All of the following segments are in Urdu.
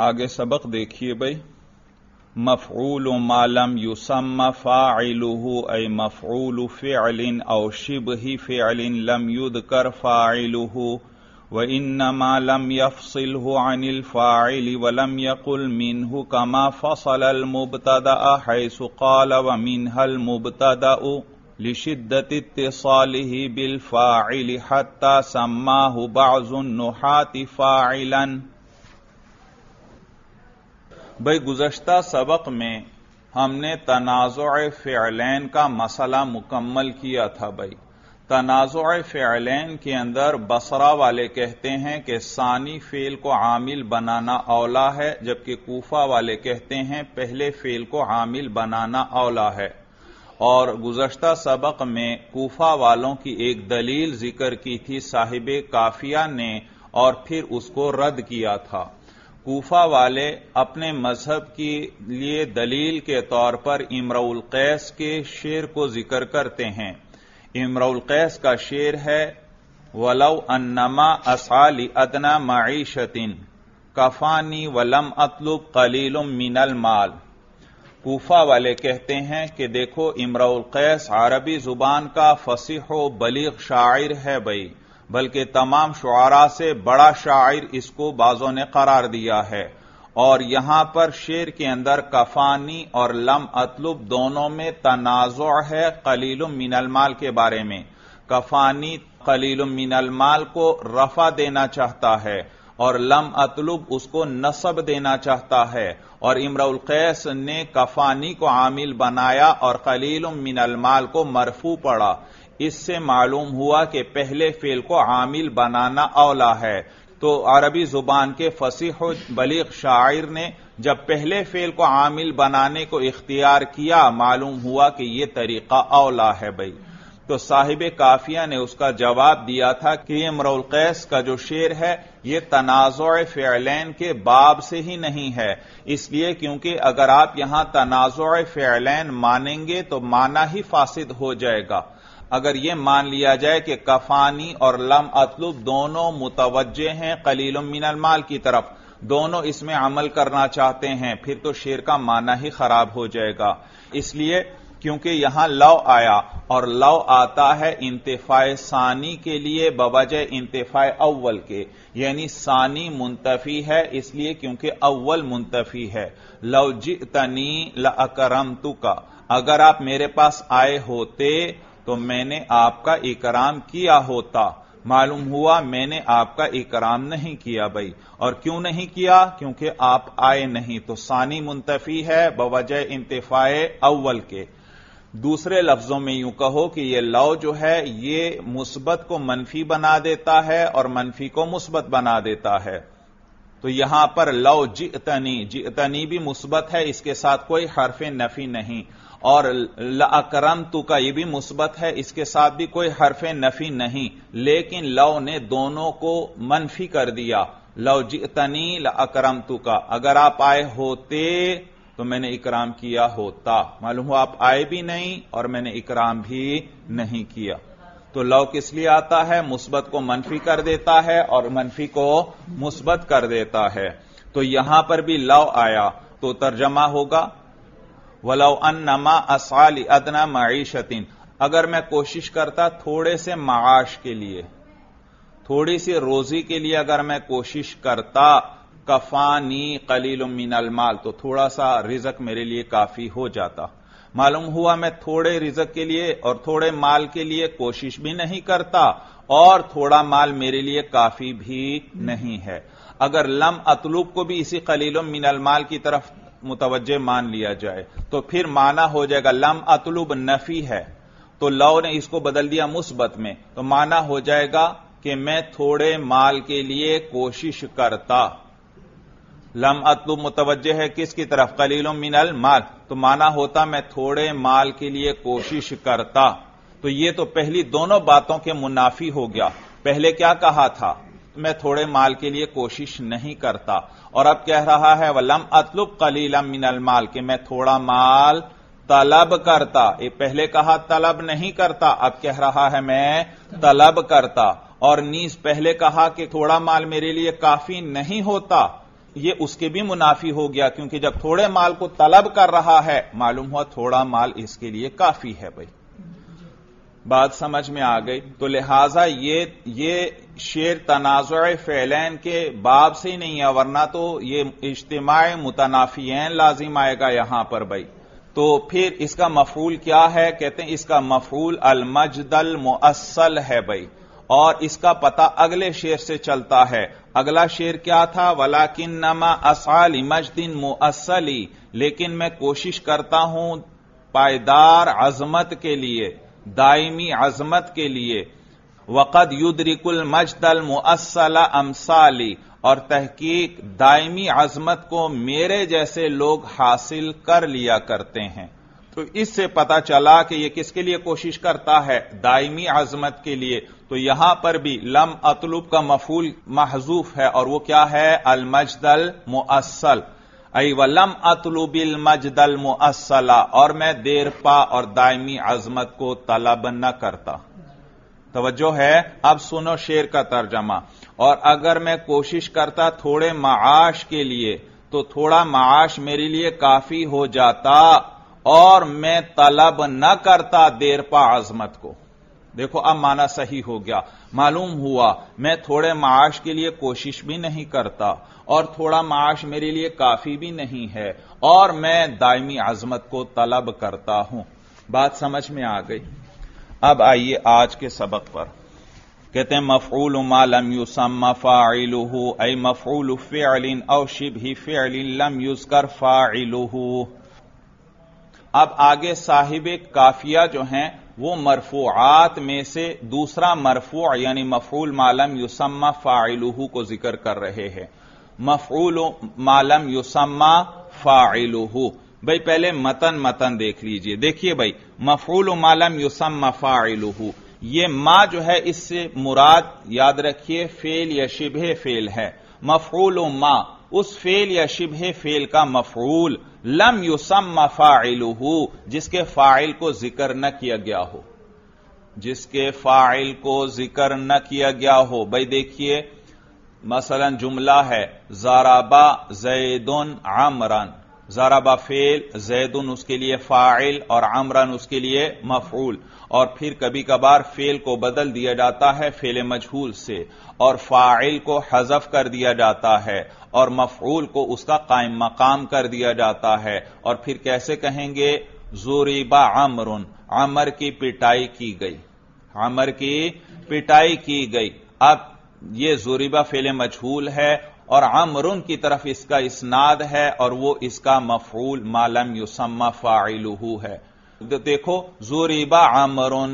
آگے سبق دیکھیے بھائی. مفعول ما لم يسمى فاعله أي مفعول فعل أو شبه فعل لم يذكر فاعله وإنما لم يفصله عن الفاعل ولم يقل منه كما فصل المبتدأ حيث قال ومنها المبتدأ لشدة اتصاله بالفاعل حتى سماه بعض النحاة فاعلا. بھئی گزشتہ سبق میں ہم نے تنازع فعلین کا مسئلہ مکمل کیا تھا. بھئی تنازع فعلین کے اندر بصرہ والے کہتے ہیں کہ ثانی فعل کو عامل بنانا اولا ہے، جبکہ کوفہ والے کہتے ہیں پہلے فعل کو عامل بنانا اولا ہے. اور گزشتہ سبق میں کوفہ والوں کی ایک دلیل ذکر کی تھی صاحب کافیہ نے، اور پھر اس کو رد کیا تھا. کوفہ والے اپنے مذہب کے لیے دلیل کے طور پر امرؤ القیس کے شعر کو ذکر کرتے ہیں. امرؤ القیس کا شعر ہے وَلَوْ أَنَّمَا أَسْعَى لِأَدْنَى مَعِيشَةٍ كَفَانِي وَلَمْ أَطْلُبْ قَلِيلٌ مِّنَ الْمَالِ. کوفہ والے کہتے ہیں کہ دیکھو امرؤ القیس عربی زبان کا فصیح و بلیغ شاعر ہے بھائی، بلکہ تمام شعراء سے بڑا شاعر اس کو بعضوں نے قرار دیا ہے. اور یہاں پر شعر کے اندر کفانی اور لم اطلب دونوں میں تنازع ہے قلیل من المال کے بارے میں. کفانی قلیل من المال کو رفع دینا چاہتا ہے اور لم اطلب اس کو نصب دینا چاہتا ہے، اور امرؤ القیس نے کفانی کو عامل بنایا اور قلیل من المال کو مرفوع پڑھا. اس سے معلوم ہوا کہ پہلے فعل کو عامل بنانا اولا ہے. تو عربی زبان کے فصیح و بلیغ شاعر نے جب پہلے فعل کو عامل بنانے کو اختیار کیا، معلوم ہوا کہ یہ طریقہ اولا ہے بھائی. تو صاحب کافیہ نے اس کا جواب دیا تھا کہ یہ امرؤ القیس کا جو شعر ہے یہ تنازع فعلین کے باب سے ہی نہیں ہے، اس لیے کیونکہ اگر آپ یہاں تنازع فعلین مانیں گے تو معنی ہی فاسد ہو جائے گا. اگر یہ مان لیا جائے کہ کفانی اور لم اطلب دونوں متوجہ ہیں قلیل من المال کی طرف، دونوں اس میں عمل کرنا چاہتے ہیں، پھر تو شعر کا معنی ہی خراب ہو جائے گا. اس لیے کیونکہ یہاں لو آیا اور لو آتا ہے انتفاع ثانی کے لیے بوجہ انتفاع اول کے، یعنی ثانی منتفی ہے اس لیے کیونکہ اول منتفی ہے. لو جئتنی لاکرمتک، اگر آپ میرے پاس آئے ہوتے تو میں نے آپ کا اکرام کیا ہوتا. معلوم ہوا میں نے آپ کا اکرام نہیں کیا بھائی. اور کیوں نہیں کیا؟ کیونکہ آپ آئے نہیں، تو ثانی منتفی ہے بوجہ انتفاع اول کے. دوسرے لفظوں میں یوں کہو کہ یہ لو جو ہے یہ مثبت کو منفی بنا دیتا ہے اور منفی کو مثبت بنا دیتا ہے. تو یہاں پر لو جئتنی، جئتنی بھی مثبت ہے، اس کے ساتھ کوئی حرف نفی نہیں، اور لأکرمتک کا یہ بھی مثبت ہے، اس کے ساتھ بھی کوئی حرف نفی نہیں، لیکن لو نے دونوں کو منفی کر دیا. لو جئتنی لأکرمتک، اگر آپ آئے ہوتے تو میں نے اکرام کیا ہوتا. معلوم ہوا آپ آئے بھی نہیں اور میں نے اکرام بھی نہیں کیا. تو لو کس لیے آتا ہے؟ مثبت کو منفی کر دیتا ہے اور منفی کو مثبت کر دیتا ہے. تو یہاں پر بھی لو آیا تو ترجمہ ہوگا وَلَوْ أَنَّمَا أَسْعَى لِأَدْنَى مَعِيشَةٍ، اگر میں کوشش کرتا تھوڑے سے معاش کے لیے، تھوڑی سی روزی کے لیے اگر میں کوشش کرتا، کفانی قلیل من المال، تو تھوڑا سا رزق میرے لیے کافی ہو جاتا. معلوم ہوا میں تھوڑے رزق کے لیے اور تھوڑے مال کے لیے کوشش بھی نہیں کرتا، اور تھوڑا مال میرے لیے کافی بھی نہیں ہے. اگر لم اطلب کو بھی اسی قلیل من المال کی طرف متوجہ مان لیا جائے تو پھر معنی ہو جائے گا لم اطلب نفی ہے، تو لو نے اس کو بدل دیا مثبت میں، تو معنی ہو جائے گا کہ میں تھوڑے مال کے لیے کوشش کرتا. لم اطلب متوجہ ہے کس کی طرف؟ قلیل من المال، تو معنی ہوتا میں تھوڑے مال کے لیے کوشش کرتا. تو یہ تو پہلی دونوں باتوں کے منافی ہو گیا. پہلے کیا کہا تھا؟ میں تھوڑے مال کے لیے کوشش نہیں کرتا، اور اب کہہ رہا ہے وَلَمْ أَطْلُبْ قَلِيلًا مِنَ الْمَالِ کہ میں تھوڑا مال طلب کرتا. یہ پہلے کہا طلب نہیں کرتا، اب کہہ رہا ہے میں طلب کرتا. اور نیز پہلے کہا کہ تھوڑا مال میرے لیے کافی نہیں ہوتا، یہ اس کے بھی منافی ہو گیا، کیونکہ جب تھوڑے مال کو طلب کر رہا ہے معلوم ہوا تھوڑا مال اس کے لیے کافی ہے بھائی. بات سمجھ میں آ گئی؟ تو لہذا یہ شعر تنازع فعلین کے باب سے ہی نہیں ہے، ورنہ تو یہ اجتماع متنافیین لازم آئے گا یہاں پر بھائی. تو پھر اس کا مفعول کیا ہے؟ کہتے ہیں اس کا مفعول المجد المؤصل ہے بھائی، اور اس کا پتہ اگلے شعر سے چلتا ہے. اگلا شعر کیا تھا؟ وَلَكِنَّمَا أَسْعَىٰ لِمَجْدٍ مُؤَصَّلِ، لیکن میں کوشش کرتا ہوں پائیدار عظمت کے لیے، دائمی عظمت کے لیے. وَقَدْ يُدْرِكُ الْمَجْدَ الْمُؤَصَّلَ أَمْثَالِي، اور تحقیق دائمی عظمت کو میرے جیسے لوگ حاصل کر لیا کرتے ہیں. تو اس سے پتا چلا کہ یہ کس کے لیے کوشش کرتا ہے؟ دائمی عظمت کے لیے. تو یہاں پر بھی لم اطلب کا مفعول محذوف ہے، اور وہ کیا ہے؟ المجد المؤصل. ای ولم اطلب المجد المؤصل، اور میں دیر پا اور دائمی عظمت کو طلب نہ کرتا. توجہ ہے؟ اب سنو شعر کا ترجمہ. اور اگر میں کوشش کرتا تھوڑے معاش کے لیے تو تھوڑا معاش میرے لیے کافی ہو جاتا، اور میں طلب نہ کرتا دیر پا عظمت کو. دیکھو اب معنی صحیح ہو گیا. معلوم ہوا میں تھوڑے معاش کے لیے کوشش بھی نہیں کرتا، اور تھوڑا معاش میرے لیے کافی بھی نہیں ہے، اور میں دائمی عظمت کو طلب کرتا ہوں. بات سمجھ میں آ گئی؟ اب آئیے آج کے سبق پر. کہتے ہیں مفعول ما لم یسمى فاعلہ، ای مفعول فعل او شبہ فعل لم یذکر فاعلہ. اب آگے صاحب کافیہ جو ہیں وہ مرفوعات میں سے دوسرا مرفوع یعنی مفعول ما لم یسمى فاعلہ کو ذکر کر رہے ہیں. مفعول ما لم یسمى فاعلہ. بھئی پہلے متن دیکھ لیجئے. دیکھیے بھئی مفعول ما لم یسمى فاعلہ، یہ ما جو ہے اس سے مراد یاد رکھیے فعل یا شبہ فعل ہے. مفعول ما اس فعل یا شبہ فعل کا مفعول لم یسمى فاعلہ، جس کے فاعل کو ذکر نہ کیا گیا ہو. جس کے فاعل کو ذکر نہ کیا گیا ہو. بھئی دیکھیے مثلا جملہ ہے ضربا زید عمرا. ضربا فعل، زید اس کے لیے فاعل اور عمرا اس کے لیے مفعول. اور پھر کبھی کبھار فعل کو بدل دیا جاتا ہے فعل مجہول سے، اور فاعل کو حذف کر دیا جاتا ہے، اور مفعول کو اس کا قائم مقام کر دیا جاتا ہے. اور پھر کیسے کہیں گے؟ ضرب عمر، عمر کی پٹائی کی گئی. عمر کی پٹائی کی گئی. اب یہ ضرب فعل مجہول ہے، اور عمرن کی طرف اس کا اسناد ہے، اور وہ اس کا مفعول ما لم یسمى فاعلہ ہے. دیکھو ضرب عمرن،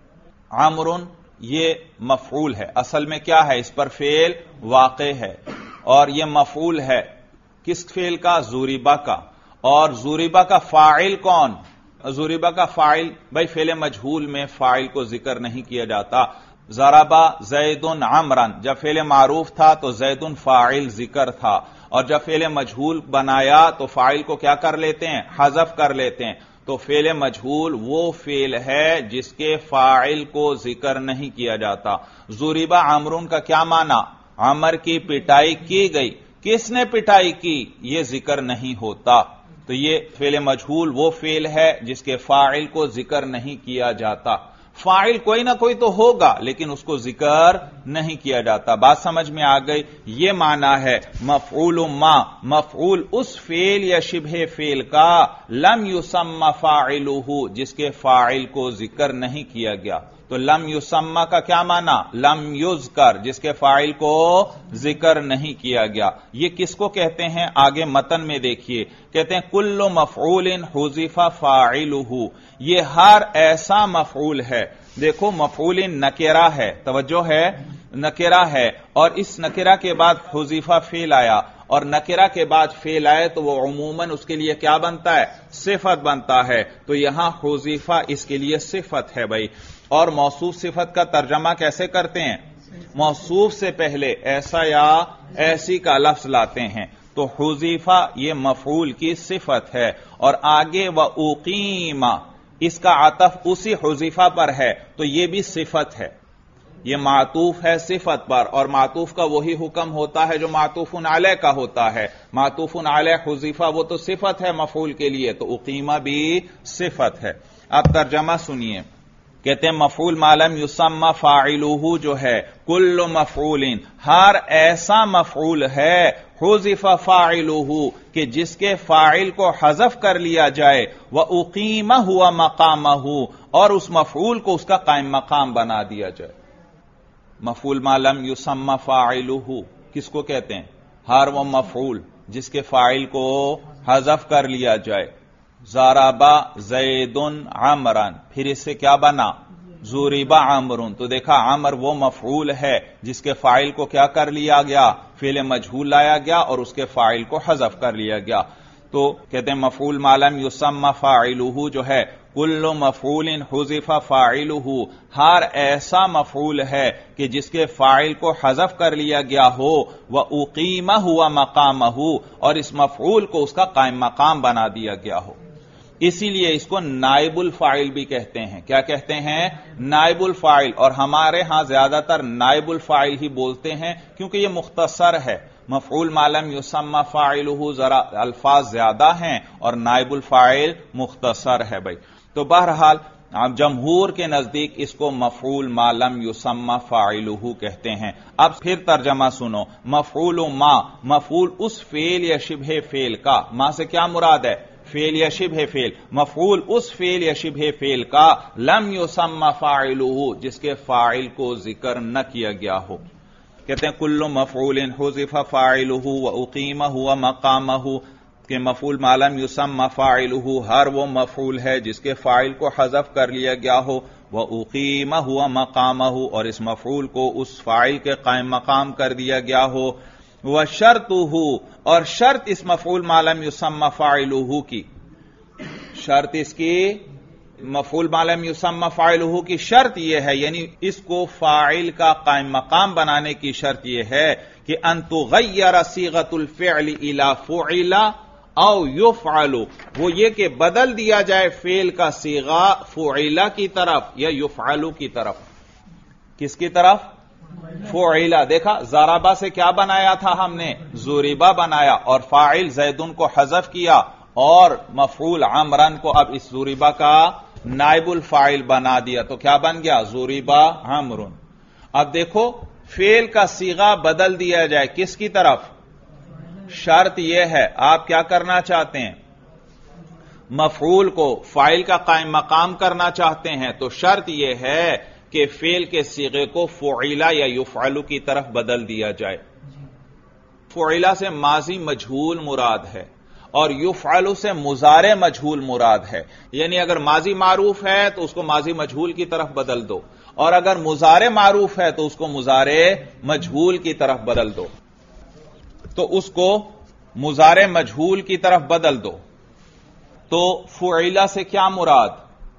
عمرن یہ مفعول ہے. اصل میں کیا ہے؟ اس پر فعل واقع ہے، اور یہ مفعول ہے کس فعل کا؟ ضربہ کا. اور ضربہ کا فاعل کون؟ ضربہ کا فاعل بھائی فعل مجہول میں فاعل کو ذکر نہیں کیا جاتا. ضربا زید عمرا، جب فعل معروف تھا تو زید فاعل ذکر تھا، اور جب فعل مجہول بنایا تو فاعل کو کیا کر لیتے ہیں؟ حذف کر لیتے ہیں. تو فعل مجہول وہ فعل ہے جس کے فاعل کو ذکر نہیں کیا جاتا. ضرب عمرن کا کیا معنی؟ عمر کی پٹائی کی گئی. کس نے پٹائی کی؟ یہ ذکر نہیں ہوتا. تو یہ فعل مجہول وہ فعل ہے جس کے فاعل کو ذکر نہیں کیا جاتا. فاعل کوئی نہ کوئی تو ہوگا لیکن اس کو ذکر نہیں کیا جاتا. بات سمجھ میں آ گئی؟ یہ معنی ہے مفعول ما، مفعول اس فعل یا شبہ فعل کا لم یسمى فاعلہ، جس کے فاعل کو ذکر نہیں کیا گیا. تو لم یسمى کا کیا معنی؟ لم یذکر، جس کے فاعل کو ذکر نہیں کیا گیا. یہ کس کو کہتے ہیں؟ آگے متن میں دیکھیے. کہتے ہیں کل مفعول حذف فاعلہ، یہ ہر ایسا مفعول ہے. دیکھو مفعول نکرہ ہے، توجہ ہے، نکرہ ہے، اور اس نکرہ کے بعد حذف فعل آیا، اور نکرہ کے بعد فعل آئے تو وہ عموماً اس کے لیے کیا بنتا ہے؟ صفت بنتا ہے. تو یہاں حذف اس کے لیے صفت ہے بھائی. اور موصوف صفت کا ترجمہ کیسے کرتے ہیں؟ موصوف سے پہلے ایسا یا ایسی کا لفظ لاتے ہیں. تو حذف یہ مفعول کی صفت ہے، اور آگے وَأُقِیمَ اس کا عطف اسی حذف پر ہے، تو یہ بھی صفت ہے. یہ معطوف ہے صفت پر، اور معطوف کا وہی حکم ہوتا ہے جو معطوف علیہ کا ہوتا ہے. معطوف علیہ حذف وہ تو صفت ہے مفعول کے لیے، تو اقیم بھی صفت ہے. اب ترجمہ سنیے. کہتے ہیں مفعول ما لم یسمى فاعلہ جو ہے کل مفعول، ہر ایسا مفعول ہے حذف فاعلہ کہ جس کے فاعل کو حذف کر لیا جائے، واقیم ہوا مقامہ، اور اس مفعول کو اس کا قائم مقام بنا دیا جائے. مفعول ما لم یسمى فاعلہ کس کو کہتے ہیں؟ ہر وہ مفعول جس کے فاعل کو حذف کر لیا جائے. ضرب زید عمرا، پھر اس سے کیا بنا؟ ضرب عمر. تو دیکھا عمر وہ مفعول ہے جس کے فاعل کو کیا کر لیا گیا؟ فعل مجہول لایا گیا اور اس کے فاعل کو حذف کر لیا گیا. تو کہتے ہیں مفعول ما لم یسمى فاعلہ جو ہے کل مفعول حذف فاعلہ، ہر ایسا مفعول ہے کہ جس کے فاعل کو حذف کر لیا گیا ہو، واقیم ہوا مقامہ، اور اس مفعول کو اس کا قائم مقام بنا دیا گیا ہو. اسی لیے اس کو نائب الفاعل بھی کہتے ہیں. کیا کہتے ہیں؟ نائب الفاعل. اور ہمارے ہاں زیادہ تر نائب الفاعل ہی بولتے ہیں کیونکہ یہ مختصر ہے. مفعول ما لم یسمى فاعلہ ذرا الفاظ زیادہ ہیں اور نائب الفاعل مختصر ہے بھائی. تو بہرحال جمہور کے نزدیک اس کو مفعول ما لم یسمى فاعلہ کہتے ہیں. اب پھر ترجمہ سنو. مفعول ما، مفعول اس فعل یا شبہ فعل کا، ما سے کیا مراد ہے؟ فعل یا شبہ فعل. مفعول اس فعل یا شبہ فعل کا لم یسمى فاعلہ جس کے فاعل کو ذکر نہ کیا گیا ہو. کہتے ہیں کل مفعول حذف فاعلہ واقیم ہوا مقامہ، کہ مفعول ما لم یسمى فاعلہ ہر وہ مفعول ہے جس کے فاعل کو حذف کر لیا گیا ہو، واقیم ہوا مقامہ، اور اس مفعول کو اس فاعل کے قائم مقام کر دیا گیا ہو. وشرطہ، اور شرط اس مفعول ما لم یسمى فاعلہ کی، شرط اس کی مفعول ما لم یسمى فاعلہ کی شرط یہ ہے، یعنی اس کو فاعل کا قائم مقام بنانے کی شرط یہ ہے کہ ان تغیر صیغۃ الفعل الی فعل او یفعل، وہ یہ کہ بدل دیا جائے فعل کا صیغہ فعل کی طرف یا یفعل کی طرف. کس کی طرف؟ فعل. دیکھا ضربہ سے کیا بنایا تھا ہم نے؟ ضربہ بنایا، اور فاعل زیدن کو حذف کیا اور مفعول عمرن کو اب اس ضربہ کا نائب الفاعل بنا دیا. تو کیا بن گیا؟ ضربہ عمرن. اب دیکھو فعل کا صیغہ بدل دیا جائے کس کی طرف؟ شرط یہ ہے، آپ کیا کرنا چاہتے ہیں؟ مفعول کو فاعل کا قائم مقام کرنا چاہتے ہیں، تو شرط یہ ہے کہ فعل کے صیغے کو فعل یا یفعل کی طرف بدل دیا جائے. فعل سے ماضی مجہول مراد ہے اور یفعل سے مضارع مجہول مراد ہے. یعنی اگر ماضی معروف ہے تو اس کو ماضی مجہول کی طرف بدل دو، اور اگر مضارع معروف ہے تو اس کو مضارع مجہول کی طرف بدل دو. تو اس کو مضارع مجہول کی طرف بدل دو. تو فعل سے کیا مراد؟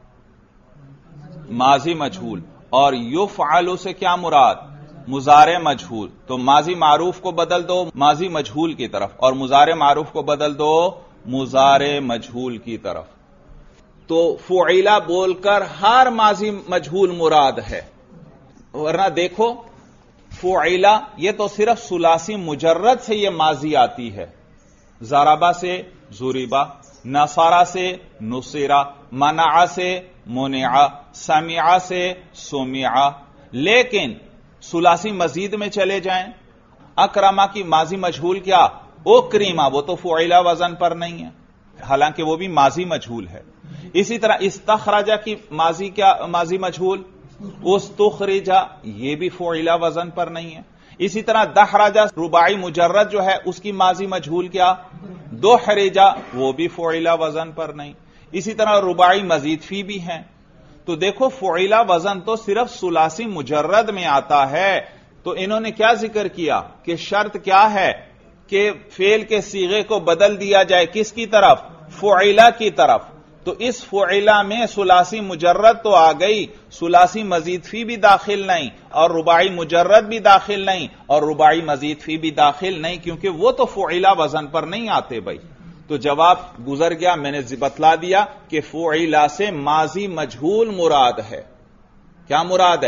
ماضی مجہول. اور یفعل سے کیا مراد؟ مضارع مجہول. تو ماضی معروف کو بدل دو ماضی مجہول کی طرف، اور مضارع معروف کو بدل دو مضارع مجہول کی طرف. تو فعل بول کر ہر ماضی مجہول مراد ہے. ورنہ دیکھو فعل یہ تو صرف ثلاثی مجرد سے یہ ماضی آتی ہے. ضربہ سے ضربہ، نصر سے نصر، منع سے منع، سمع سے سمع. لیکن ثلاثی مزید میں چلے جائیں، اکرما کی ماضی مجہول کیا؟ اکرما، وہ تو فعل وزن پر نہیں ہے حالانکہ وہ بھی ماضی مجہول ہے. اسی طرح استخرج کی ماضی کیا؟ ماضی مجہول استخرج، یہ بھی فعل وزن پر نہیں ہے. اسی طرح دحرج رباعی مجرد جو ہے اس کی ماضی مجہول کیا؟ دحرج، وہ بھی فعل وزن پر نہیں. اسی طرح رباعی مزید فی بھی ہیں. تو دیکھو فعل وزن تو صرف ثلاثی مجرد میں آتا ہے. تو انہوں نے کیا ذکر کیا کہ شرط کیا ہے کہ فعل کے صیغے کو بدل دیا جائے کس کی طرف؟ فعل کی طرف. تو اس فعل میں ثلاثی مجرد تو آ گئی، ثلاثی مزید فی بھی داخل نہیں، اور رباعی مجرد بھی داخل نہیں، اور رباعی مزید فی بھی داخل نہیں، کیونکہ وہ تو فعل وزن پر نہیں آتے بھائی. تو جواب گزر گیا، میں نے بتلا دیا کہ فعل سے ماضی مجہول مراد ہے. کیا مراد ہے؟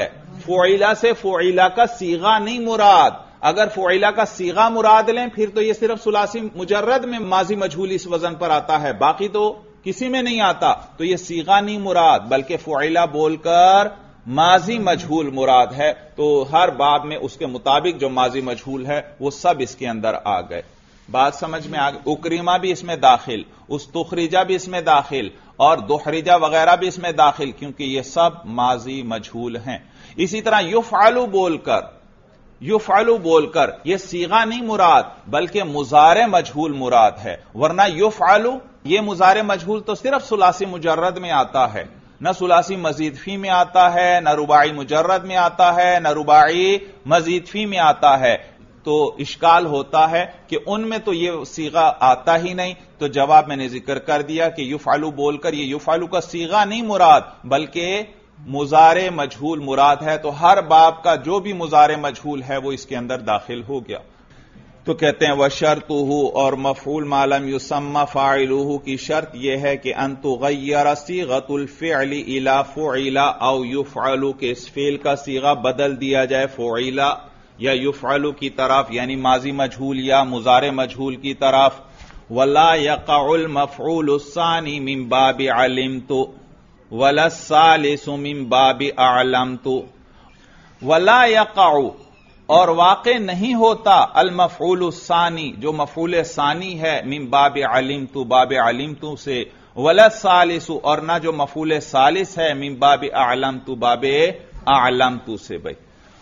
فعیلا سے فعیلا کا صیغہ نہیں مراد. اگر فعیلا کا صیغہ مراد لیں پھر تو یہ صرف ثلاثی مجرد میں ماضی مجہول اس وزن پر آتا ہے، باقی تو کسی میں نہیں آتا. تو یہ صیغہ نہیں مراد بلکہ فعیلا بول کر ماضی مجہول مراد ہے. تو ہر باب میں اس کے مطابق جو ماضی مجہول ہے وہ سب اس کے اندر آ گئے. بات سمجھ میں آ گئی. اکریما بھی اس میں داخل، استخرجہ بھی اس میں داخل، اور دحرجہ وغیرہ بھی اس میں داخل، کیونکہ یہ سب ماضی مجہول ہیں. اسی طرح یفعلو بول کر یہ صیغہ نہیں مراد بلکہ مضارع مجہول مراد ہے. ورنہ یفعلو یہ مضارع مجہول تو صرف ثلاثی مجرد میں آتا ہے، نہ ثلاثی مزید فی میں آتا ہے، نہ رباعی مجرد میں آتا ہے، نہ رباعی مزید فی میں آتا ہے. تو اشکال ہوتا ہے کہ ان میں تو یہ صیغہ آتا ہی نہیں. تو جواب میں نے ذکر کر دیا کہ یفعلو بول کر یہ یفعلو کا صیغہ نہیں مراد بلکہ مضارع مجہول مراد ہے. تو ہر باب کا جو بھی مضارع مجہول ہے وہ اس کے اندر داخل ہو گیا. تو کہتے ہیں وشرطہ، اور مفعول ما لم یسمى فاعلہ کی شرط یہ ہے کہ ان تغیر صیغۃ الفعل الی فعل او یفعل، کہ اس فعل کا صیغہ بدل دیا جائے فعل یا یفعل کی طرف، یعنی ماضی مجہول یا مضارع مجہول کی طرف. ولا یقع المفعول الثانی من باب علمت ولا الثالث من باب اعلمت. ولا یقع، اور واقع نہیں ہوتا المفعول الثانی جو مفعول ثانی ہے من باب علمت باب علمت سے، ولا الثالث اور نہ جو مفعول ثالث ہے من باب اعلمت باب اعلمت سے. بھائی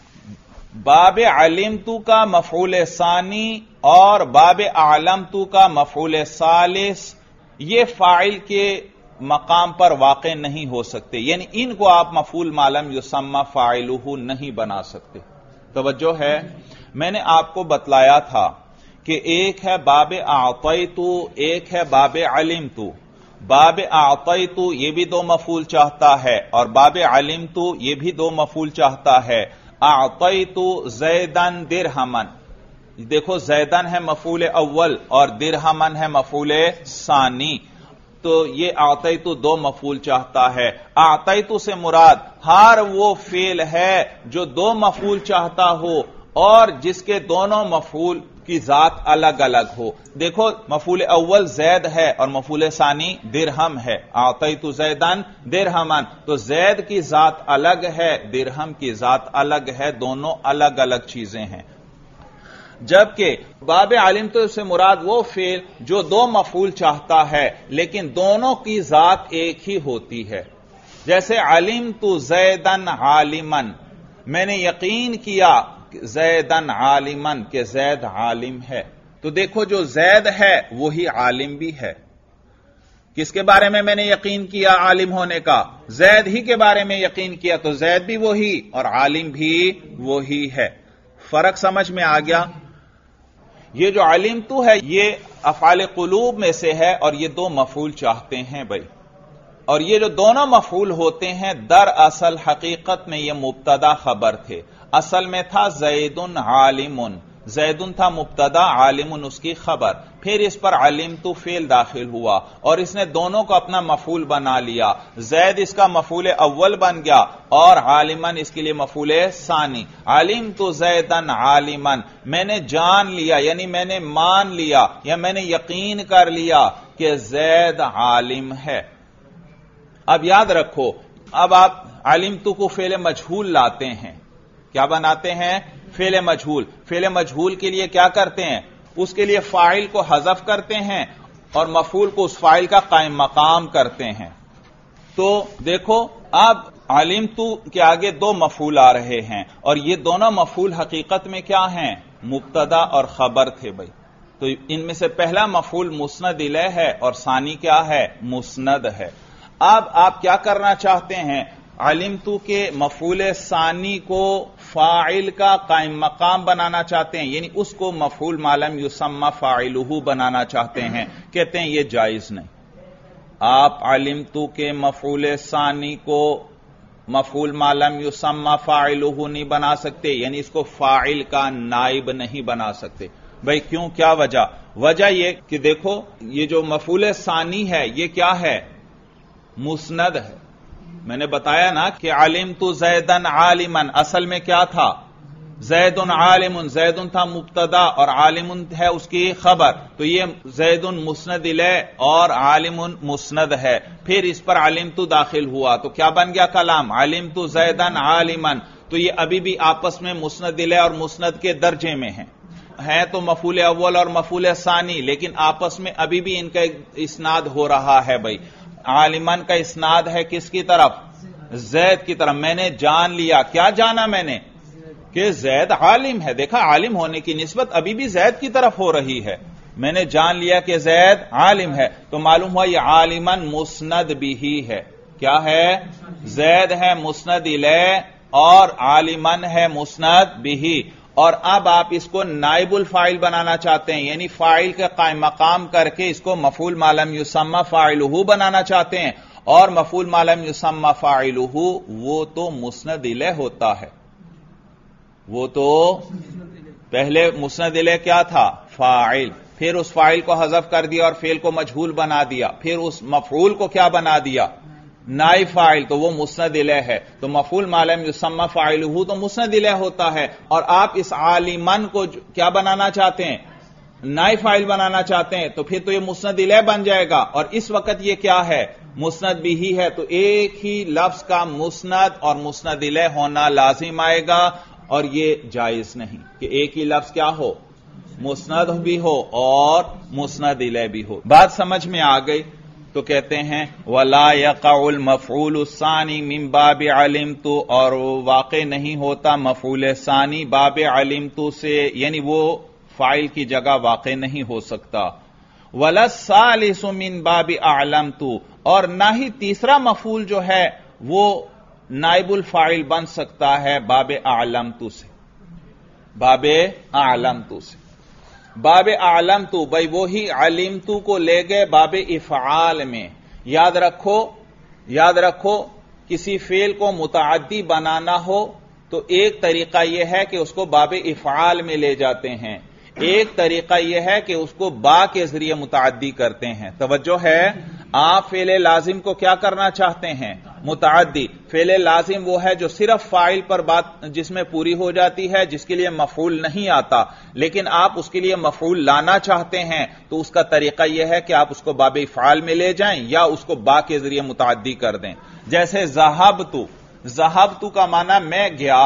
باب علمت کا مفعول ثانی اور باب اعلمت کا مفعول ثالث یہ فاعل کے مقام پر واقع نہیں ہو سکتے، یعنی ان کو آپ مفعول ما لم یسمى فاعلہ نہیں بنا سکتے. توجہ ہے، میں نے آپ کو بتلایا تھا کہ ایک ہے باب اعطیت، ایک ہے باب علمت. باب اعطیت یہ بھی دو مفعول چاہتا ہے اور باب علمت یہ بھی دو مفعول چاہتا ہے. اعطیت زیدن درہمن، دیکھو زیدن ہے مفعول اول اور درہمن ہے مفعول ثانی. تو یہ اعطیت دو مفعول چاہتا ہے. اعطیت سے مراد ہر وہ فعل ہے جو دو مفعول چاہتا ہو اور جس کے دونوں مفعول کی ذات الگ الگ ہو. دیکھو مفعول اول زید ہے اور مفعول ثانی درہم ہے. اعطیت زیدن درہمن، تو زید کی ذات الگ ہے، درہم کی ذات الگ ہے، دونوں الگ الگ چیزیں ہیں. جبکہ باب علمت سے مراد وہ فعل جو دو مفعول چاہتا ہے لیکن دونوں کی ذات ایک ہی ہوتی ہے. جیسے علمت زیدن عالمن، میں نے یقین کیا زیدن عالمن کہ زید عالم ہے. تو دیکھو جو زید ہے وہی عالم بھی ہے. کس کے بارے میں نے یقین کیا عالم ہونے کا؟ زید ہی کے بارے میں یقین کیا، تو زید بھی وہی اور عالم بھی وہی ہے. فرق سمجھ میں آ گیا؟ یہ جو علمت ہے یہ افعال قلوب میں سے ہے اور یہ دو مفعول چاہتے ہیں بھائی. اور یہ جو دونوں مفعول ہوتے ہیں دراصل حقیقت میں یہ مبتدا خبر تھے. اصل میں تھا زیدن عالمن، زیدن تھا مبتدا، عالمن اس کی خبر. پھر اس پر علمت فعل داخل ہوا اور اس نے دونوں کو اپنا مفعول بنا لیا. زید اس کا مفعول اول بن گیا اور عالمن اس کے لیے مفعول ثانی. علمت زیدن عالمن، میں نے جان لیا یعنی میں نے مان لیا یا میں نے یقین کر لیا کہ زید عالم ہے. اب یاد رکھو، اب آپ علمت کو فعل مجہول لاتے ہیں. کیا بناتے ہیں؟ فعل مجہول. فعل مجہول کے لیے کیا کرتے ہیں؟ اس کے لیے فاعل کو حذف کرتے ہیں اور مفعول کو اس فاعل کا قائم مقام کرتے ہیں. تو دیکھو اب علمت کے آگے دو مفعول آ رہے ہیں اور یہ دونوں مفعول حقیقت میں کیا ہیں؟ مبتدا اور خبر تھے بھائی. تو ان میں سے پہلا مفعول مسند الیہ ہے اور ثانی کیا ہے؟ مسند ہے. اب آپ کیا کرنا چاہتے ہیں؟ علمت کے مفعول ثانی کو فاعل کا قائم مقام بنانا چاہتے ہیں، یعنی اس کو مفعول ما لم یسمى فاعلہ بنانا چاہتے ہیں. کہتے ہیں یہ جائز نہیں. آپ علمت کے مفعول ثانی کو مفعول ما لم یسمى فاعلہ نہیں بنا سکتے، یعنی اس کو فاعل کا نائب نہیں بنا سکتے. بھائی کیوں؟ کیا وجہ؟ وجہ یہ کہ دیکھو یہ جو مفعول ثانی ہے یہ کیا ہے؟ مسند ہے. میں نے بتایا نا کہ علمت زیدن عالمن اصل میں کیا تھا؟ زیدن عالمن، زیدن تھا مبتدا اور عالمن ہے اس کی خبر، تو یہ زیدن مسند الیہ اور عالمن مسند ہے، پھر اس پر علمت داخل ہوا تو کیا بن گیا کلام؟ علمت زیدن عالمن، تو یہ ابھی بھی آپس میں مسند الیہ اور مسند کے درجے میں ہیں تو مفعول اول اور مفعول ثانی، لیکن آپس میں ابھی بھی ان کا اسناد ہو رہا ہے بھائی۔ عالمن کا اسناد ہے کس کی طرف؟ زید کی طرف۔ میں نے جان لیا، کیا جانا میں نے؟ کہ زید عالم ہے۔ دیکھا عالم ہونے کی نسبت ابھی بھی زید کی طرف ہو رہی ہے۔ میں نے جان لیا کہ زید عالم ہے، تو معلوم ہوا یہ عالمن مسند بھی ہے۔ کیا ہے؟ زید ہے مسند الیہ اور عالمن ہے مسند بھی، اور اب آپ اس کو نائب الفاعل بنانا چاہتے ہیں، یعنی فاعل کے قائم مقام کر کے اس کو مفعول ما لم یسمى فاعلہ بنانا چاہتے ہیں، اور مفعول ما لم یسمى فاعلہ وہ تو مسند الیہ ہوتا ہے، وہ تو پہلے مسند الیہ کیا تھا؟ فاعل، پھر اس فاعل کو حذف کر دیا اور فعل کو مجہول بنا دیا، پھر اس مفعول کو کیا بنا دیا؟ نائب فاعل، تو وہ مسند الیہ ہے، تو مفعول ما لم یسمى فاعلہ تو مسند الیہ ہوتا ہے، اور آپ اس عالمن کو کیا بنانا چاہتے ہیں؟ نائب فاعل بنانا چاہتے ہیں، تو پھر تو یہ مسند الیہ بن جائے گا، اور اس وقت یہ کیا ہے؟ مسند بھی ہے، تو ایک ہی لفظ کا مسند اور مسند الیہ ہونا لازم آئے گا، اور یہ جائز نہیں کہ ایک ہی لفظ کیا ہو؟ مسند بھی ہو اور مسند الیہ بھی ہو۔ بات سمجھ میں آ گئی؟ تو کہتے ہیں وَلَا يَقَعُ الْمَفْعُولُ الثَّانِي مِن بَابِ عَلِمْتُ، اور واقع نہیں ہوتا مفعول ثانی باب علمت سے، یعنی وہ فاعل کی جگہ واقع نہیں ہو سکتا۔ وَلَا الثَّالِثُ مِن بَابِ أَعْلَمْتُ، اور نہ ہی تیسرا مفعول جو ہے وہ نائب الفاعل بن سکتا ہے باب اعلمت سے، باب اعلمت سے۔ باب اعلمت بھائی وہی علمت کو لے گئے باب افعال میں۔ یاد رکھو کسی فعل کو متعدی بنانا ہو تو ایک طریقہ یہ ہے کہ اس کو باب افعال میں لے جاتے ہیں، ایک طریقہ یہ ہے کہ اس کو با کے ذریعے متعدی کرتے ہیں۔ توجہ ہے؟ آپ فعل لازم کو کیا کرنا چاہتے ہیں؟ متعدی۔ فعل لازم وہ ہے جو صرف فاعل پر بات جس میں پوری ہو جاتی ہے، جس کے لیے مفعول نہیں آتا، لیکن آپ اس کے لیے مفعول لانا چاہتے ہیں، تو اس کا طریقہ یہ ہے کہ آپ اس کو باب افعال میں لے جائیں یا اس کو با کے ذریعے متعدی کر دیں۔ جیسے ذہبت کا معنی میں گیا،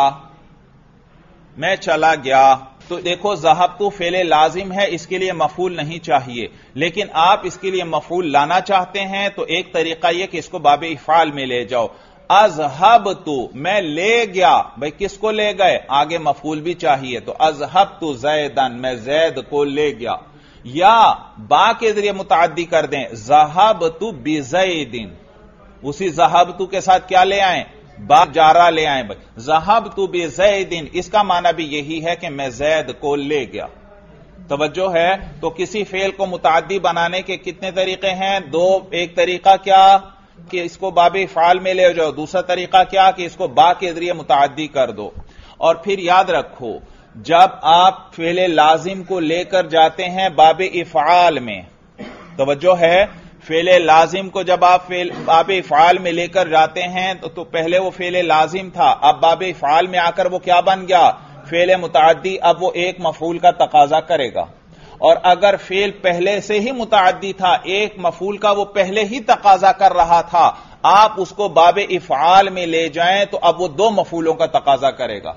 میں چلا گیا، تو دیکھو ذہبت فعل لازم ہے، اس کے لیے مفعول نہیں چاہیے، لیکن آپ اس کے لیے مفعول لانا چاہتے ہیں تو ایک طریقہ یہ کہ اس کو باب افعال میں لے جاؤ۔ اذهبت میں لے گیا، بھئی کس کو لے گئے؟ آگے مفعول بھی چاہیے، تو اذهبت زیدن میں زید کو لے گیا، یا با کے ذریعے متعدی کر دیں ذهبت بزید، اسی ذهبت کے ساتھ کیا لے آئیں؟ با جارہ لے آئیں۔ بھائی ذہبت بزید، اس کا معنی بھی یہی ہے کہ میں زید کو لے گیا۔ توجہ ہے؟ تو کسی فعل کو متعدی بنانے کے کتنے طریقے ہیں؟ دو۔ ایک طریقہ کیا کہ اس کو باب افعال میں لے جاؤ، دوسرا طریقہ کیا کہ اس کو با کے ذریعے متعدی کر دو۔ اور پھر یاد رکھو جب آپ فعل لازم کو لے کر جاتے ہیں باب افعال میں، توجہ ہے، فعل لازم کو جب آپ باب افعال میں لے کر جاتے ہیں تو پہلے وہ فعل لازم تھا، اب باب افعال میں آ کر وہ کیا بن گیا؟ فعل متعدی۔ اب وہ ایک مفعول کا تقاضا کرے گا، اور اگر فعل پہلے سے ہی متعدی تھا، ایک مفعول کا وہ پہلے ہی تقاضا کر رہا تھا، آپ اس کو باب افعال میں لے جائیں تو اب وہ دو مفعولوں کا تقاضا کرے گا۔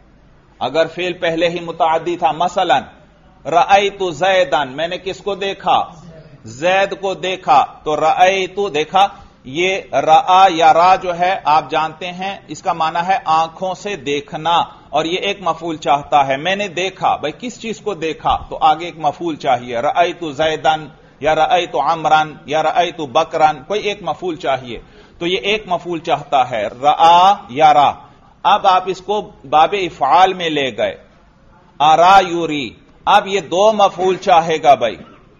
اگر فعل پہلے ہی متعدی تھا، مثلا رأیت زیدن، میں نے کس کو دیکھا؟ زید کو دیکھا، تو رأیت دیکھا، یہ رآ یا را جو ہے آپ جانتے ہیں اس کا معنی ہے آنکھوں سے دیکھنا، اور یہ ایک مفعول چاہتا ہے۔ میں نے دیکھا، بھئی کس چیز کو دیکھا؟ تو آگے ایک مفعول چاہیے، رأیت زیدن یا رأیت عمرن یا رأیت بکرن، کوئی ایک مفعول چاہیے، تو یہ ایک مفعول چاہتا ہے رآ یا را۔ اب آپ اس کو باب افعال میں لے گئے، ارا یوری، اب یہ دو مفعول چاہے گا بھائی،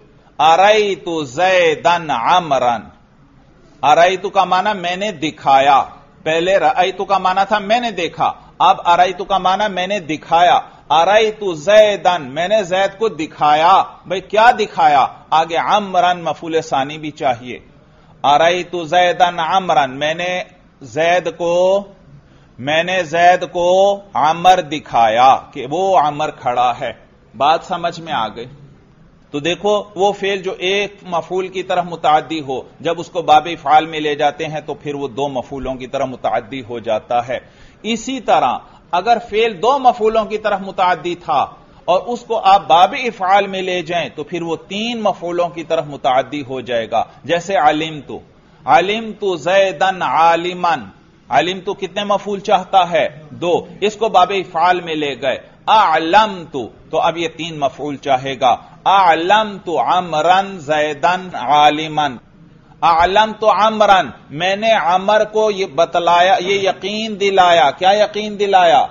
ارأیت زیدن عمرن، ارأیت کا معنی میں نے دکھایا، پہلے رأیت کا معنی تھا میں نے دیکھا، اب ارأیت کا معنی میں نے دکھایا، ارأیت زیدن میں نے زید کو دکھایا، بھئی کیا دکھایا؟ آگے عمرن مفعول ثانی بھی چاہیے، ارأیت زیدن عمرن میں نے زید کو عمر دکھایا کہ وہ عمر کھڑا ہے. بات سمجھ میں آ گئی؟ تو دیکھو وہ فعل جو ایک مفعول کی طرف متعدی ہو، جب اس کو باب افعال میں لے جاتے ہیں تو پھر وہ دو مفعولوں کی طرف متعدی ہو جاتا ہے. اسی طرح اگر فعل دو مفعولوں کی طرف متعدی تھا اور اس کو آپ باب افعال میں لے جائیں تو پھر وہ تین مفعولوں کی طرف متعدی ہو جائے گا. جیسے علمت زیدن عالمن. علمت کتنے مفعول چاہتا ہے؟ دو. اس کو باب افعال میں لے گئے. اعلمت تو اب یہ تین مفعول چاہے گا. اعلمت عمرن زیدن عالمن. اعلمت عمرن میں نے عمر کو یہ بتلایا، یہ یقین دلایا. کیا یقین دلایا؟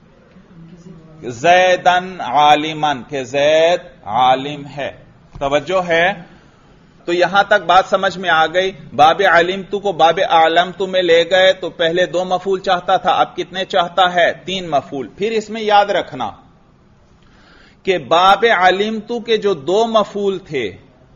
زیدن عالمن، کہ زید عالم ہے. توجہ ہے؟ تو یہاں تک بات سمجھ میں آ گئی. باب علمت کو باب اعلمت میں لے گئے تو پہلے دو مفعول چاہتا تھا، اب کتنے چاہتا ہے؟ تین مفعول. پھر اس میں یاد رکھنا کہ باب علمت کے جو دو مفعول تھے،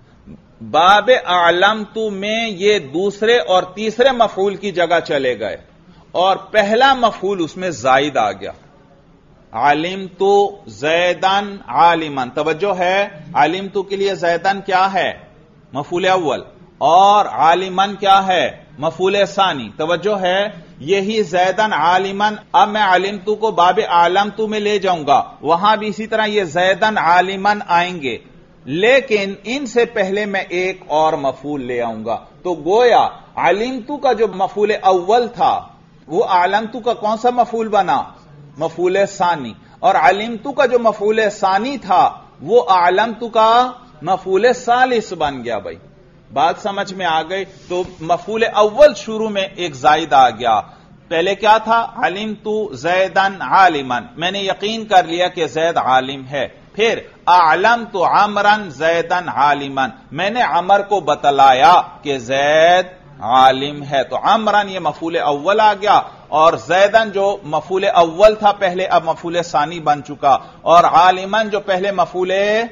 باب اعلمت میں یہ دوسرے اور تیسرے مفعول کی جگہ چلے گئے اور پہلا مفعول اس میں زائد آ گیا. علمت زیدن عالمن. توجہ ہے؟ علمت کے لیے زیدن کیا ہے؟ مفعول اول. اور عالمن کیا ہے؟ مفعول ثانی. توجہ ہے؟ یہی زیدن عالمن. اب میں علمت کو باب اعلمت میں لے جاؤں گا، وہاں بھی اسی طرح یہ زیدن عالمن آئیں گے، لیکن ان سے پہلے میں ایک اور مفعول لے آؤں گا. تو گویا علمت کا جو مفعول اول تھا وہ اعلمت کا کون سا مفعول بنا؟ مفعول ثانی. اور علمت کا جو مفعول ثانی تھا وہ اعلمت کا مفعول ثالث بن گیا. بھائی بات سمجھ میں آ گئی؟ تو مفعول اول شروع میں ایک زائد آ گیا. پہلے کیا تھا؟ علمت زیدن عالمن، میں نے یقین کر لیا کہ زید عالم ہے. پھر اعلمت عمرن زیدن عالمن، میں نے عمر کو بتلایا کہ زید عالم ہے. تو عمرن یہ مفعول اول آ گیا اور زیدن جو مفعول اول تھا پہلے اب مفعول ثانی بن چکا، اور عالمن جو پہلے مفعول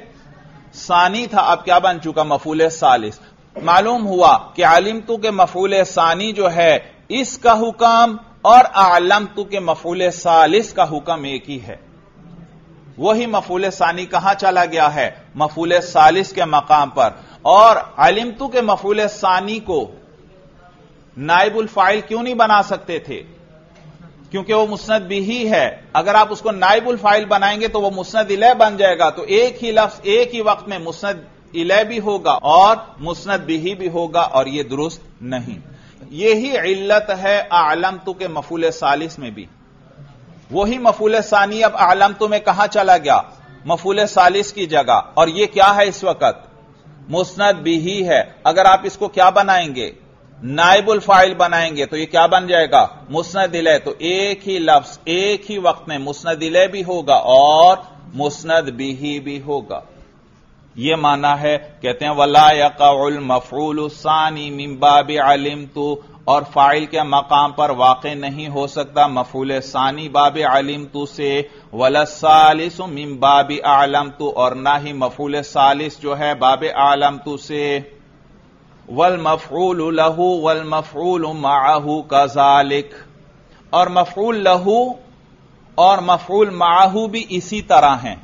ثانی تھا اب کیا بن چکا؟ مفعول ثالث. معلوم ہوا کہ علمت کے مفعول ثانی جو ہے اس کا حکم اور اعلمت کے مفعول ثالث کا حکم ایک ہی ہے. وہی مفعول ثانی کہاں چلا گیا ہے؟ مفعول ثالث کے مقام پر. اور علمت کے مفعول ثانی کو نائب الفاعل کیوں نہیں بنا سکتے تھے؟ کیونکہ وہ مسند بھی ہے. اگر آپ اس کو نائب الفاعل بنائیں گے تو وہ مسند الیہ بن جائے گا. تو ایک ہی لفظ ایک ہی وقت میں مسند الیہ بھی ہوگا اور مسند بھی ہوگا، اور یہ درست نہیں. یہی علت ہے اعلمت کے مفعول ثالث میں بھی. وہی مفعول ثانی اب اعلمت میں کہاں چلا گیا؟ مفعول ثالث کی جگہ. اور یہ کیا ہے اس وقت؟ مسند بھی ہے. اگر آپ اس کو کیا بنائیں گے؟ نائب الفاعل بنائیں گے تو یہ کیا بن جائے گا؟ مسند الیہ. تو ایک ہی لفظ ایک ہی وقت میں مسند الیہ بھی ہوگا اور مسند بھی ہوگا. یہ معنی ہے. کہتے ہیں وَلَا يَقَعُ الْمَفْعُولُ الثَّانِي مِن بَابِ عَلِمْتُ، اور فاعل کے مقام پر واقع نہیں ہو سکتا مفعول ثانی باب علمت سے، وَلَا الثَّالِثُ مِن بَابِ أَعْلَمْتُ، اور نہ ہی مفعول ثالث جو ہے باب علمت سے. وَالْمَفْعُولُ لَهُ وَالْمَفْعُولُ مَعَهُ كَذَلِكَ، اور مفعول لہو اور مفعول معہو بھی اسی طرح ہیں.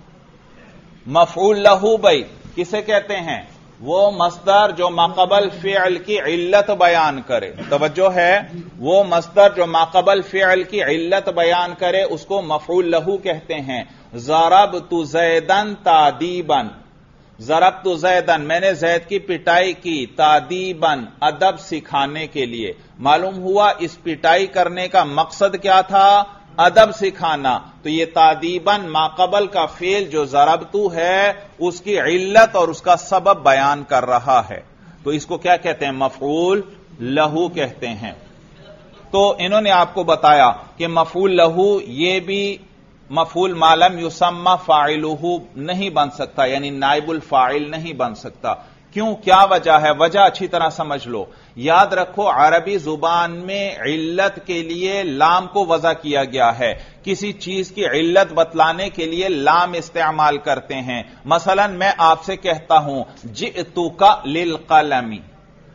مفعول لہو بھائی کسے کہتے ہیں؟ وہ مصدر جو ماقبل فعل کی علت بیان کرے. توجہ ہے؟ وہ مصدر جو ماقبل فعل کی علت بیان کرے اس کو مفعول لہو کہتے ہیں. ضربت زیدن تادیبن، ضربت زیدن میں نے زید کی پٹائی کی، تادیبن ادب سکھانے کے لیے. معلوم ہوا اس پٹائی کرنے کا مقصد کیا تھا؟ ادب سکھانا. تو یہ تادیبن ماقبل کا فعل جو ضربتو ہے اس کی علت اور اس کا سبب بیان کر رہا ہے. تو اس کو کیا کہتے ہیں؟ مفعول لہو کہتے ہیں. تو انہوں نے آپ کو بتایا کہ مفعول لہو یہ بھی مفعول ما لم یسمى فاعلہ نہیں بن سکتا، یعنی نائب الفاعل نہیں بن سکتا. کیوں؟ کیا وجہ ہے؟ وجہ اچھی طرح سمجھ لو. یاد رکھو عربی زبان میں علت کے لیے لام کو وضع کیا گیا ہے. کسی چیز کی علت بتلانے کے لیے لام استعمال کرتے ہیں. مثلا میں آپ سے کہتا ہوں جئتک للقلم،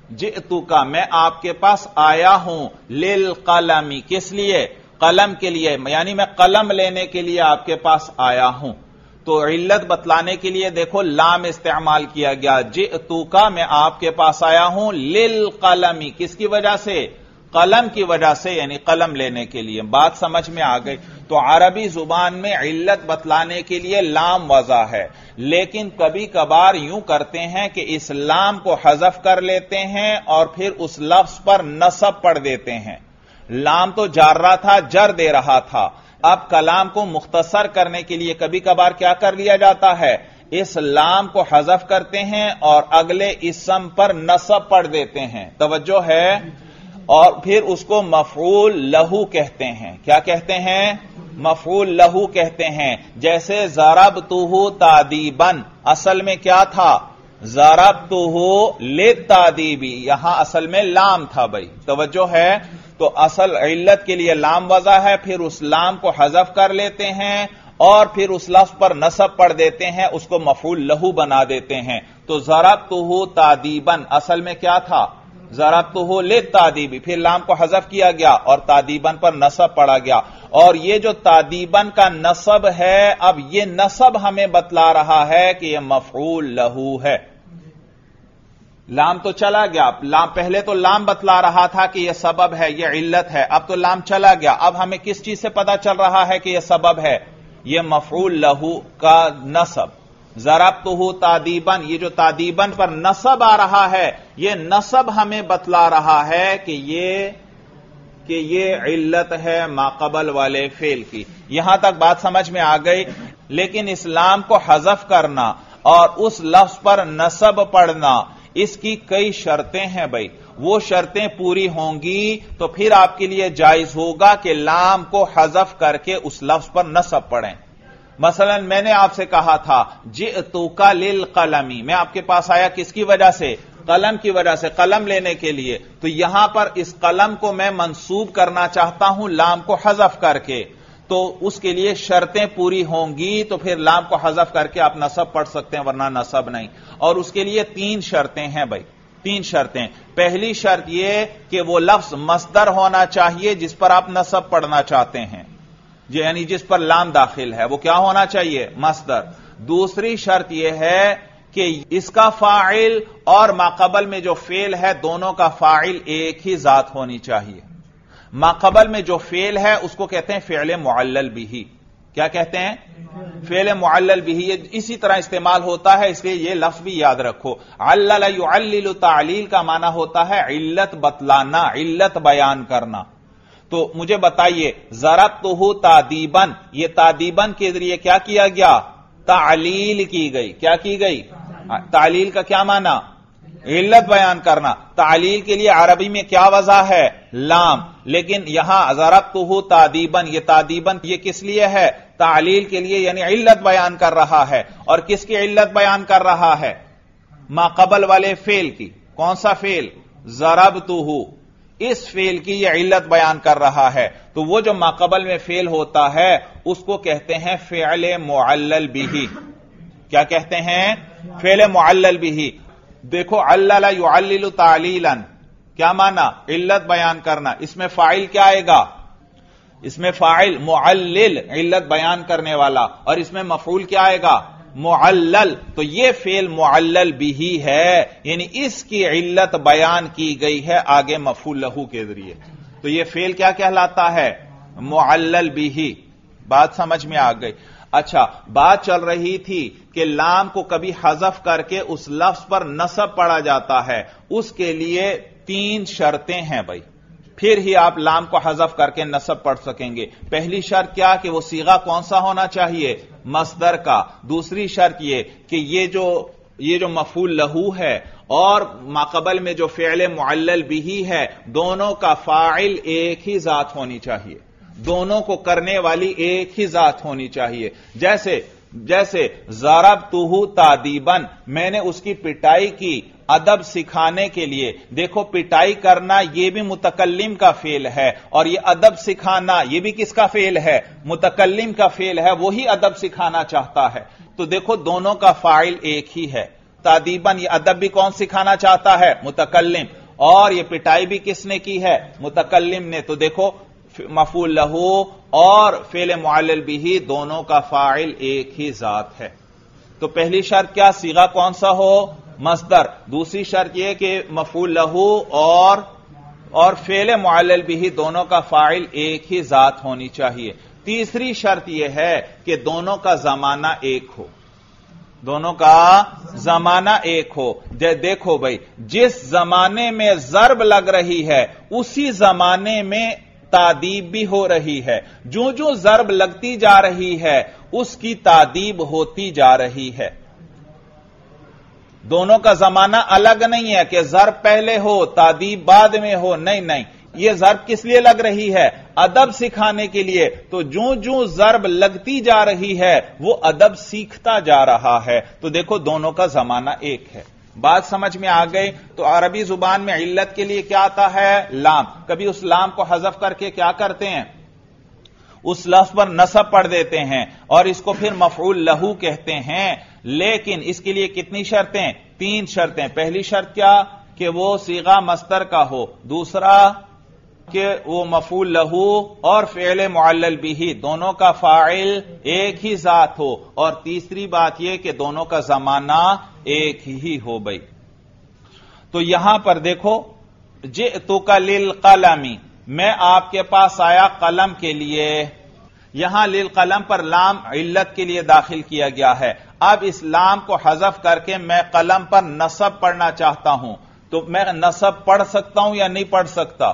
जिअतुका मैं आपके पास आया हूं, लिल कलमी किस लिए, कलम के लिए, यानी मैं कलम लेने के लिए आपके पास आया हूं। तो इल्लत बतलाने के लिए देखो लाम इस्तेमाल किया गया, जिअतुका मैं आपके पास आया हूं, लिल कलमी किसकी वजह से, कलम की वजह से, यानी कलम लेने के लिए। बात समझ में आ गई। तो अरबी जुबान में इल्लत बतलाने के लिए लाम वज़ा है, लेकिन कभी कभार यूं करते हैं कि इस लाम को हज़फ कर लेते हैं और फिर उस लफ्ज पर नसब पढ़ देते हैं। लाम तो जार्रा था, जर दे रहा था, अब कलाम को मुख्तसर करने के लिए कभी कभार क्या कर लिया जाता है, इस लाम को हज़फ करते हैं और अगले इसम पर नसब पढ़ देते हैं। तवज्जो है। और फिर उसको मफऊल लहू कहते हैं। क्या कहते हैं, मफऊल लहू कहते हैं। जैसे ज़रबतुहु तादीबन, असल में क्या था, ज़रबतुहु लित्तादीबी, यहां असल में लाम था भाई, तवज्जो है। तो असल इल्लत के लिए लाम वज़ा है, फिर उस लाम को हज़फ कर लेते हैं और फिर उस लफ्ज़ पर नसब पढ़ देते हैं, उसको मफऊल लहू बना देते हैं। तो ज़रबतुहु तादीबन असल में क्या था, ज़रबतुहु लित्तादीबी, फिर लाम को हज़फ किया गया और तादीबन पर नसब पढ़ा गया। और ये जो तादीबन का नसब है, अब ये नसब हमें बतला रहा है कि यह मफऊल लहू है। लाम तो चला गया, लाम पहले तो लाम बतला रहा था कि यह सबब है, यह इल्लत है, अब तो लाम चला गया। अब हमें किस चीज से पता चल रहा है कि यह सबब है, यह मफऊल लहू का नसब। ज़रबतुहु तादीबन, ये जो तादीबन पर नसब आ रहा है, यह नसब हमें बतला रहा है कि ये इल्लत है माक़बल वाले फेल की। यहां तक बात समझ में आ गई। लेकिन इस्लाम को हज़फ करना और उस लफ्ज पर नसब पढ़ना, इसकी कई शर्तें हैं भाई। वो शर्तें पूरी होंगी तो फिर आपके लिए जायज होगा कि लाम को हज़फ करके उस लफ्ज पर नसब पढ़ें। मसलन मैंने आपसे कहा था जिअतुका लिल कलमी, मैं आपके पास आया किसकी वजह से, कलम की वजह से, कलम लेने के लिए। तो यहां पर इस कलम को मैं मंसूब करना चाहता हूं लाम को हज़फ करके, तो उसके लिए शर्तें पूरी होंगी तो फिर लाम को हज़फ करके आप नसब पढ़ सकते हैं, वरना नसब नहीं। और उसके लिए 3 शर्तें हैं भाई, 3 शर्तें। पहली शर्त यह कि वो लफ्ज मस्दर होना चाहिए जिस पर आप नसब पढ़ना चाहते हैं, यानी जिस पर लाम दाखिल है, वो क्या होना चाहिए, मस्दर। दूसरी शर्त यह है कि इसका फाइल और माक़बल में जो फेल है, दोनों का फाइल एक ही जात होनी चाहिए। माक़बल में जो फेल है उसको कहते हैं फ़िअल मुअल्लल बिही। क्या कहते हैं, फ़िअल मुअल्लल बिही। ये इसी तरह इस्तेमाल होता है, इसलिए ये लफ्ज भी याद रखो। अल्लल युअल्लिलु तालील का माना होता है इल्लत बतलाना, इल्लत बयान करना। तो मुझे बताइए, ज़रबतुहु तादीबन, ये तादीबन के जरिए क्या किया गया, तालील की गई। क्या की गई, तालील का क्या माना, इल्लत बयान करना। तालील के लिए अरबी में क्या वजह है, लाम। लेकिन यहां ज़रबतुहु तादीबन, ये तादीबन ये किस लिए है, तालील के लिए, यानी इल्लत बयान कर रहा है। और किसकी इल्लत बयान कर रहा है, माक़बल वाले फेल की। कौन सा फेल, ज़रबतुहु, इस फेल की यह इल्लत बयान कर रहा है। तो वो जो माक़बल में फेल होता है उसको कहते हैं फ़िअल मुअल्लल बिही। क्या कहते हैं, फ़िअल मुअल्लल बिही। देखो अल्लल युअल्लिलु तालीलन, क्या माना, इल्लत बयान करना। इसमें फाइल क्या आएगा, इसमें फाइल मुअल्लिल, इल्लत बयान करने वाला, और इसमें मफऊल क्या आएगा, मुअल्लल। तो ये फेल मुअल्लल बिही है, यानी इसकी इल्लत बयान की गई है आगे मफऊल लहू के जरिए। तो ये फेल क्या कहलाता है, मुअल्लल बिही। बात समझ में आ गई। अच्छा, बात चल रही थी कि लाम को कभी हज़फ करके उस लफ्ज पर नसब पढ़ा जाता है, उसके लिए 3 शर्तें हैं भाई, फिर ही आप लाम को हज़फ करके नसब पढ़ सकेंगे। पहली शर्त क्या कि वो सीगा कौन सा होना चाहिए, मस्दर का। दूसरी शर्त ये कि ये जो मफऊल लहू है और माक़बल में जो फ़िअल मुअल्लल बिही है, दोनों का फाइल एक ही जात होनी चाहिए, दोनों को करने वाली एक ही जात होनी चाहिए। जैसे ज़रबतुहु तादीबन, मैंने उसकी पिटाई की अदब सिखाने के लिए। देखो, पिटाई करना यह भी मुतकल्लिम का फेल है और यह अदब सिखाना यह भी किसका फेल है, मुतकल्लिम का फेल है, वही अदब सिखाना चाहता है। तो देखो दोनों का फाइल एक ही है। तादीबन, यह अदब भी कौन सिखाना चाहता है, मुतकल्लिम, اور یہ پٹائی بھی کس نے کی ہے؟ متکلم نے. تو دیکھو مفعول لہو اور فعل معلل بھی دونوں کا فاعل ایک ہی ذات ہے. تو پہلی شرط کیا؟ صیغہ کون سا ہو؟ مصدر. دوسری شرط یہ کہ مفعول لہو اور فعل معلل بھی دونوں کا فاعل ایک ہی ذات ہونی چاہیے. تیسری شرط یہ ہے کہ دونوں کا زمانہ ایک ہو. دونوں کا زمانہ ایک ہو. دیکھو بھائی، جس زمانے میں ضرب لگ رہی ہے اسی زمانے میں تادیب بھی ہو رہی ہے. جو ضرب لگتی جا رہی ہے اس کی تادیب ہوتی جا رہی ہے. دونوں کا زمانہ الگ نہیں ہے کہ ضرب پہلے ہو تادیب بعد میں ہو. نہیں، یہ ضرب کس لیے لگ رہی ہے؟ ادب سکھانے کے لیے. تو جو ضرب لگتی جا رہی ہے وہ ادب سیکھتا جا رہا ہے. تو دیکھو دونوں کا زمانہ ایک ہے. بات سمجھ میں آ گئی؟ تو عربی زبان میں علت کے لیے کیا آتا ہے؟ لام. کبھی اس لام کو حذف کر کے کیا کرتے ہیں؟ اس لفظ پر نصب پڑھ دیتے ہیں اور اس کو پھر مفعول لہو کہتے ہیں. لیکن اس کے لیے کتنی شرطیں؟ 3 شرطیں. پہلی شرط کیا؟ کہ وہ صیغہ مصدر کا ہو. دوسرا کہ وہ مفعول لہو اور فعل معلل بھی دونوں کا فاعل ایک ہی ذات ہو. اور تیسری بات یہ کہ دونوں کا زمانہ ایک ہی ہو. بھائی تو یہاں پر دیکھو، جئتک للقلم، میں آپ کے پاس آیا قلم کے لیے. یہاں للقلم پر لام علت کے لیے داخل کیا گیا ہے. اب اس لام کو حذف کر کے میں قلم پر نصب پڑھنا چاہتا ہوں. تو میں نصب پڑھ سکتا ہوں یا نہیں پڑھ سکتا؟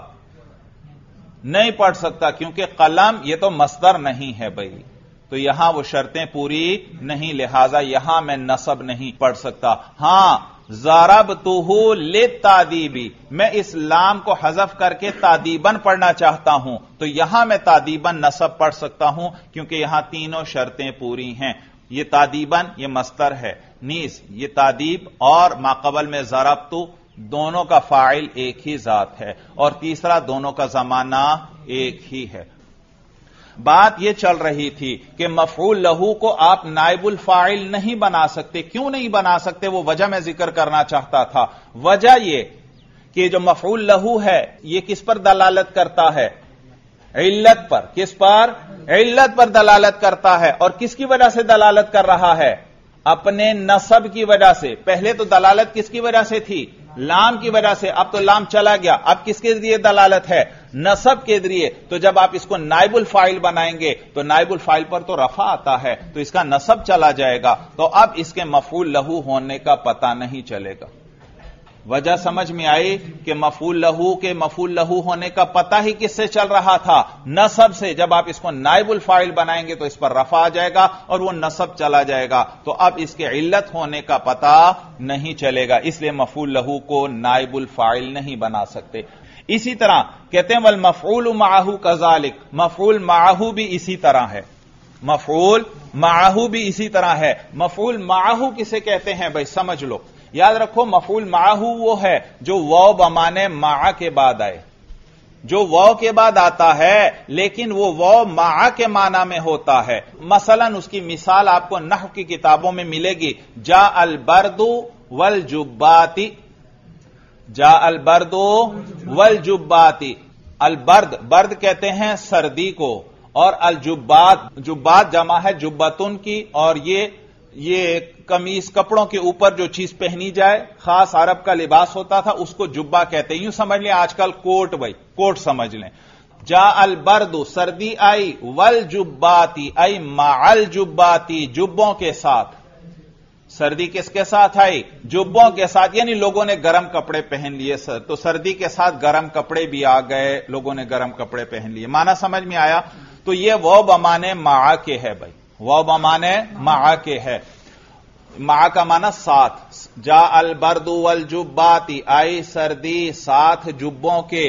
نہیں پڑھ سکتا، کیونکہ قلم یہ تو مصدر نہیں ہے بھائی. تو یہاں وہ شرطیں پوری نہیں، لہذا یہاں میں نصب نہیں پڑھ سکتا. ہاں ضربتہ للتادیبی، میں اس لام کو حذف کر کے تادیباً پڑھنا چاہتا ہوں تو یہاں میں تادیباً نصب پڑھ سکتا ہوں، کیونکہ یہاں تینوں شرطیں پوری ہیں. یہ تادیباً یہ مصدر ہے، نیز یہ تادیب اور ما قبل میں ضربتو دونوں کا فاعل ایک ہی ذات ہے. اور تیسرا دونوں کا زمانہ ایک ہی ہے. بات یہ چل رہی تھی کہ مفعول لہو کو آپ نائب الفاعل نہیں بنا سکتے. کیوں نہیں بنا سکتے؟ وہ وجہ میں ذکر کرنا چاہتا تھا. وجہ یہ کہ جو مفعول لہو ہے یہ کس پر دلالت کرتا ہے؟ علت پر. کس پر؟ علت پر دلالت کرتا ہے. اور کس کی وجہ سے دلالت کر رہا ہے؟ اپنے نصب کی وجہ سے. پہلے تو دلالت کس کی وجہ سے تھی؟ لام کی وجہ سے. اب تو لام چلا گیا، اب کس کے ذریعے دلالت ہے؟ نصب کے ذریعے. تو جب آپ اس کو نائب الفاعل بنائیں گے تو نائب الفاعل پر تو رفع آتا ہے، تو اس کا نصب چلا جائے گا. تو اب اس کے مفعول لہو ہونے کا پتہ نہیں چلے گا. وجہ سمجھ میں آئی کہ مفعول لہو کے مفعول لہو ہونے کا پتہ ہی کس سے چل رہا تھا؟ نصب سے. جب آپ اس کو نائب الفاعل بنائیں گے تو اس پر رفع آ جائے گا اور وہ نصب چلا جائے گا. تو اب اس کے علت ہونے کا پتہ نہیں چلے گا، اس لیے مفعول لہو کو نائب الفاعل نہیں بنا سکتے. اسی طرح کہتے ہیں والمفعول معہ کذالک، مفعول معہ بھی اسی طرح ہے. مفعول معہ بھی اسی طرح ہے. مفعول معہ کسے کہتے ہیں بھائی؟ سمجھ لو. یاد رکھو مفعول معہ وہ ہے جو واو بمانے مع کے بعد آئے، جو واو کے بعد آتا ہے لیکن وہ واو مع کے معنی میں ہوتا ہے. مثلا اس کی مثال آپ کو نحو کی کتابوں میں ملے گی. جاء البرد والجبات، جاء البرد والجبات. البرد، برد کہتے ہیں سردی کو، اور الجبات، جبات جمع ہے جبتن کی، اور یہ قمیص کپڑوں کے اوپر جو چیز پہنی جائے، خاص عرب کا لباس ہوتا تھا، اس کو جبہ کہتے ہیں. یوں سمجھ لیں آج کل کوٹ، بھائی کوٹ سمجھ لیں. جاء البرد، سردی آئی، والجباتی آئی مع الجباتی، جبوں کے ساتھ. سردی کس کے ساتھ آئی؟ جبوں کے ساتھ. یعنی لوگوں نے گرم کپڑے پہن لیے سر، تو سردی کے ساتھ گرم کپڑے بھی آ گئے، لوگوں نے گرم کپڑے پہن لیے. معنی سمجھ میں آیا؟ تو یہ واو بمانے مع کے ہے بھائی، واو بمانے مع کے ہے. مع کا معنی ساتھ. جاء البرد والجبات، آئی سردی ساتھ جبوں کے.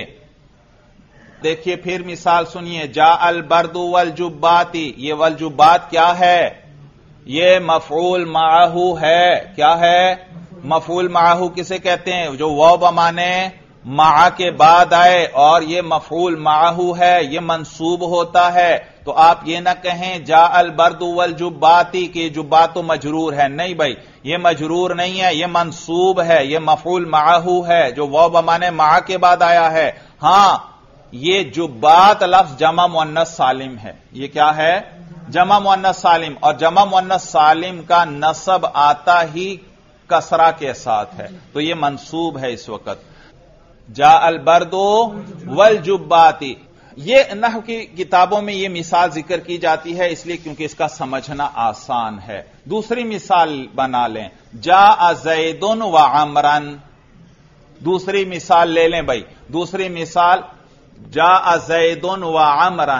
دیکھیے پھر مثال سنیے. جاء البرد والجبات، یہ والجبات کیا ہے؟ یہ مفعول معہ ہے. کیا ہے؟ مفعول معہ کسے کہتے ہیں؟ جو واو بمانے مع کے بعد آئے اور یہ مفعول معہو ہے، یہ منصوب ہوتا ہے، تو آپ یہ نہ کہیں جاء البرد والجباتی کہ جبات تو مجرور ہے، نہیں بھائی، یہ مجرور نہیں ہے، یہ منصوب ہے، یہ مفعول معہو ہے جو واو بمانے مع کے بعد آیا ہے۔ ہاں یہ جبات لفظ جمع مؤنث سالم ہے، یہ کیا ہے؟ جمع مؤنث سالم، اور جمع مؤنث سالم کا نصب آتا ہی کسرہ کے ساتھ ہے، تو یہ منصوب ہے اس وقت۔ جاء البرد والجباتی، یہ نحو کی کتابوں میں یہ مثال ذکر کی جاتی ہے اس لیے کیونکہ اس کا سمجھنا آسان ہے۔ دوسری مثال بنا لیں، جاء زید وعمرا، دوسری مثال لے لیں بھائی، دوسری مثال جاء زید وعمرا،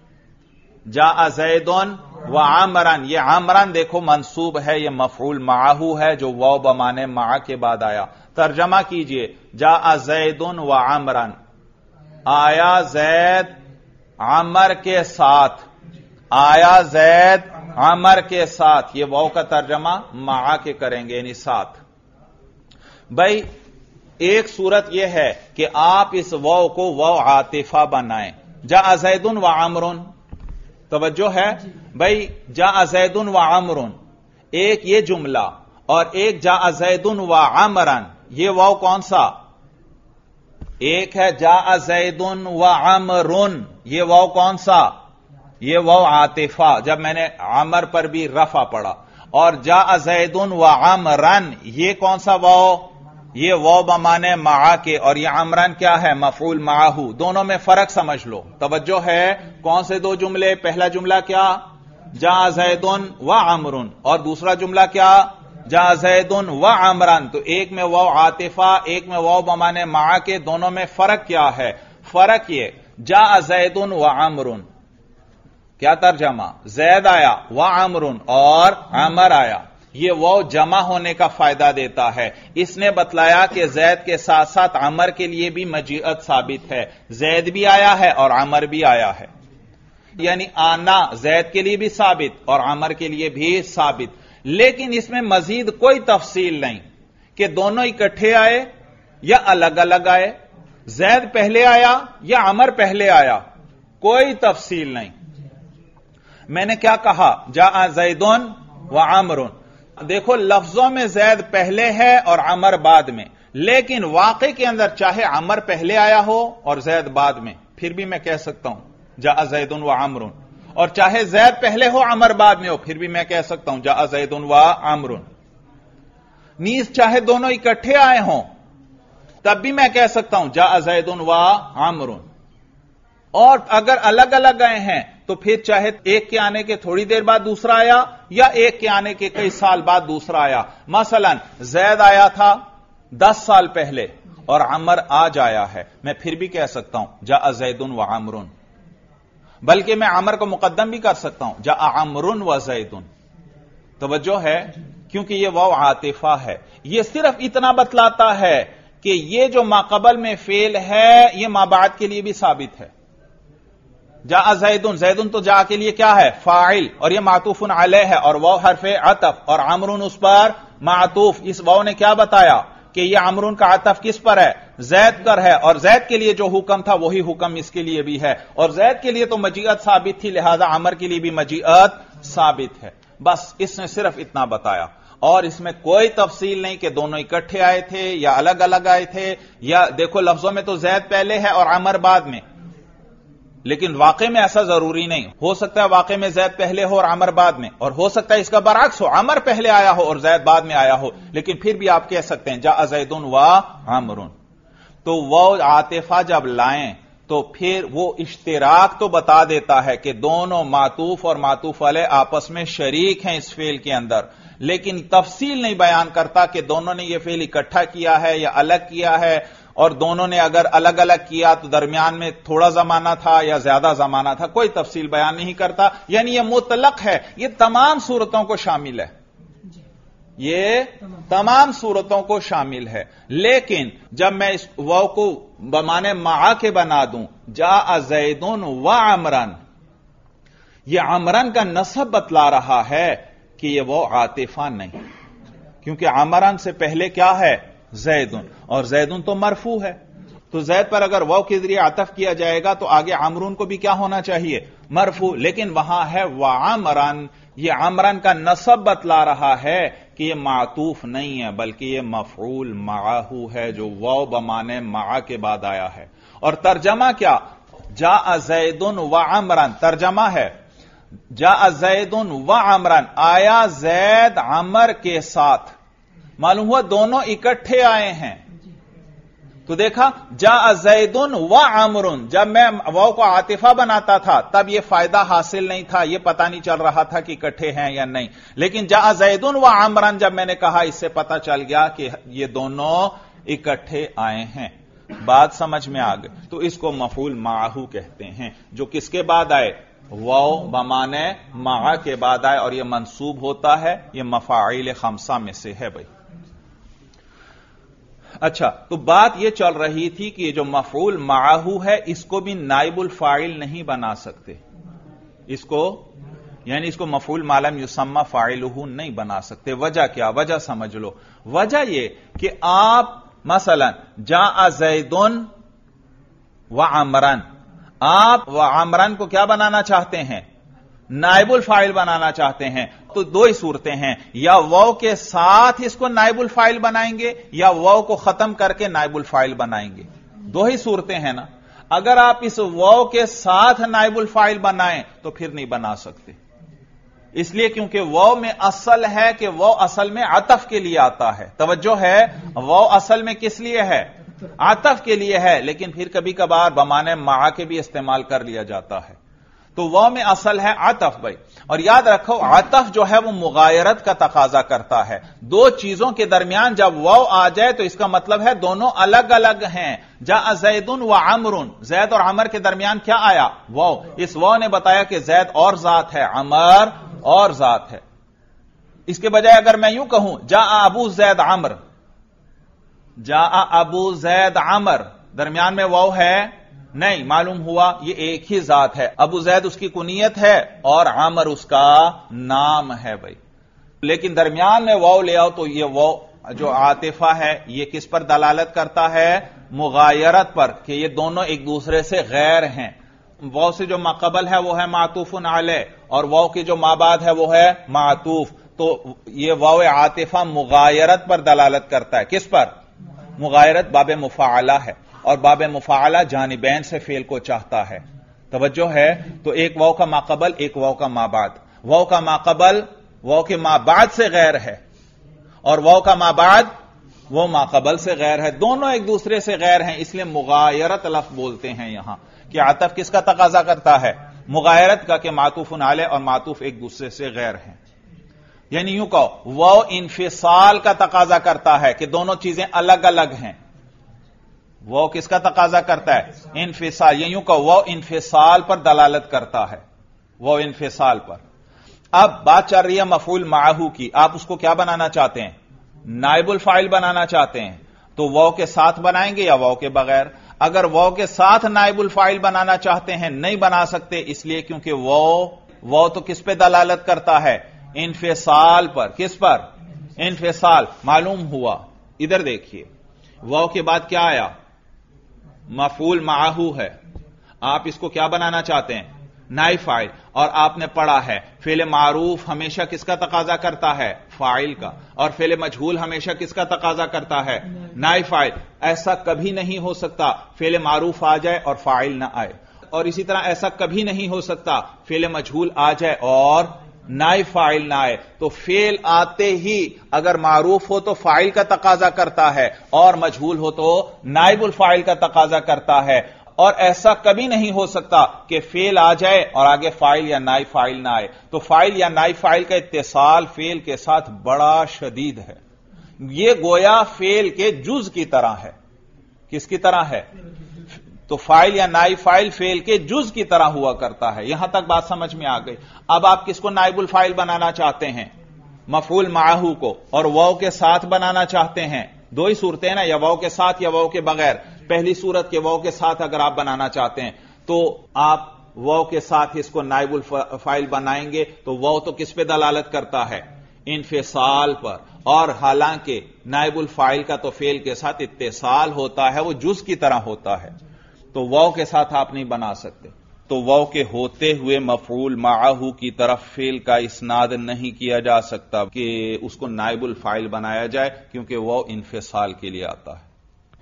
جاء زید وعمرا، یہ عمران دیکھو منصوب ہے، یہ مفعول معہو ہے جو واو بمانے مع کے بعد آیا۔ ترجمہ کیجئے، جاء زید وعمرا، آیا زید عمر کے ساتھ، آیا زید عمر کے ساتھ، یہ واو کا ترجمہ مع کے کریں گے یعنی ساتھ۔ بھائی ایک صورت یہ ہے کہ آپ اس واو کو واو عاطفہ بنائیں، جاء زید وعمر، توجہ ہے بھائی، جاء زید وعمر ایک یہ جملہ، اور ایک جاء زید وعمرا، یہ واو کون سا؟ ایک ہے جاء زید وعمر، یہ واو کون سا؟ یہ واو عاطفہ، جب میں نے عمر پر بھی رفع پڑھا، اور جاء زید وعمرا یہ کون سا واو؟ یہ واو بمانے مع کے، اور یہ عمران کیا ہے؟ مفعول معہو۔ دونوں میں فرق سمجھ لو، توجہ ہے، کون سے دو جملے؟ پہلا جملہ کیا؟ جاء زید وعمر، اور دوسرا جملہ کیا؟ جاء زید وعمران۔ تو ایک میں واو عاطفہ، ایک میں واو بمانے مع کے، دونوں میں فرق کیا ہے؟ فرق یہ، جاء زید وعمر، کیا ترجمہ؟ زید آیا، وعمر اور عمر آیا، یہ واو جمع ہونے کا فائدہ دیتا ہے۔ اس نے بتلایا کہ زید کے ساتھ ساتھ عمر کے لیے بھی مجیت ثابت ہے، زید بھی آیا ہے اور عمر بھی آیا ہے، یعنی آنا زید کے لیے بھی ثابت اور عمر کے لیے بھی ثابت۔ لیکن اس میں مزید کوئی تفصیل نہیں کہ دونوں اکٹھے آئے یا الگ الگ آئے، زید پہلے آیا یا عمر پہلے آیا، کوئی تفصیل نہیں۔ میں نے کیا کہا؟ جاء زید وعمر، دیکھو لفظوں میں زید پہلے ہے اور عمر بعد میں، لیکن واقع کے اندر چاہے عمر پہلے آیا ہو اور زید بعد میں، پھر بھی میں کہہ سکتا ہوں جاء زید وعمر، اور چاہے زید پہلے ہو عمر بعد میں ہو، پھر بھی میں کہہ سکتا ہوں جاء زید وعمر۔ نیز چاہے دونوں اکٹھے آئے ہوں تب بھی میں کہہ سکتا ہوں جاء زید وعمر، اور اگر الگ الگ آئے ہیں تو پھر چاہے ایک کے آنے کے تھوڑی دیر بعد دوسرا آیا یا ایک کے آنے کے کئی سال بعد دوسرا آیا۔ مثلا زید آیا تھا 10 سال پہلے اور عمر آج آیا ہے، میں پھر بھی کہہ سکتا ہوں جاء زید وعمر، بلکہ میں عمر کو مقدم بھی کر سکتا ہوں جاء عمر وزید۔ توجہ ہے، کیونکہ یہ واو عاطفہ ہے، یہ صرف اتنا بتلاتا ہے کہ یہ جو ماقبل میں فعل ہے یہ ما بعد کے لیے بھی ثابت ہے۔ جاء زیدن، زیدن تو جا کے لیے کیا ہے؟ فاعل، اور یہ معطوف علیہ ہے، اور واو حرف عطف، اور عمرون اس پر معطوف۔ اس واو نے کیا بتایا کہ یہ عمرون کا عطف کس پر ہے؟ زید پر ہے، اور زید کے لیے جو حکم تھا وہی حکم اس کے لیے بھی ہے، اور زید کے لیے تو مجیت ثابت تھی، لہذا عمر کے لیے بھی مجیت ثابت ہے۔ بس اس نے صرف اتنا بتایا، اور اس میں کوئی تفصیل نہیں کہ دونوں اکٹھے آئے تھے یا الگ الگ آئے تھے، یا دیکھو لفظوں میں تو زید پہلے ہے اور عمر بعد میں، لیکن واقع میں ایسا ضروری نہیں، ہو سکتا ہے واقع میں زید پہلے ہو اور عمر بعد میں، اور ہو سکتا ہے اس کا برعکس ہو، عمر پہلے آیا ہو اور زید بعد میں آیا ہو، لیکن پھر بھی آپ کہہ سکتے ہیں جاء زید وعمر۔ تو وہ عاطفہ جب لائیں تو پھر وہ اشتراک تو بتا دیتا ہے کہ دونوں معطوف اور معطوف علیہ آپس میں شریک ہیں اس فعل کے اندر، لیکن تفصیل نہیں بیان کرتا کہ دونوں نے یہ فعل اکٹھا کیا ہے یا الگ کیا ہے، اور دونوں نے اگر الگ الگ کیا تو درمیان میں تھوڑا زمانہ تھا یا زیادہ زمانہ تھا، کوئی تفصیل بیان نہیں کرتا، یعنی یہ مطلق ہے، یہ تمام صورتوں کو شامل ہے، یہ تمام صورتوں کو شامل ہے۔ لیکن جب میں اس واو کو بمانے مع کے بنا دوں جاء زید وعمران، یہ عمران کا نسب بتلا رہا ہے کہ یہ وہ عاطفہ نہیں، کیونکہ عمران سے پہلے کیا ہے؟ زیدن، اور زیدن تو مرفوع ہے، تو زید پر اگر واو کے ذریعے عطف کیا جائے گا تو آگے عمرون کو بھی کیا ہونا چاہیے؟ مرفوع. لیکن وہاں ہے وعمرن، یہ عمرن کا نصب بتلا رہا ہے کہ یہ معطوف نہیں ہے بلکہ یہ مفعول معہو ہے جو واو بمانے مع کے بعد آیا ہے. اور ترجمہ کیا؟ جاء زید وعمرن، ترجمہ ہے جاء زید وعمرن، آیا زید عمر کے ساتھ. معلوم ہوا دونوں اکٹھے آئے ہیں. تو دیکھا جاء زید وعمرن، جب میں واو کو عاطفہ بناتا تھا تب یہ فائدہ حاصل نہیں تھا، یہ پتہ نہیں چل رہا تھا کہ اکٹھے ہیں یا نہیں. لیکن جاء زید وعمرن جب میں نے کہا اس سے پتہ چل گیا کہ یہ دونوں اکٹھے آئے ہیں. بات سمجھ میں آ گئی. تو اس کو مفعول معہو کہتے ہیں جو کس کے بعد آئے؟ واو بمانے مع کے بعد آئے، اور یہ منصوب ہوتا ہے، یہ مفاعیل خمسہ میں سے ہے بھائی. اچھا، تو بات یہ چل رہی تھی کہ یہ جو مفعول معہو ہے اس کو بھی نائب الفاعل نہیں بنا سکتے. اس کو یعنی اس کو مفعول ما لم یسمى فاعلہ نہیں بنا سکتے. وجہ کیا؟ وجہ سمجھ لو. وجہ یہ کہ آپ مثلا جاء زید وعمرن، آپ وعمرن کو کیا بنانا چاہتے ہیں؟ نائب الفاعل بنانا چاہتے ہیں. تو دو ہی صورتیں ہیں، یا واو کے ساتھ اس کو نائب الفاعل بنائیں گے یا واو کو ختم کر کے نائب الفاعل بنائیں گے. دو ہی صورتیں ہیں نا. اگر آپ اس واو کے ساتھ نائب الفاعل بنائیں تو پھر نہیں بنا سکتے، اس لیے کیونکہ واو میں اصل ہے کہ واو اصل میں عطف کے لیے آتا ہے. توجہ ہے، واو اصل میں کس لیے ہے؟ عطف کے لیے ہے، لیکن پھر کبھی کبھار بمانے مع کے بھی استعمال کر لیا جاتا ہے. تو واو میں اصل ہے عطف بھائی. اور یاد رکھو عطف جو ہے وہ مغایرت کا تقاضا کرتا ہے. دو چیزوں کے درمیان جب واو آ جائے تو اس کا مطلب ہے دونوں الگ الگ ہیں. جاء زید وعمر، زید اور عمر کے درمیان کیا آیا؟ واو. اس واو نے بتایا کہ زید اور ذات ہے، عمر اور ذات ہے. اس کے بجائے اگر میں یوں کہوں جاء ابو زید عمر، جاء ابو زید عمر، درمیان میں واو ہے نہیں. معلوم ہوا یہ ایک ہی ذات ہے. ابو زید اس کی کنیت ہے اور عمر اس کا نام ہے بھائی. لیکن درمیان میں واو لے آؤ تو یہ واو جو عاطفہ ہے یہ کس پر دلالت کرتا ہے؟ مغایرت پر، کہ یہ دونوں ایک دوسرے سے غیر ہیں. واو سے جو ماقبل ہے وہ ہے معطوف علیہ، اور واو کی جو مابعد ہے وہ ہے معطوف. تو یہ واو عاطفہ مغایرت پر دلالت کرتا ہے. کس پر؟ مغایرت باب مفاعلہ ہے، اور باب مفاعلہ جانبین سے فعل کو چاہتا ہے. توجہ ہے. تو ایک واو کا ماقبل، ایک واو کا مابعد. واو کا ماقبل واو کے مابعد سے غیر ہے، اور واو کا مابعد وہ ماقبل سے غیر ہے. دونوں ایک دوسرے سے غیر ہیں، اس لیے مغایرت لفظ بولتے ہیں یہاں کہ عطف کس کا تقاضا کرتا ہے؟ مغایرت کا، کہ معطوف علیہ اور معطوف ایک دوسرے سے غیر ہیں. یعنی یوں کہو واو انفصال کا تقاضا کرتا ہے کہ دونوں چیزیں الگ الگ ہیں. وہ کس کا تقاضا کرتا ہے؟ انفصال. یوں کہو وہ انفصال پر دلالت کرتا ہے، وہ انفصال پر. اب بات چل رہی ہے مفعول معہو کی. آپ اس کو کیا بنانا چاہتے ہیں؟ نائب الفاعل بنانا چاہتے ہیں. تو واو کے ساتھ بنائیں گے یا واو کے بغیر؟ اگر واو کے ساتھ نائب الفاعل بنانا چاہتے ہیں نہیں بنا سکتے، اس لیے کیونکہ واو تو کس پہ دلالت کرتا ہے؟ انفصال پر. کس پر؟ انفصال. معلوم ہوا ادھر دیکھیے واو کے بعد کیا آیا؟ مفعول معہو ہے. آپ اس کو کیا بنانا چاہتے ہیں؟ نائب فاعل. اور آپ نے پڑھا ہے فعل معروف ہمیشہ کس کا تقاضا کرتا ہے؟ فاعل کا. اور فعل مجہول ہمیشہ کس کا تقاضا کرتا ہے؟ نائب فاعل. ایسا کبھی نہیں ہو سکتا فعل معروف آ جائے اور فاعل نہ آئے، اور اسی طرح ایسا کبھی نہیں ہو سکتا فعل مجہول آ جائے اور نائب فاعل نہ آئے. تو فعل آتے ہی اگر معروف ہو تو فاعل کا تقاضا کرتا ہے، اور مجہول ہو تو نائب الفاعل کا تقاضا کرتا ہے. اور ایسا کبھی نہیں ہو سکتا کہ فعل آ جائے اور آگے فاعل یا نائب فاعل نہ آئے. تو فاعل یا نائب فاعل کا اتصال فعل کے ساتھ بڑا شدید ہے. یہ گویا فعل کے جز کی طرح ہے. کس کی طرح ہے؟ تو فاعل یا نائب فاعل فعل کے جز کی طرح ہوا کرتا ہے. یہاں تک بات سمجھ میں آ گئی. اب آپ کس کو نائب الفاعل بنانا چاہتے ہیں؟ مفعول معہو کو. اور واو کے ساتھ بنانا چاہتے ہیں. دو ہی صورتیں ہیں نا، یا واو کے ساتھ یا واو کے بغیر. پہلی صورت کے واو کے ساتھ اگر آپ بنانا چاہتے ہیں تو آپ واو کے ساتھ اس کو نائب الفاعل بنائیں گے. تو واو تو کس پہ دلالت کرتا ہے؟ انفصال پر، اور حالانکہ نائب الفاعل کا تو فعل کے ساتھ اتصال ہوتا ہے، وہ جز کی طرح ہوتا ہے، تو واو کے ساتھ آپ نہیں بنا سکتے، تو واو کے ہوتے ہوئے مفعول معہ کی طرف فعل کا اسناد نہیں کیا جا سکتا کہ اس کو نائب الفاعل بنایا جائے، کیونکہ واو انفصال کے لیے آتا ہے۔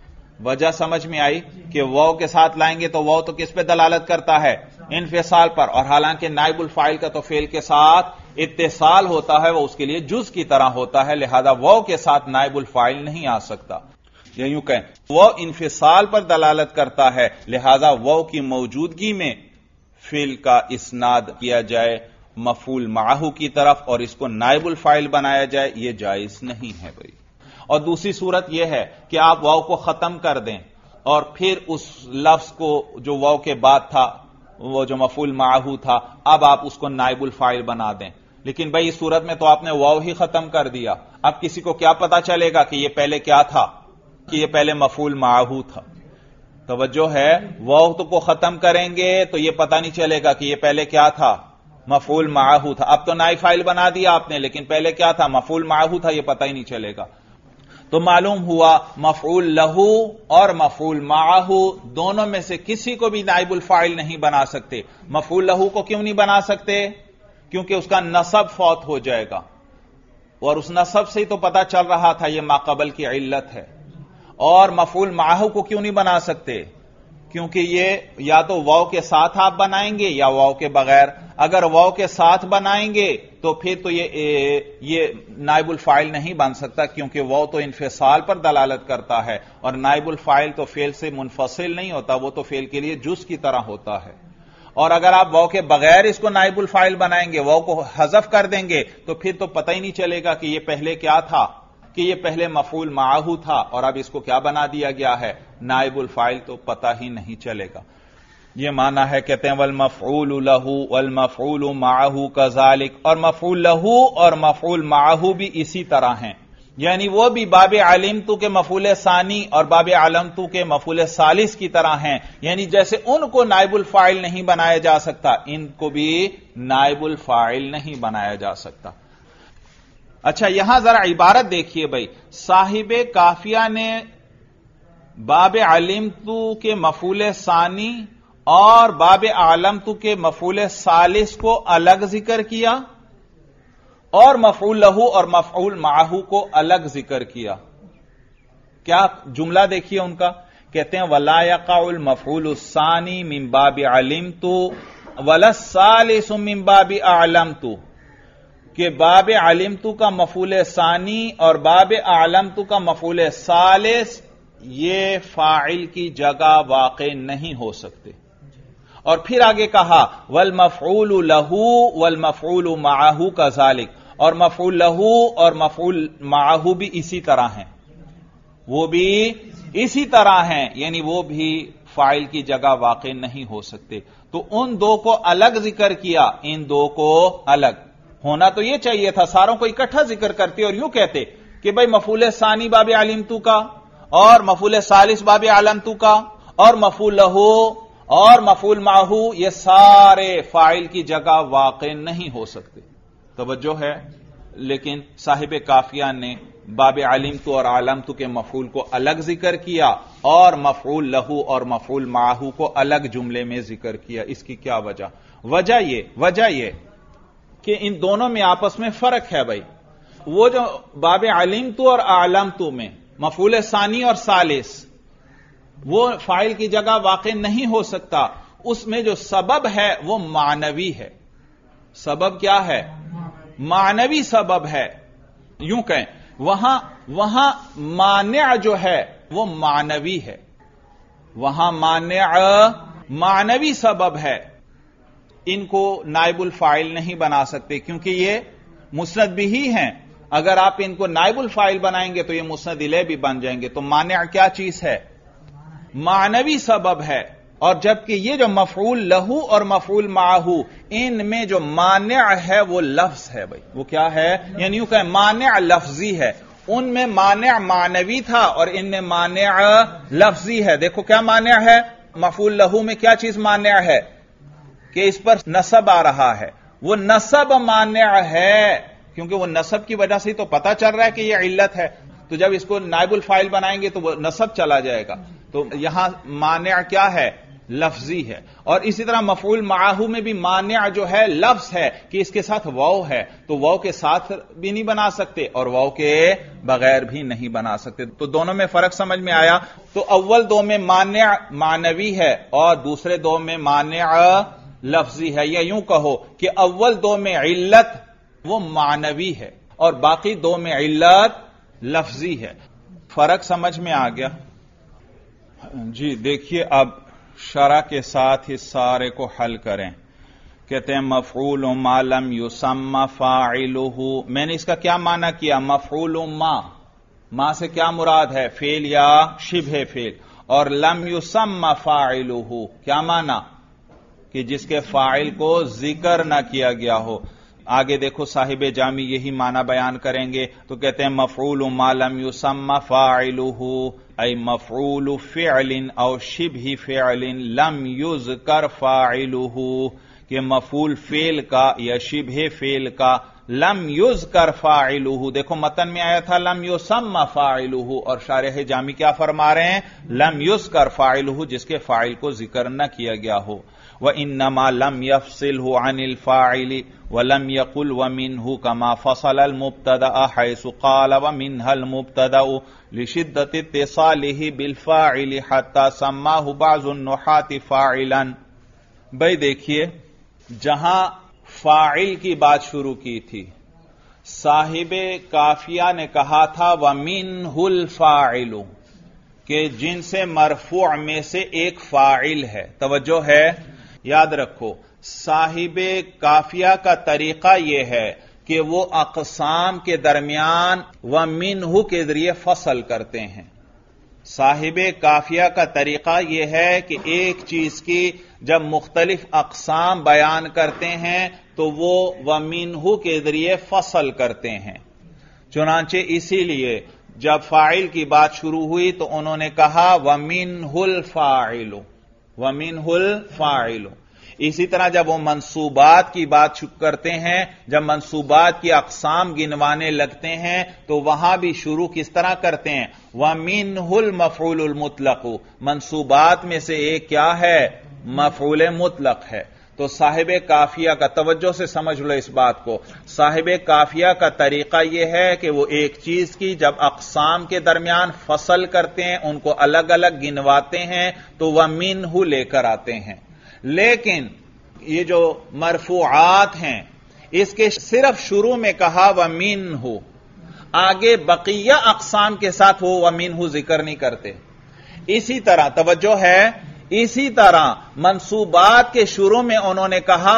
وجہ سمجھ میں آئی کہ واو کے ساتھ لائیں گے تو واو تو کس پہ دلالت کرتا ہے؟ انفصال پر، اور حالانکہ نائب الفاعل کا تو فعل کے ساتھ اتصال ہوتا ہے، وہ اس کے لیے جز کی طرح ہوتا ہے، لہذا واو کے ساتھ نائب الفاعل نہیں آ سکتا، یا یوں کہیں واو انفصال پر دلالت کرتا ہے، لہذا واو کی موجودگی میں فعل کا اسناد کیا جائے مفعول معہ کی طرف اور اس کو نائب الفاعل بنایا جائے، یہ جائز نہیں ہے بھائی۔ اور دوسری صورت یہ ہے کہ آپ واو کو ختم کر دیں اور پھر اس لفظ کو جو واو کے بعد تھا، وہ جو مفعول معہ تھا، اب آپ اس کو نائب الفاعل بنا دیں، لیکن بھائی اس صورت میں تو آپ نے واو ہی ختم کر دیا، اب کسی کو کیا پتا چلے گا کہ یہ پہلے کیا تھا، کہ یہ پہلے مفعول معہ تھا؟ توجہ ہے، واو تو کو ختم کریں گے تو یہ پتا نہیں چلے گا کہ یہ پہلے کیا تھا، مفعول معہ تھا۔ اب تو نائب فاعل بنا دیا آپ نے، لیکن پہلے کیا تھا، مفعول معہ تھا، یہ پتا ہی نہیں چلے گا۔ تو معلوم ہوا مفعول لہو اور مفعول معہ دونوں میں سے کسی کو بھی نائب الفاعل نہیں بنا سکتے۔ مفعول لہو کو کیوں نہیں بنا سکتے؟ کیونکہ اس کا نصب فوت ہو جائے گا، اور اس نصب سے ہی تو پتا چل رہا تھا یہ ماقبل کی علت ہے۔ اور مفعول معہ کو کیوں نہیں بنا سکتے؟ کیونکہ یہ یا تو واو کے ساتھ آپ بنائیں گے یا واو کے بغیر۔ اگر واو کے ساتھ بنائیں گے تو پھر تو یہ نائب الفاعل نہیں بن سکتا، کیونکہ واو تو انفصال پر دلالت کرتا ہے، اور نائب الفاعل تو فعل سے منفصل نہیں ہوتا، وہ تو فعل کے لیے جز کی طرح ہوتا ہے۔ اور اگر آپ واو کے بغیر اس کو نائب الفاعل بنائیں گے، واو کو حذف کر دیں گے، تو پھر تو پتہ ہی نہیں چلے گا کہ یہ پہلے کیا تھا، کہ یہ پہلے مفعول معہ تھا اور اب اس کو کیا بنا دیا گیا ہے، نائب الفاعل، تو پتہ ہی نہیں چلے گا۔ یہ معنی ہے، کہتے ہیں والمفعول لہو والمفعول معہ کذالک، اور مفعول لہو اور مفعول معہ بھی اسی طرح ہیں، یعنی وہ بھی باب علمت کے مفعول ثانی اور باب علمت کے مفعول ثالث کی طرح ہیں، یعنی جیسے ان کو نائب الفاعل نہیں بنایا جا سکتا، ان کو بھی نائب الفاعل نہیں بنایا جا سکتا۔ اچھا، یہاں ذرا عبارت دیکھیے بھائی، صاحب کافیہ نے باب علمت کے مفعول ثانی اور باب علمت کے مفعول ثالث کو الگ ذکر کیا اور مفعول لہو اور مفعول معہ کو الگ ذکر کیا۔ کیا جملہ دیکھیے ان کا، کہتے ہیں ولا یقع المفعول الثانی من باب علمت ولا الثالث من باب اعلمت، کہ باب علمت کا مفعول ثانی اور باب اعلمت کا مفعول ثالث یہ فاعل کی جگہ واقع نہیں ہو سکتے۔ اور پھر آگے کہا والمفعول لہو والمفعول معہ کذالک، اور مفعول لہو اور مفعول معہ بھی اسی طرح ہیں، وہ بھی اسی طرح ہیں، یعنی وہ بھی فاعل کی جگہ واقع نہیں ہو سکتے۔ تو ان دو کو الگ ذکر کیا، ان دو کو الگ ہونا تو یہ چاہیے تھا، ساروں کو اکٹھا ذکر کرتے اور یوں کہتے کہ بھئی مفعول ثانی باب علمت کا اور مفعول ثالث باب علمت کا اور مفعول لہو اور مفعول معہ یہ سارے فاعل کی جگہ واقع نہیں ہو سکتے۔ توجہ ہے، لیکن صاحب کافیہ نے باب علمت اور علمت کے مفعول کو الگ ذکر کیا اور مفعول لہو اور مفعول معہ کو الگ جملے میں ذکر کیا۔ اس کی کیا وجہ؟ وجہ یہ کہ ان دونوں میں آپس میں فرق ہے بھائی۔ وہ جو باب علمت اور اعلمت میں مفعول ثانی اور ثالث وہ فاعل کی جگہ واقع نہیں ہو سکتا، اس میں جو سبب ہے وہ معنوی ہے۔ سبب کیا ہے؟ معنوی سبب ہے، یوں کہیں وہاں مانع جو ہے وہ معنوی ہے، وہاں مانع معنوی سبب ہے، ان کو نائب الفاعل نہیں بنا سکتے کیونکہ یہ مسند بھی ہی ہیں۔ اگر آپ ان کو نائب الفاعل بنائیں گے تو یہ مسند الیہ بھی بن جائیں گے۔ تو مانع کیا چیز ہے؟ معنوی سبب ہے، اور جبکہ یہ جو مفعول لہو اور مفعول معہ ان میں جو مانع ہے وہ لفظ ہے بھائی۔ وہ کیا ہے؟ یعنی یوں کہ مانع لفظی ہے، ان میں مانع معنوی تھا اور ان میں مانع لفظی ہے۔ دیکھو کیا مانع ہے، مفعول لہو میں کیا چیز مانع ہے کہ اس پر نصب آ رہا ہے، وہ نصب مانع ہے کیونکہ وہ نسب کی وجہ سے تو پتا چل رہا ہے کہ یہ علت ہے، تو جب اس کو نائب الفاعل بنائیں گے تو وہ نسب چلا جائے گا. تو یہاں مانع کیا ہے؟ لفظی ہے. اور اسی طرح مفعول معاہو میں بھی مانع جو ہے لفظ ہے کہ اس کے ساتھ واو ہے، تو واو کے ساتھ بھی نہیں بنا سکتے اور واو کے بغیر بھی نہیں بنا سکتے. تو دونوں میں فرق سمجھ میں آیا. تو اول دو میں مانع معنوی ہے اور دوسرے دو میں مانع لفظی ہے. یا یوں کہو کہ اول دو میں علت وہ معنوی ہے اور باقی دو میں علت لفظی ہے. فرق سمجھ میں آ گیا؟ جی دیکھیے اب شرح کے ساتھ اس سارے کو حل کریں. کہتے ہیں مفعول ما لم یسمى فاعلہ. میں نے اس کا کیا معنی کیا؟ مفعول ما سے کیا مراد ہے؟ فعل یا شبہ فعل. اور لم یسمى فاعلہ کیا معنی؟ کہ جس کے فاعل کو ذکر نہ کیا گیا ہو. آگے دیکھو صاحب جامی یہی معنی بیان کریں گے. تو کہتے ہیں مفعول ما لم یسمى فاعلہ ای مفعول فعل او شبہ فعل لم یذکر فاعلہ، کہ مفعول فعل کا یا شبہ فعل کا لم یذکر فاعلہ. دیکھو متن میں آیا تھا لم یسمى فاعلہ اور شارح جامی کیا فرما رہے ہیں؟ لم یذکر فاعلہ، جس کے فاعل کو ذکر نہ کیا گیا ہو. وَإِنَّمَا لَمْ يَفْصِلْهُ عَنِ الْفَاعِلِ وَلَمْ يَقُلْ وَمِنْهُ كَمَا فَصَلَ الْمُبْتَدَأَ حَيْثُ قَالَ وَمِنْهَا الْمُبْتَدَأُ لِشِدَّةِ اتصاله بِالْفَاعِلِ حَتَّى سَمَّاهُ بَعْضُ النُّحَاةِ فَاعِلًا. بھئی دیکھیے جہاں فاعل کی بات شروع کی تھی صاحب کافیہ نے کہا تھا وَمِنْهُ الْفَاعِلُ، کہ جن سے مرفوع میں سے ایک فاعل ہے. توجہ ہے، یاد رکھو صاحب کافیہ کا طریقہ یہ ہے کہ وہ اقسام کے درمیان ومنہ کے ذریعے فصل کرتے ہیں. صاحب کافیہ کا طریقہ یہ ہے کہ ایک چیز کی جب مختلف اقسام بیان کرتے ہیں تو وہ ومنہ کے ذریعے فصل کرتے ہیں. چنانچہ اسی لیے جب فاعل کی بات شروع ہوئی تو انہوں نے کہا وَمِنْهُ الْفَاعِلُ وَمِنْهُ الْفَاعِلُ. اسی طرح جب وہ منصوبات کی بات کرتے ہیں، جب منصوبات کی اقسام گنوانے لگتے ہیں تو وہاں بھی شروع کس طرح کرتے ہیں؟ وَمِنْهُ الْمَفْعُولُ الْمُطْلَقُ. منصوبات میں سے ایک کیا ہے؟ مفعول مطلق ہے. تو صاحب کافیہ کا، توجہ سے سمجھ لو اس بات کو، صاحب کافیہ کا طریقہ یہ ہے کہ وہ ایک چیز کی جب اقسام کے درمیان فصل کرتے ہیں، ان کو الگ الگ گنواتے ہیں تو وہ منہ لے کر آتے ہیں. لیکن یہ جو مرفوعات ہیں اس کے صرف شروع میں کہا وہ منہ، آگے بقیہ اقسام کے ساتھ وہ ومنہ ذکر نہیں کرتے. اسی طرح توجہ ہے، اسی طرح منصوبات کے شروع میں انہوں نے کہا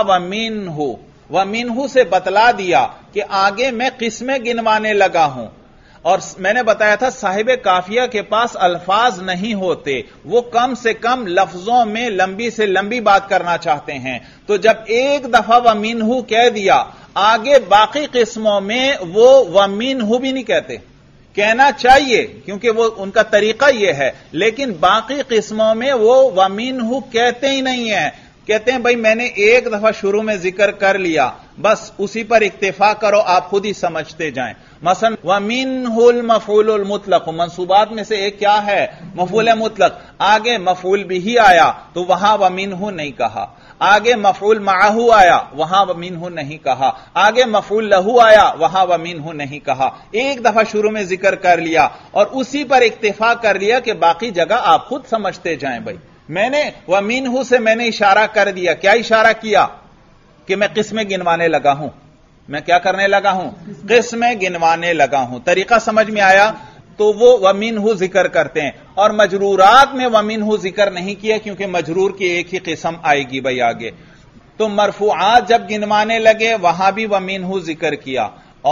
وَمِنْهُ سے بتلا دیا کہ آگے میں قسمیں گنوانے لگا ہوں. اور میں نے بتایا تھا صاحب کافیہ کے پاس الفاظ نہیں ہوتے، وہ کم سے کم لفظوں میں لمبی سے لمبی بات کرنا چاہتے ہیں. تو جب ایک دفعہ وَمِنْهُ کہہ دیا، آگے باقی قسموں میں وہ وَمِنْهُ بھی نہیں کہتے. کہنا چاہیے کیونکہ وہ ان کا طریقہ یہ ہے، لیکن باقی قسموں میں وہ وَمِنْهُ کہتے ہی نہیں ہیں. کہتے ہیں بھائی میں نے ایک دفعہ شروع میں ذکر کر لیا، بس اسی پر اکتفا کرو، آپ خود ہی سمجھتے جائیں. مثلا وَمِنْهُ الْمَفْعُولُ الْمُطْلَقُ، منصوبات میں سے ایک کیا ہے؟ مفعول مطلق. آگے مفعول بھی آیا تو وہاں وَمِنْهُ نہیں کہا. آگے مفعول معہو آیا، وہاں وَمِنْهُ نہیں کہا. آگے مفعول لہو آیا، وہاں وَمِنْهُ نہیں کہا. ایک دفعہ شروع میں ذکر کر لیا اور اسی پر اکتفا کر لیا کہ باقی جگہ آپ خود سمجھتے جائیں. بھائی میں نے وَمِنْهُ سے میں نے اشارہ کر دیا. کیا اشارہ کیا؟ کہ میں قسمیں گنوانے لگا ہوں. میں کیا کرنے لگا ہوں؟ قسمیں گنوانے لگا ہوں. طریقہ سمجھ میں آیا؟ تو وہ وَمِنْهُ ذکر کرتے ہیں. اور مجرورات میں وَمِنْهُ ذکر نہیں کیا کیونکہ مجرور کی ایک ہی قسم آئے گی بھائی آگے. تو مرفوعات جب گنوانے لگے وہاں بھی وَمِنْهُ ذکر کیا،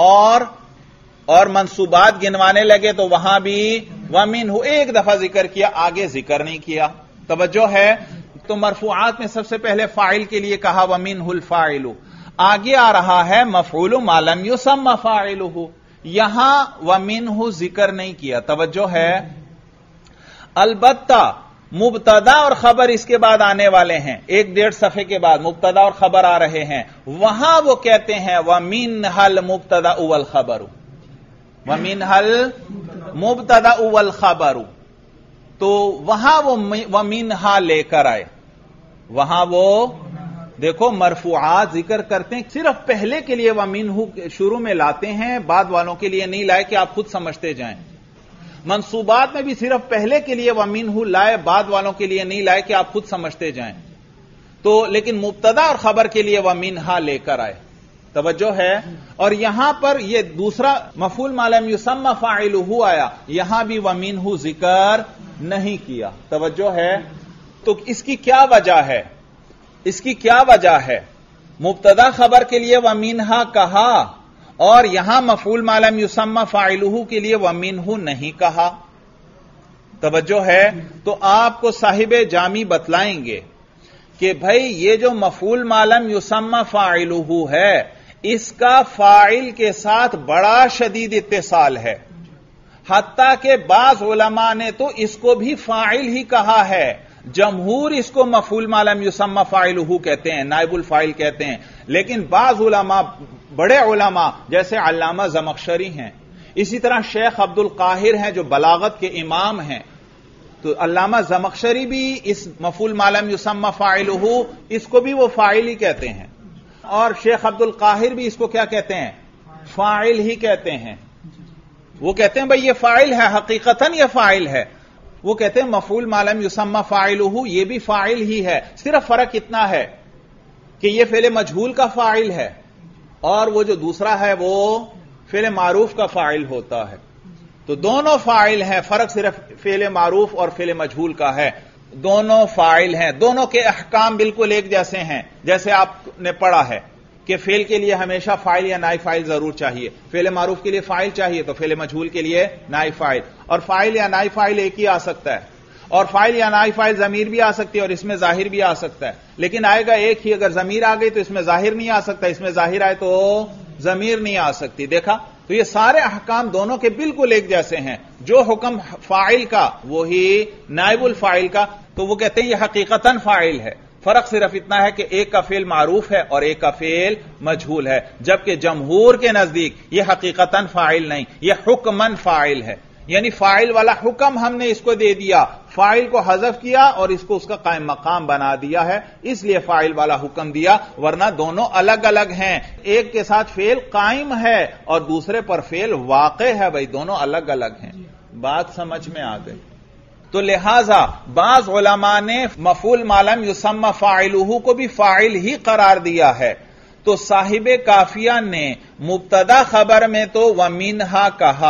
اور منصوبات گنوانے لگے تو وہاں بھی وَمِنْهُ ایک دفعہ ذکر کیا، آگے ذکر نہیں کیا. توجہ ہے؟ تو مرفوعات میں سب سے پہلے فاعل کے لیے کہا وَمِنْهُ الْفَاعِلُ. آگے آ رہا ہے مفعول ما لم یسمى فاعلہ، یہاں وَمِنْهُ ذکر نہیں کیا. توجہ ہے؟ البتہ مبتدا اور خبر اس کے بعد آنے والے ہیں، 1.5 صفحے کے بعد مبتدا اور خبر آ رہے ہیں، وہاں وہ کہتے ہیں وَمِنْهَا الْمُبْتَدَأُ وَالْخَبَرُ، وَمِنْهَا الْمُبْتَدَأُ وَالْخَبَرُ، تو وہاں وہ وَمِنْهَا لے کر آئے، وہاں وہ دیکھو مرفوعات ذکر کرتے ہیں، صرف پہلے کے لیے وَمِنْهُ شروع میں لاتے ہیں، بعد والوں کے لیے نہیں لائے کہ آپ خود سمجھتے جائیں۔ منصوبات میں بھی صرف پہلے کے لیے وَمِنْهُ لائے، بعد والوں کے لیے نہیں لائے کہ آپ خود سمجھتے جائیں، تو لیکن مبتدا اور خبر کے لیے وَمِنْهَا لے کر آئے، توجہ ہے۔ اور یہاں پر یہ دوسرا مفعول ما لم یسمى فاعلہ آیا، یہاں بھی وَمِنْهُ ذکر نہیں کیا، توجہ ہے۔ تو اس کی کیا وجہ ہے؟ اس کی کیا وجہ ہے؟ مبتدا خبر کے لیے وَمِنْهَا کہا اور یہاں مفعول ما لم یسمى فاعلہ کے لیے وَمِنْهُ نہیں کہا، توجہ ہے۔ تو آپ کو صاحب جامی بتلائیں گے کہ بھائی یہ جو مفعول ما لم یسمى فاعلہ ہے، اس کا فاعل کے ساتھ بڑا شدید اتصال ہے، حتیٰ کہ بعض علماء نے تو اس کو بھی فاعل ہی کہا ہے، جمہور اس کو مفعول ما لم یسمى فاعلہ کہتے ہیں، نائب الفاعل کہتے ہیں، لیکن بعض علماء، بڑے علماء جیسے علامہ زمخشری ہیں، اسی طرح شیخ عبد القاہر ہیں جو بلاغت کے امام ہیں، تو علامہ زمخشری بھی اس مفعول ما لم یسمى فاعلہ اس کو بھی وہ فاعل ہی کہتے ہیں، اور شیخ عبد القاہر بھی اس کو کیا کہتے ہیں؟ فاعل ہی کہتے ہیں۔ وہ کہتے ہیں بھئی یہ فاعل ہے، حقیقتاً یہ فاعل ہے، وہ کہتے ہیں مفعول ما لم یسمى فاعلہ یہ بھی فاعل ہی ہے، صرف فرق اتنا ہے کہ یہ فعل مجہول کا فاعل ہے اور وہ جو دوسرا ہے وہ فعل معروف کا فاعل ہوتا ہے، تو دونوں فاعل ہیں، فرق صرف فعل معروف اور فعل مجہول کا ہے، دونوں فاعل ہیں، دونوں کے احکام بالکل ایک جیسے ہیں، جیسے آپ نے پڑھا ہے کہ فعل کے لیے ہمیشہ فاعل یا نائب فاعل ضرور چاہیے، فعل معروف کے لیے فاعل چاہیے تو فعل مجہول کے لیے نائب فاعل، اور فاعل یا نائب فاعل ایک ہی آ سکتا ہے، اور فاعل یا نائب فاعل ضمیر بھی آ سکتی ہے اور اس میں ظاہر بھی آ سکتا ہے، لیکن آئے گا ایک ہی، اگر ضمیر آ گئی تو اس میں ظاہر نہیں آ سکتا، اس میں ظاہر آئے تو ضمیر نہیں آ سکتی، دیکھا؟ تو یہ سارے احکام دونوں کے بالکل ایک جیسے ہیں، جو حکم فاعل کا وہی نائب الفاعل کا، تو وہ کہتے ہیں یہ حقیقتاً فاعل ہے، فرق صرف اتنا ہے کہ ایک کا فعل معروف ہے اور ایک کا فعل مجہول ہے، جبکہ جمہور کے نزدیک یہ حقیقتاً فاعل نہیں، یہ حکماً فاعل ہے، یعنی فاعل والا حکم ہم نے اس کو دے دیا، فاعل کو حذف کیا اور اس کو اس کا قائم مقام بنا دیا ہے، اس لیے فاعل والا حکم دیا، ورنہ دونوں الگ الگ ہیں، ایک کے ساتھ فعل قائم ہے اور دوسرے پر فعل واقع ہے، بھائی دونوں الگ الگ ہیں، بات سمجھ میں آ گئی۔ تو لہذا بعض علماء نے مفعول ما لم یسمى فاعلہ کو بھی فاعل ہی قرار دیا ہے، تو صاحب کافیہ نے مبتدا خبر میں تو وَمِنْهَا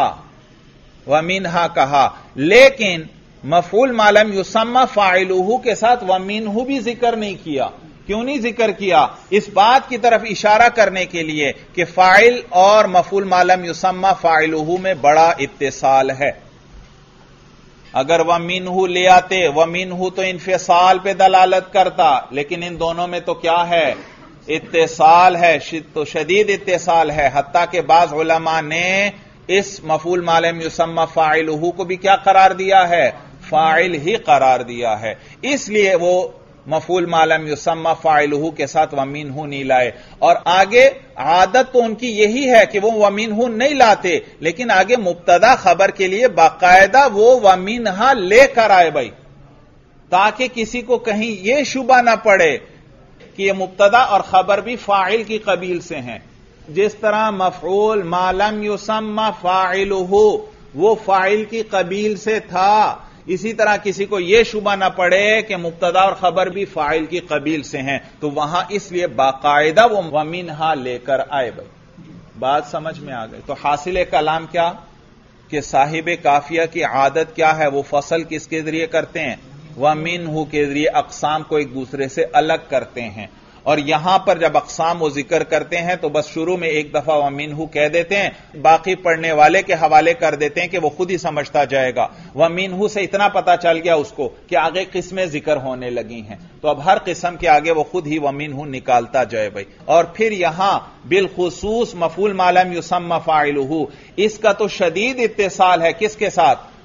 کہا، لیکن مفعول ما لم یسمى فاعلہ کے ساتھ وَمِنْهُ بھی ذکر نہیں کیا، کیوں نہیں ذکر کیا؟ اس بات کی طرف اشارہ کرنے کے لیے کہ فاعل اور مفعول ما لم یسمى فاعلہ میں بڑا اتصال ہے، اگر وَمِنْهُ لے آتے، وَمِنْهُ تو انفصال پہ دلالت کرتا، لیکن ان دونوں میں تو کیا ہے؟ اتصال ہے، تو شدید اتصال ہے، حتیٰ کہ بعض علماء نے اس مفعول ما لم یسمى فاعلہ کو بھی کیا قرار دیا ہے؟ فاعل ہی قرار دیا ہے، اس لیے وہ مفعول ما لم یسمى فاعلہ کے ساتھ وَمِنْهُ نہیں لائے، اور آگے عادت تو ان کی یہی ہے کہ وہ وَمِنْهُ نہیں لاتے، لیکن آگے مبتدا خبر کے لیے باقاعدہ وہ وَمِنْهَا لے کر آئے بھائی، تاکہ کسی کو کہیں یہ شبہ نہ پڑے کہ یہ مبتدا اور خبر بھی فاعل کی قبیل سے ہیں، جس طرح مفعول ما لم یسمى فاعلہ وہ فاعل کی قبیل سے تھا، اسی طرح کسی کو یہ شبہ نہ پڑے کہ مبتدا اور خبر بھی فاعل کی قبیل سے ہیں، تو وہاں اس لیے باقاعدہ وہ وَمِنْهَا لے کر آئے بھائی، بات سمجھ میں آ گئی۔ تو حاصل کلام کیا کہ صاحب کافیہ کی عادت کیا ہے؟ وہ فصل کس کے ذریعے کرتے ہیں؟ وَمِنْهُ کے ذریعے اقسام کو ایک دوسرے سے الگ کرتے ہیں، اور یہاں پر جب اقسام وہ ذکر کرتے ہیں تو بس شروع میں ایک دفعہ وَمِنْهُ کہہ دیتے ہیں، باقی پڑھنے والے کے حوالے کر دیتے ہیں کہ وہ خود ہی سمجھتا جائے گا، وَمِنْهُ سے اتنا پتا چل گیا اس کو کہ آگے قسمیں ذکر ہونے لگی ہیں، تو اب ہر قسم کے آگے وہ خود ہی وَمِنْهُ نکالتا جائے بھائی، اور پھر یہاں بالخصوص مفعول ما لم یسمى فاعلہ اس کا تو شدید اتصال ہے کس کے ساتھ؟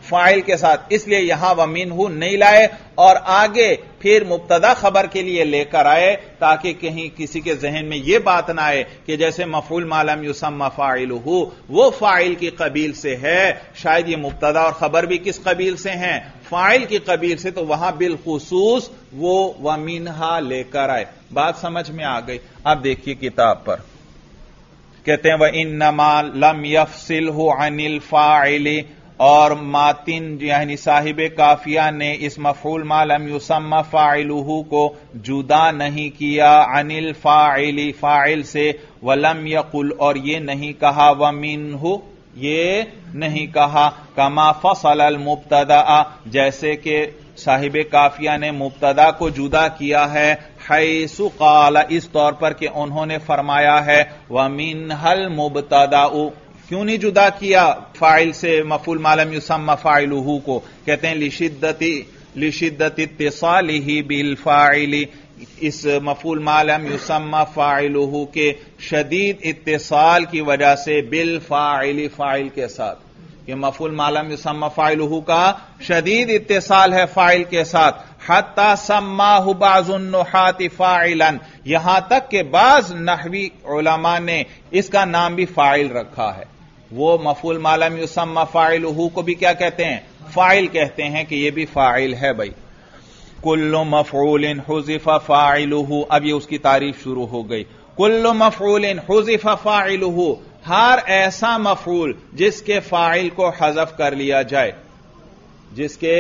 فاعل کے ساتھ، اس لیے یہاں ومنہ نہیں لائے اور آگے پھر مبتدا خبر کے لیے لے کر آئے تاکہ کہیں کسی کے ذہن میں یہ بات نہ آئے کہ جیسے مفعول ما لم یسمى فاعلہ وہ فاعل کی قبیل سے ہے، شاید یہ مبتدا اور خبر بھی کس قبیل سے ہیں؟ فاعل کی قبیل سے، تو وہاں بالخصوص وہ ومنہا لے کر آئے۔ بات سمجھ میں آ گئی؟ اب دیکھیے کتاب پر کہتے ہیں وَإِنَّمَا لَمْ يَفْصِلْهُ عَنِ الْفَاعِلِ، اور ماتن یعنی صاحب کافیہ نے اس مفعول ما لم یسمى فاعلہ کو جدا نہیں کیا عن الفاعل فاعل سے، ولم یقل اور یہ نہیں کہا ومنہ یہ نہیں کہا، کما فصل المبتدا جیسے کہ صاحب کافیہ نے مبتدا کو جدا کیا ہے، حیث قال اس طور پر کہ انہوں نے فرمایا ہے ومنہ المبتدا، کیوں نہیں جدا کیا فاعل سے مفعول ما لم یسمى فاعلہ کو؟ کہتے ہیں لشدت اتصالہ بالفاعل، اس مفعول ما لم یسمى فاعلہ کے شدید اتصال کی وجہ سے بالفاعل فاعل کے ساتھ، کہ مفعول ما لم یسمى فاعلہ کا شدید اتصال ہے فاعل کے ساتھ، حتی سماہ بعض النحات فاعلا، یہاں تک کہ بعض نحوی علماء نے اس کا نام بھی فاعل رکھا ہے۔ وہ مفعول ما لم یسمى فاعلہ کو بھی کیا کہتے ہیں؟ فاعل کہتے ہیں کہ یہ بھی فاعل ہے بھائی۔ کل مفعول حذف فاعلہ، اب یہ اس کی تعریف شروع ہو گئی۔ کل مفعول حذف فاعلہ، ہر ایسا مفعول جس کے فاعل کو حذف کر لیا جائے، جس کے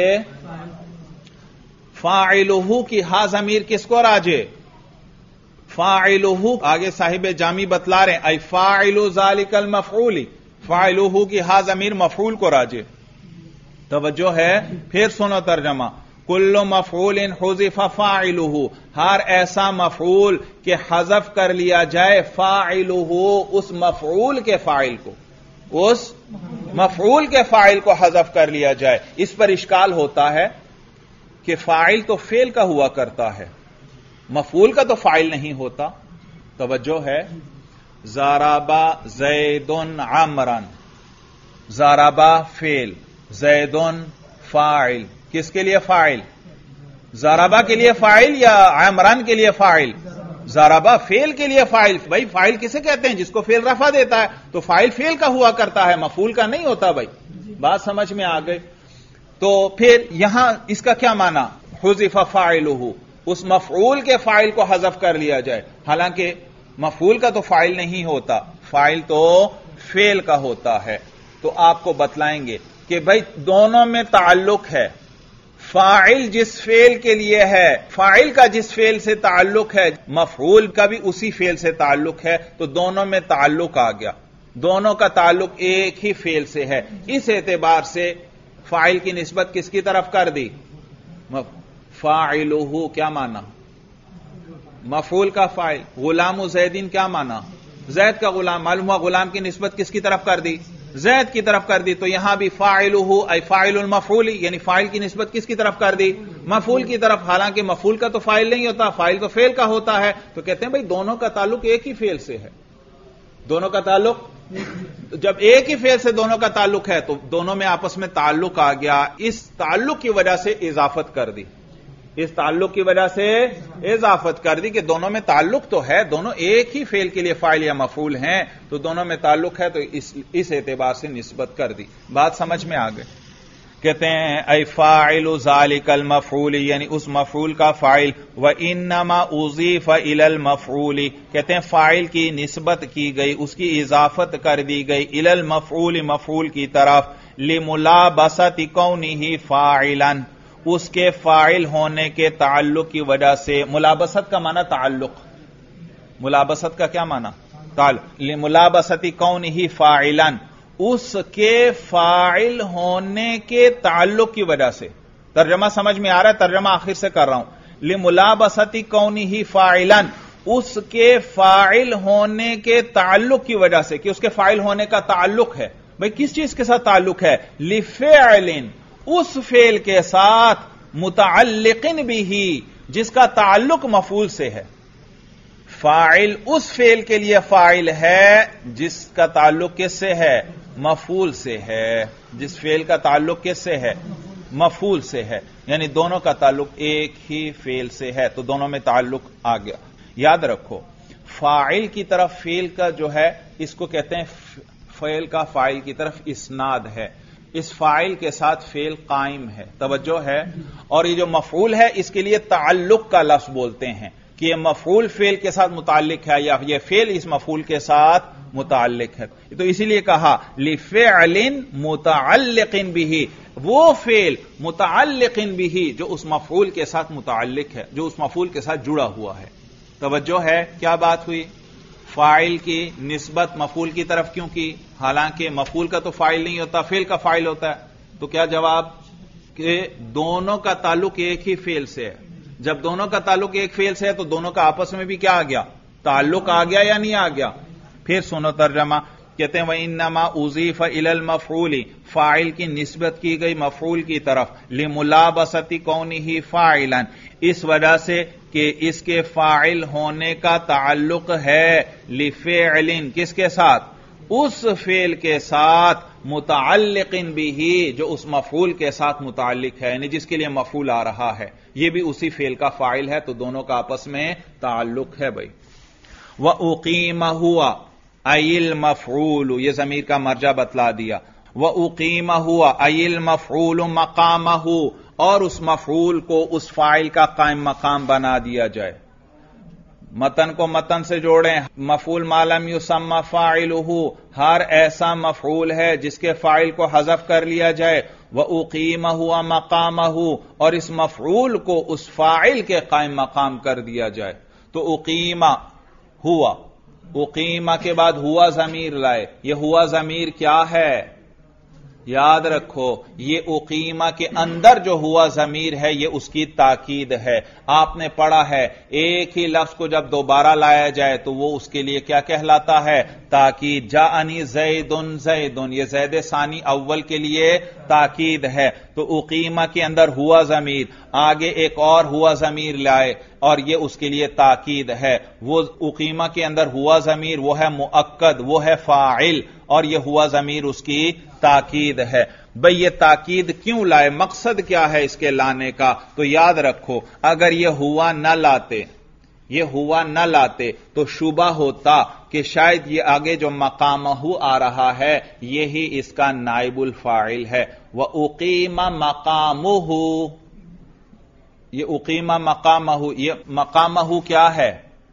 فاعلہ کی ہا ضمیر کس کو راجع؟ فاعلہ آگے صاحب جامی بتلا رہے ہیں ای فاعل ذالک المفعول، فاعلہ کی ہا ضمیر مفعول کو راجع۔ توجہ ہے؟ پھر سنو ترجمہ، کل مفعول حذف فاعلہ، ہر ایسا مفعول کہ حذف کر لیا جائے فاعلہ اس مفعول کے فاعل کو، اس مفعول کے فاعل کو حذف کر لیا جائے۔ اس پر اشکال ہوتا ہے کہ فاعل تو فعل کا ہوا کرتا ہے، مفعول کا تو فاعل نہیں ہوتا۔ توجہ ہے؟ ضربا زید عمرا، ضربا فعل، زید فاعل، کس کے لیے فاعل؟ ضربا کے لیے فاعل یا عمران کے لیے فاعل؟ ضربا فعل کے لیے فاعل۔ بھائی فاعل کسے کہتے ہیں؟ جس کو فعل رفع دیتا ہے، تو فاعل فعل کا ہوا کرتا ہے، مفعول کا نہیں ہوتا بھائی۔ بات سمجھ میں آ گئی؟ تو پھر یہاں اس کا کیا معنی؟ حذف فاعلہ، اس مفعول کے فاعل کو حذف کر لیا جائے، حالانکہ مفعول کا تو فاعل نہیں ہوتا، فاعل تو فعل کا ہوتا ہے۔ تو آپ کو بتلائیں گے کہ بھائی دونوں میں تعلق ہے، فاعل جس فعل کے لیے ہے، فاعل کا جس فعل سے تعلق ہے، مفعول کا بھی اسی فعل سے تعلق ہے، تو دونوں میں تعلق آ گیا، دونوں کا تعلق ایک ہی فعل سے ہے۔ اس اعتبار سے فاعل کی نسبت کس کی طرف کر دی؟ فاعلہ کیا معنی؟ مفعول کا فاعل۔ غلام زیدین کیا معنی؟ زید کا غلام، معلوم ہوا غلام کی نسبت کس کی طرف کر دی؟ زید کی طرف کر دی۔ تو یہاں بھی فاعلہ ای فاعل المفعول، یعنی فاعل کی نسبت کس کی طرف کر دی؟ مفعول کی طرف، حالانکہ مفعول کا تو فاعل نہیں ہوتا، فاعل تو فعل کا ہوتا ہے۔ تو کہتے ہیں بھائی دونوں کا تعلق ایک ہی فعل سے ہے، دونوں کا تعلق جب ایک ہی فعل سے دونوں کا تعلق ہے تو دونوں میں آپس میں تعلق آ گیا، اس تعلق کی وجہ سے اضافت کر دی، اس تعلق کی وجہ سے اضافت کر دی کہ دونوں میں تعلق تو ہے، دونوں ایک ہی فعل کے لیے فاعل یا مفعول ہیں، تو دونوں میں تعلق ہے، تو اس اعتبار سے نسبت کر دی۔ بات سمجھ میں آ گئی؟ کہتے ہیں اے فاعل ذالک المفعول، یعنی اس مفعول کا فاعل، وانما اضیف الی المفعول، کہتے ہیں فاعل کی نسبت کی گئی، اس کی اضافت کر دی گئی الی المفعول، مفعول کی طرف، لملابسۃ کونہ فاعلا، اس کے فاعل ہونے کے تعلق کی وجہ سے۔ ملابسط کا معنی تعلق، ملابسط کا کیا معنی؟ تعلق۔ لملابسۃ کونہ فاعلا، اس کے فاعل ہونے کے تعلق کی وجہ سے۔ ترجمہ سمجھ میں آ رہا ہے؟ ترجمہ آخر سے کر رہا ہوں۔ لملابسۃ کونہ فاعلا، اس کے فاعل ہونے کے تعلق کی وجہ سے، کہ اس کے فاعل ہونے کا تعلق ہے۔ بھئی کس چیز کے ساتھ تعلق ہے؟ لفعل، اس فعل کے ساتھ، متعلق بہ، جس کا تعلق مفعول سے ہے۔ فاعل اس فعل کے لیے فاعل ہے جس کا تعلق کس سے ہے؟ مفعول سے ہے۔ جس فعل کا تعلق کس سے ہے؟ مفعول سے ہے، یعنی دونوں کا تعلق ایک ہی فعل سے ہے، تو دونوں میں تعلق آ گیا۔ یاد رکھو فاعل کی طرف فعل کا جو ہے اس کو کہتے ہیں فعل کا فاعل کی طرف اسناد ہے، اس فاعل کے ساتھ فعل قائم ہے، توجہ ہے، اور یہ جو مفعول ہے اس کے لیے تعلق کا لفظ بولتے ہیں کہ یہ مفعول فعل کے ساتھ متعلق ہے یا یہ فعل اس مفعول کے ساتھ متعلق ہے، تو اسی لیے کہا لفعل متعلق به، وہ فعل متعلق به جو اس مفعول کے ساتھ متعلق ہے، جو اس مفعول کے ساتھ جڑا ہوا ہے۔ توجہ ہے، کیا بات ہوئی؟ فاعل کی نسبت مفعول کی طرف کیوں کی؟ حالانکہ مفعول کا تو فاعل نہیں ہوتا، فعل کا فاعل ہوتا ہے، تو کیا جواب کہ دونوں کا تعلق ایک ہی فعل سے ہے۔ جب دونوں کا تعلق ایک فعل سے ہے تو دونوں کا آپس میں بھی کیا آ گیا؟ تعلق آ گیا یا نہیں آ گیا؟ پھر سنو ترجمہ، کہتے ہیں وَإِنَّمَا أُضِيفَ إِلَى الْمَفْعُولِ، فاعل کی نسبت کی گئی مفعول کی طرف، لِمُلَابَسَةِ كَوْنِهِ فَاعِلًا، اس وجہ سے کہ اس کے فاعل ہونے کا تعلق ہے لِفِعْلٍ، کس کے ساتھ؟ اس فعل کے ساتھ متعلق به، جو اس مفعول کے ساتھ متعلق ہے، یعنی جس کے لیے مفعول آ رہا ہے، یہ بھی اسی فعل کا فاعل ہے، تو دونوں کا آپس میں تعلق ہے بھائی۔ وَأُقِيمَ هُوَ أَيِ الْمَفْعُولُ، یہ ضمیر کا مرجع بتلا دیا۔ وَأُقِيمَ هُوَ أَيِ الْمَفْعُولُ مَقَامَهُ، اور اس مفعول کو اس فاعل کا قائم مقام بنا دیا جائے۔ متن کو متن سے جوڑیں، مفعول ما لم یسمى فاعلہ، ہر ایسا مفعول ہے جس کے فاعل کو حذف کر لیا جائے، وَأُقِيمَ هُوَ مَقَامَهُ، اور اس مفعول کو اس فاعل کے قائم مقام کر دیا جائے۔ تو اقیمہ ہوا، اقیمہ کے بعد ہوا ضمیر لائے، یہ ہوا ضمیر کیا ہے؟ یاد رکھو یہ اقیمہ کے اندر جو ہوا ضمیر ہے یہ اس کی تاکید ہے۔ آپ نے پڑھا ہے ایک ہی لفظ کو جب دوبارہ لایا جائے تو وہ اس کے لیے کیا کہلاتا ہے؟ تاکید۔ جاءنی زید زید، یہ زید ثانی اول کے لیے تاکید ہے، تو اقیمہ کے اندر ہوا ضمیر، آگے ایک اور ہوا ضمیر لائے اور یہ اس کے لیے تاکید ہے۔ وہ اقیمہ کے اندر ہوا ضمیر وہ ہے مؤکد، وہ ہے فاعل، اور یہ ہوا ضمیر اس کی تاکید ہے۔ بھئی یہ تاکید کیوں لائے؟ مقصد کیا ہے اس کے لانے کا؟ تو یاد رکھو اگر یہ ہوا نہ لاتے، یہ ہوا نہ لاتے تو شبہ ہوتا کہ شاید یہ آگے جو مقامہ آ رہا ہے یہی اس کا نائب الفاعل ہے۔ وَأُقِيمَ مَقَامُهُ، یہ اقیمہ مقامہ، یہ مقامہ کیا ہے؟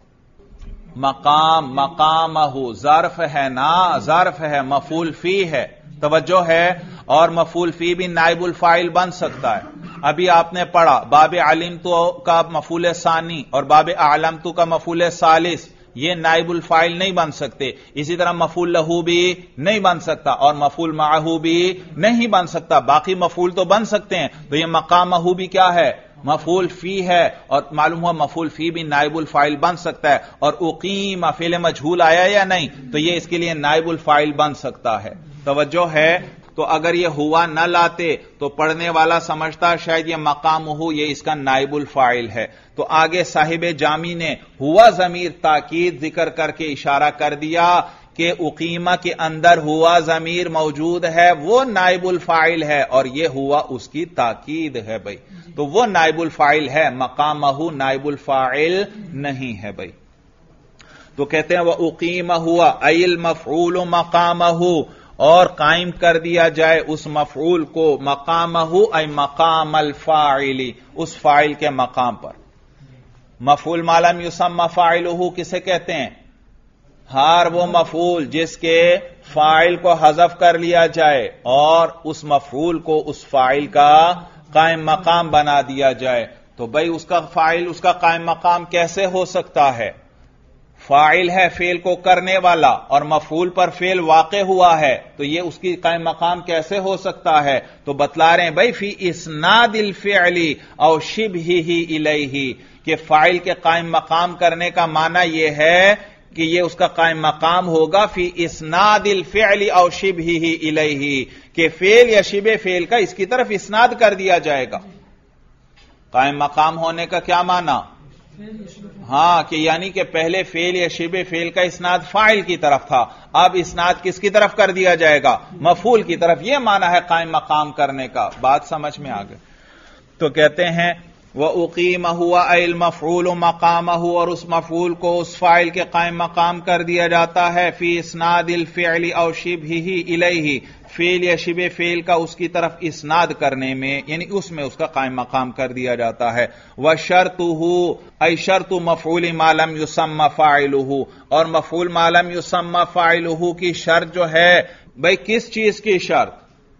مقام، مقامہ ظرف ہے نا، ظرف ہے، مفعول فی ہے، توجہ ہے، اور مفعول فی بھی نائب الفاعل بن سکتا ہے۔ ابھی آپ نے پڑھا باب علمتو کا مفعول ثانی اور باب اعلمتو کا مفعول ثالث، یہ نائب الفاعل نہیں بن سکتے، اسی طرح مفعول لہو بھی نہیں بن سکتا اور مفعول معہو بھی نہیں بن سکتا، باقی مفعول تو بن سکتے ہیں۔ تو یہ مقامہ بھی کیا ہے؟ مفعول فی ہے، اور معلوم ہوا مفعول فی بھی نائب الفاعل بن سکتا ہے، اور اقیم فعل مجہول آیا یا نہیں تو یہ اس کے لیے نائب الفاعل بن سکتا ہے، توجہ ہے۔ تو اگر یہ ہوا نہ لاتے تو پڑھنے والا سمجھتا شاید یہ مقام ہو، یہ اس کا نائب الفاعل ہے۔ تو آگے صاحب جامی نے ہوا ضمیر تاکید ذکر کر کے اشارہ کر دیا کہ اقیمہ کے اندر ہوا ضمیر موجود ہے، وہ نائب الفاعل ہے، اور یہ ہوا اس کی تاکید ہے بھائی، تو وہ نائب الفاعل ہے، مقامہ نائب الفاعل نہیں ہے بھائی۔ تو کہتے ہیں وَأُقِيمَ هُوَ أَيِ الْمَفْعُولُ مَقَامَهُ، اور قائم کر دیا جائے اس مفعول کو، مقامہ ای مقام الفاعل، اس فاعل کے مقام پر۔ مفعول ما لم یسمى فاعلہ کسے کہتے ہیں؟ ہر وہ مفعول جس کے فاعل کو حذف کر لیا جائے اور اس مفعول کو اس فاعل کا قائم مقام بنا دیا جائے۔ تو بھئی اس کا فاعل اس کا قائم مقام کیسے ہو سکتا ہے؟ فاعل ہے فعل کو کرنے والا اور مفعول پر فعل واقع ہوا ہے، تو یہ اس کی قائم مقام کیسے ہو سکتا ہے؟ تو بتلا رہے ہیں بھئی فی اسناد الفعل او شبہہ الیہ، کہ فاعل کے قائم مقام کرنے کا معنی یہ ہے کہ یہ اس کا قائم مقام ہوگا فی اسناد الفعل او شبہہ الیہ، کہ فعل یا شبہ فعل کا اس کی طرف اسناد کر دیا جائے گا۔ قائم مقام ہونے کا کیا معنی؟ ہاں کہ یعنی کہ پہلے فعل یا شبہ فعل کا اسناد فاعل کی طرف تھا، اب اسناد کس کی طرف کر دیا جائے گا؟ مفعول کی طرف. یہ معنی ہے قائم مقام کرنے کا. بات سمجھ میں آ گئی. تو کہتے ہیں وَأُقِيمَهُ أَيْ الْمَفْعُولُ مَقَامَهُ، اور اس مفعول کو اس فاعل کے قائم مقام کر دیا جاتا ہے فی اسناد الفعل او شبہہ الیہ، فعل یا شبہ فعل کا اس کی طرف اسناد کرنے میں، یعنی اس میں اس کا قائم مقام کر دیا جاتا ہے. وَشَرْطُهُ أَيْ شَرْطُ مَفْعُولِ مَا لَمْ يُسَمَّ فَاعِلُهُ، اور مفعول ما لم يسمى فاعلہ کی شرط جو ہے، بھئی کس چیز کی شرط؟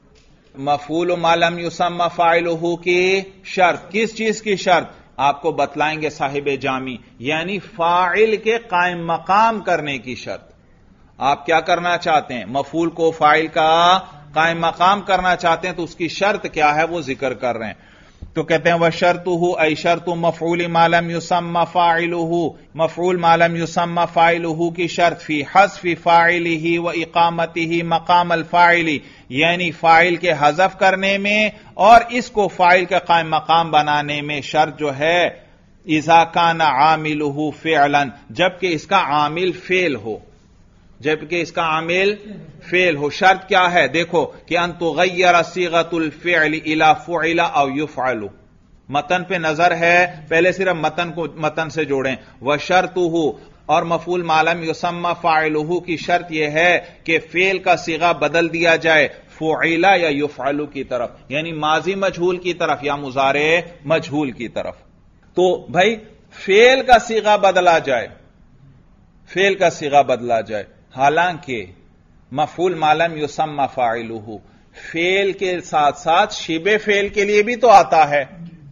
مفعول ما لم يسمى فاعلہ کی شرط. کس چیز کی شرط؟ آپ کو بتلائیں گے صاحب جامی، یعنی فاعل کے قائم مقام کرنے کی شرط. آپ کیا کرنا چاہتے ہیں؟ مفعول کو فاعل کا قائم مقام کرنا چاہتے ہیں، تو اس کی شرط کیا ہے وہ ذکر کر رہے ہیں. تو کہتے ہیں وَشَرْطُهُ أَيْ شَرْطُ مَفْعُولِ مَا لَمْ يُسَمَّ فَاعِلُهُ، مفعول ما لم يسمى فاعلہ کی شرط فی حذف فاعلہ وإقامتہ مقام الفاعل، یعنی فاعل کے حذف کرنے میں اور اس کو فاعل کا قائم مقام بنانے میں شرط جو ہے اذا کان عاملہ فعلا، جبکہ اس کا عامل فعل ہو، جبکہ اس کا عامل فعل ہو. شرط کیا ہے؟ دیکھو کہ ان تغیر صیغۃ الفعل الی فعل او یفعل. متن پہ نظر ہے، پہلے صرف متن کو متن سے جوڑیں. وشرطہ، اور مفعول ما لم یسمى فاعلہ کی شرط یہ ہے کہ فعل کا صیغہ بدل دیا جائے فعل یا یفعل کی طرف، یعنی ماضی مجہول کی طرف یا مضارع مجہول کی طرف. تو بھائی فعل کا صیغہ بدلا جائے، فعل کا صیغہ بدلا جائے، حالانکہ مفعول ما لم یسمى فاعلہ فعل کے ساتھ ساتھ شبہ فعل کے لیے بھی تو آتا ہے.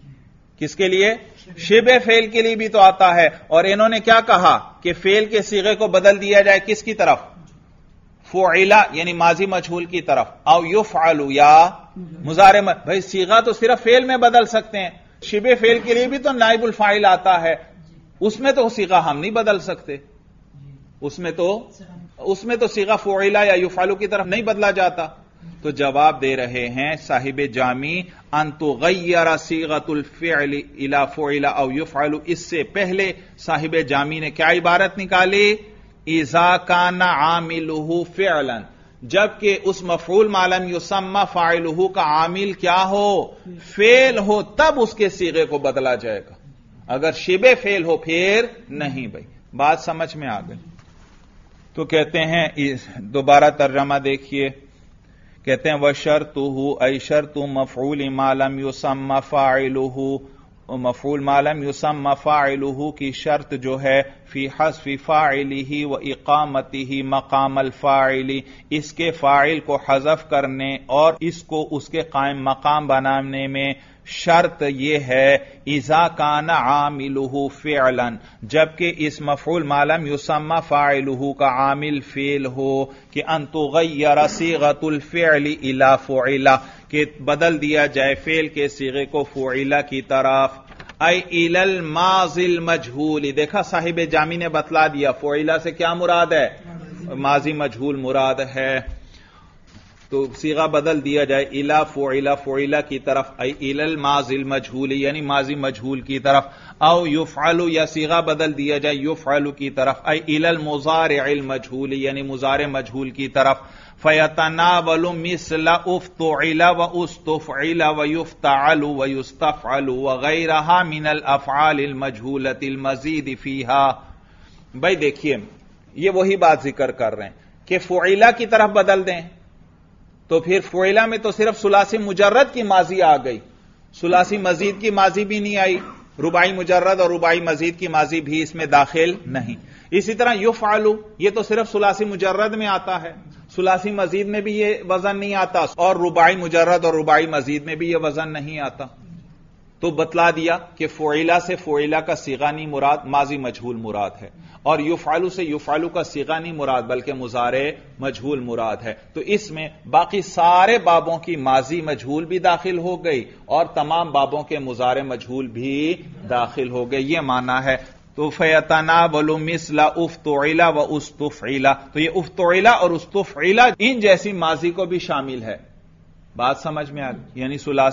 کس کے لیے؟ شبہ فعل کے لیے بھی تو آتا ہے. اور انہوں نے کیا کہا کہ فعل کے صیغے کو بدل دیا جائے کس کی طرف؟ فعل یعنی ماضی مجہول کی طرف، او یفعل یا مضارع. بھائی صیغہ تو صرف فعل میں بدل سکتے ہیں، شبہ فعل کے لیے بھی تو نائب الفاعل آتا ہے، اس میں تو صیغہ ہم نہیں بدل سکتے، اس میں تو صیغہ فعل یا یفعل کی طرف نہیں بدلا جاتا. تو جواب دے رہے ہیں صاحب جامی ان تغیر صیغۃ الفعل الی فعل او یفعل، اس سے پہلے صاحب جامی نے کیا عبارت نکالی؟ اذا کان عاملہ فعلا، جبکہ اس مفعول ما لم یسمى فاعلہ کا عامل کیا ہو؟ فعل ہو، تب اس کے صیغے کو بدلا جائے گا. اگر شبہ فعل ہو پھر نہیں. بھائی بات سمجھ میں آ گئی. تو کہتے ہیں دوبارہ ترجمہ دیکھیے، کہتے ہیں وَشَرْطُهُ أَيْ شَرْطُ مَفْعُولِ مَا لَمْ يُسَمَّ فَاعِلُهُ، مفعول ما لم يسمى فاعلہ کی شرط جو ہے فی حذف فاعلہ وإقامتہ مقام الفاعل، اس کے فاعل کو حذف کرنے اور اس کو اس کے قائم مقام بنانے میں شرط یہ ہے اذا کان عاملہ فعلا، جبکہ اس مفعول ما لم یسمى فاعلہ کا عامل فعل ہو، کہ ان تغیر صیغۃ الفعل الی فعل، کہ بدل دیا جائے فعل کے صیغے کو فعل کی طرف. ای الی الماضی المجہول، دیکھا صاحب جامی نے بتلا دیا فعل سے کیا مراد ہے؟ ماضی مجہول مراد ہے. تو صیغہ بدل دیا جائے الی فعل، فعل کی طرف، ای الی الماضی المجہول یعنی ماضی مجہول کی طرف، او یفعل یا صیغہ بدل دیا جائے یفعل کی طرف، ای الی المضارع المجہول یعنی مضارع مجہول کی طرف. فیتناول مثل افتعل واستفعل ویفتعل ویستفعل وغیرها من الافعال المجہولۃ المزید فیہا. بھائی دیکھیے یہ وہی بات ذکر کر رہے ہیں کہ فعلہ کی طرف بدل دیں تو پھر فعلہ میں تو صرف ثلاثی مجرد کی ماضی آ گئی، ثلاثی مزید کی ماضی بھی نہیں آئی، رباعی مجرد اور رباعی مزید کی ماضی بھی اس میں داخل نہیں. اسی طرح یفعل یہ تو صرف ثلاثی مجرد میں آتا ہے، ثلاثی مزید میں بھی یہ وزن نہیں آتا، اور رباعی مجرد اور رباعی مزید میں بھی یہ وزن نہیں آتا. تو بتلا دیا کہ فعلہ سے فعلہ کا صیغہ نہیں مراد، ماضی مجہول مراد ہے، اور یفعل سے یفعل کا صیغہ نہیں مراد بلکہ مضارع مجہول مراد ہے. تو اس میں باقی سارے بابوں کی ماضی مجہول بھی داخل ہو گئی اور تمام بابوں کے مضارع مجہول بھی داخل ہو گئے. یہ معنی ہے. تو فیتناول مثل افتعل واستفعل، تو یہ افتعل اور استفعل ان جیسی ماضی کو بھی شامل ہے. بات سمجھ میں آ گئی، یعنی ثلاثی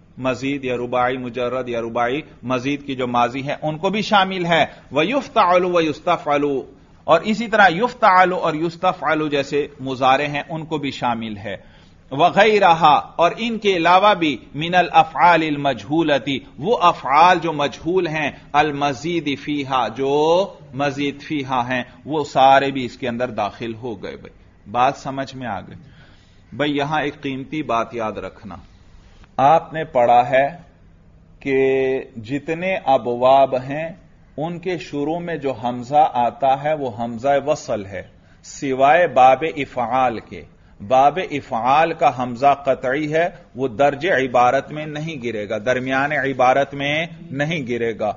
مزید یا رباعی مجرد یا رباعی مزید کی جو ماضی ہے ان کو بھی شامل ہے. وَيُفْتَعَلُ وَيُسْتَفْعَلُ، اور اسی طرح یفتعل اور یستفعل جیسے مضارع ہیں ان کو بھی شامل ہے. وغیرہا، اور ان کے علاوہ بھی من الافعال المجہولتی، وہ افعال جو مجہول ہیں، المزید فیہا، جو مزید فیہا ہیں، وہ سارے بھی اس کے اندر داخل ہو گئے. بھائی بات سمجھ میں آ گئی؟ بھائی یہاں ایک قیمتی بات یاد رکھنا، آپ نے پڑھا ہے کہ جتنے ابواب ہیں ان کے شروع میں جو حمزہ آتا ہے وہ حمزہ وصل ہے، سوائے باب افعال کے. باب افعال کا حمزہ قطعی ہے، وہ درج عبارت میں نہیں گرے گا، درمیان عبارت میں نہیں گرے گا.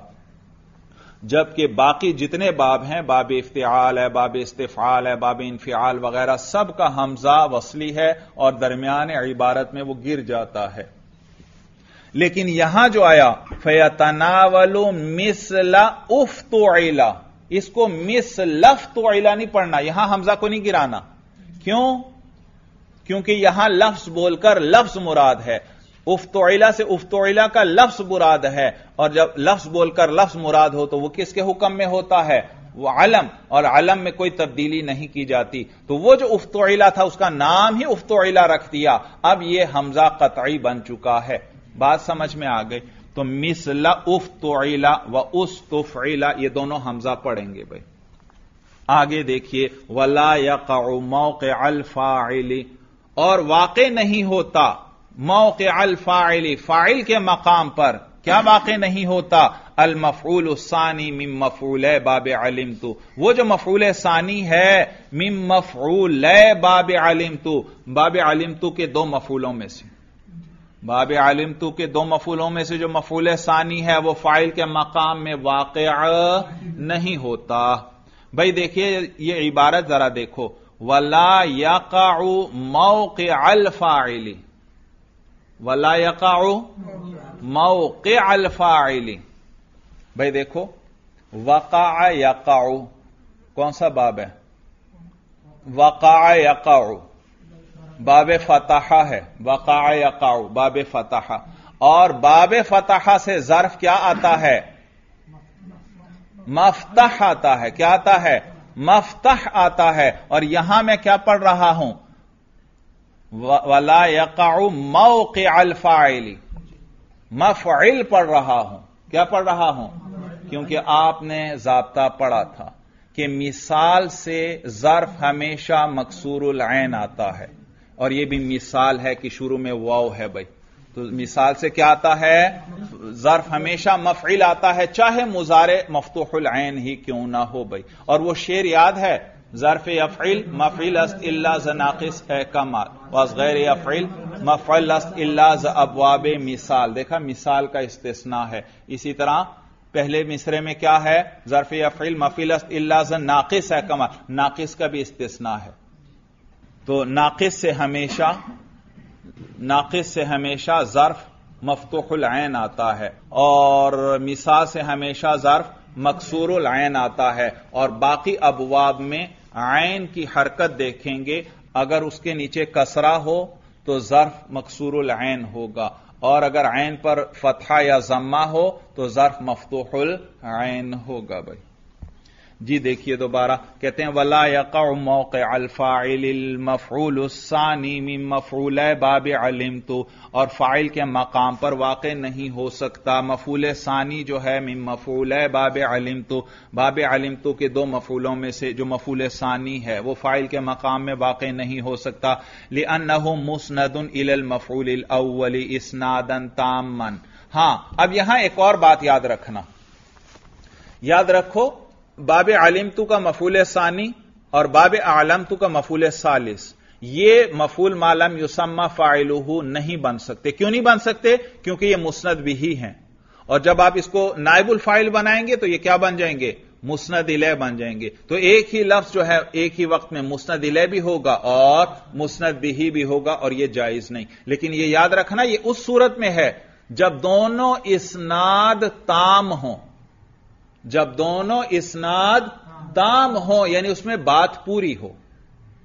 جبکہ باقی جتنے باب ہیں، باب افتعال ہے، باب استفعال ہے، باب انفعال وغیرہ، سب کا حمزہ وصلی ہے اور درمیان عبارت میں وہ گر جاتا ہے. لیکن یہاں جو آیا فَيَتَنَاوَلُ مِثْلَ اُفْتُعِلَ، اس کو مثل افتعل نہیں پڑھنا، یہاں حمزہ کو نہیں گرانا. کیوں؟ کیونکہ یہاں لفظ بول کر لفظ مراد ہے. افتعل سے افتعل کا لفظ مراد ہے، اور جب لفظ بول کر لفظ مراد ہو تو وہ کس کے حکم میں ہوتا ہے؟ وہ علم، اور علم میں کوئی تبدیلی نہیں کی جاتی. تو وہ جو افتعل تھا اس کا نام ہی افتعل رکھ دیا، اب یہ حمزہ قطعی بن چکا ہے. بات سمجھ میں آ گئی؟ تو مثل افتعل و استفعل یہ دونوں حمزہ پڑھیں گے. بھائی آگے دیکھیے، ولا یقع موقع الفاعل، اور واقع نہیں ہوتا موقع الفاعل، فاعل کے مقام پر کیا واقع نہیں ہوتا؟ المفعول الثانی من مفعول باب علمت، وہ جو مفعول ثانی ہے من مفعول باب علمت، باب علمت کے دو مفعولوں میں سے، باب علمت کے دو مفعولوں میں سے جو مفعول ثانی ہے وہ فاعل کے مقام میں واقع نہیں ہوتا. بھائی دیکھیے یہ عبارت ذرا دیکھو، ولا یقع موقع الفاعل، ولا یقع موقع الفاعل. بھائی دیکھو وقع یقع کون سا باب ہے؟ وقع یقع باب فتحہ ہے، وقع یقع باب فتحہ. اور باب فتحہ سے ظرف کیا آتا ہے؟ مفتح آتا ہے. کیا آتا ہے؟ مفتح آتا ہے. اور یہاں میں کیا پڑھ رہا ہوں؟ ولا یقع موقع الفاعل، مفعل پڑھ رہا ہوں. کیا پڑھ رہا ہوں؟ کیونکہ آپ نے ضابطہ پڑھا تھا کہ مثال سے ظرف ہمیشہ مکسور العین آتا ہے، اور یہ بھی مثال ہے کہ شروع میں واو ہے. بھائی تو مثال سے کیا آتا ہے؟ ظرف ہمیشہ مفعل آتا ہے، چاہے مضارع مفتوح العین ہی کیوں نہ ہو. بھائی اور وہ شعر یاد ہے، ظرف یفعل مفعل است الا ز ناقص ہے کمال، واز غیر یفعل مفعل است الا ز ابواب مثال. دیکھا مثال کا استثناء ہے. اسی طرح پہلے مصرے میں کیا ہے؟ ظرف یفعل مفعل است الا ز ناقص ہے کمال، ناقص کا بھی استثناء ہے. تو ناقص سے ہمیشہ ظرف مفتوح العین آتا ہے، اور مثال سے ہمیشہ ظرف مکسور العین آتا ہے. اور باقی ابواب میں عین کی حرکت دیکھیں گے، اگر اس کے نیچے کسرہ ہو تو ظرف مکسور العین ہوگا، اور اگر عین پر فتحہ یا ضمہ ہو تو ظرف مفتوح العین ہوگا. بھائی جی دیکھیے دوبارہ کہتے ہیں ولا یقع موقع الفاعل المفعول الثانی من مفعول باب علمت، اور فاعل کے مقام پر واقع نہیں ہو سکتا مفعول ثانی جو ہے من مفعول باب علمت، باب علمت کے دو مفعولوں میں سے جو مفعول ثانی ہے وہ فاعل کے مقام میں واقع نہیں ہو سکتا. لأنه مسند الى المفعول الاول اسنادا تاما. ہاں اب یہاں ایک اور بات یاد رکھنا، یاد رکھو باب علمتو کا مفعول ثانی اور باب اعلمتو کا مفعول ثالث، یہ مفعول ما لم یسمى فاعلہ نہیں بن سکتے. کیوں نہیں بن سکتے؟ کیونکہ یہ مسند بھی ہیں، اور جب آپ اس کو نائب الفاعل بنائیں گے تو یہ کیا بن جائیں گے؟ مسند الیہ بن جائیں گے. تو ایک ہی لفظ جو ہے ایک ہی وقت میں مسند الیہ بھی ہوگا اور مسند بھی ہوگا، اور یہ جائز نہیں. لیکن یہ یاد رکھنا یہ اس صورت میں ہے جب دونوں اسناد تام ہوں، جب دونوں اسناد تام ہوں، یعنی اس میں بات پوری ہو.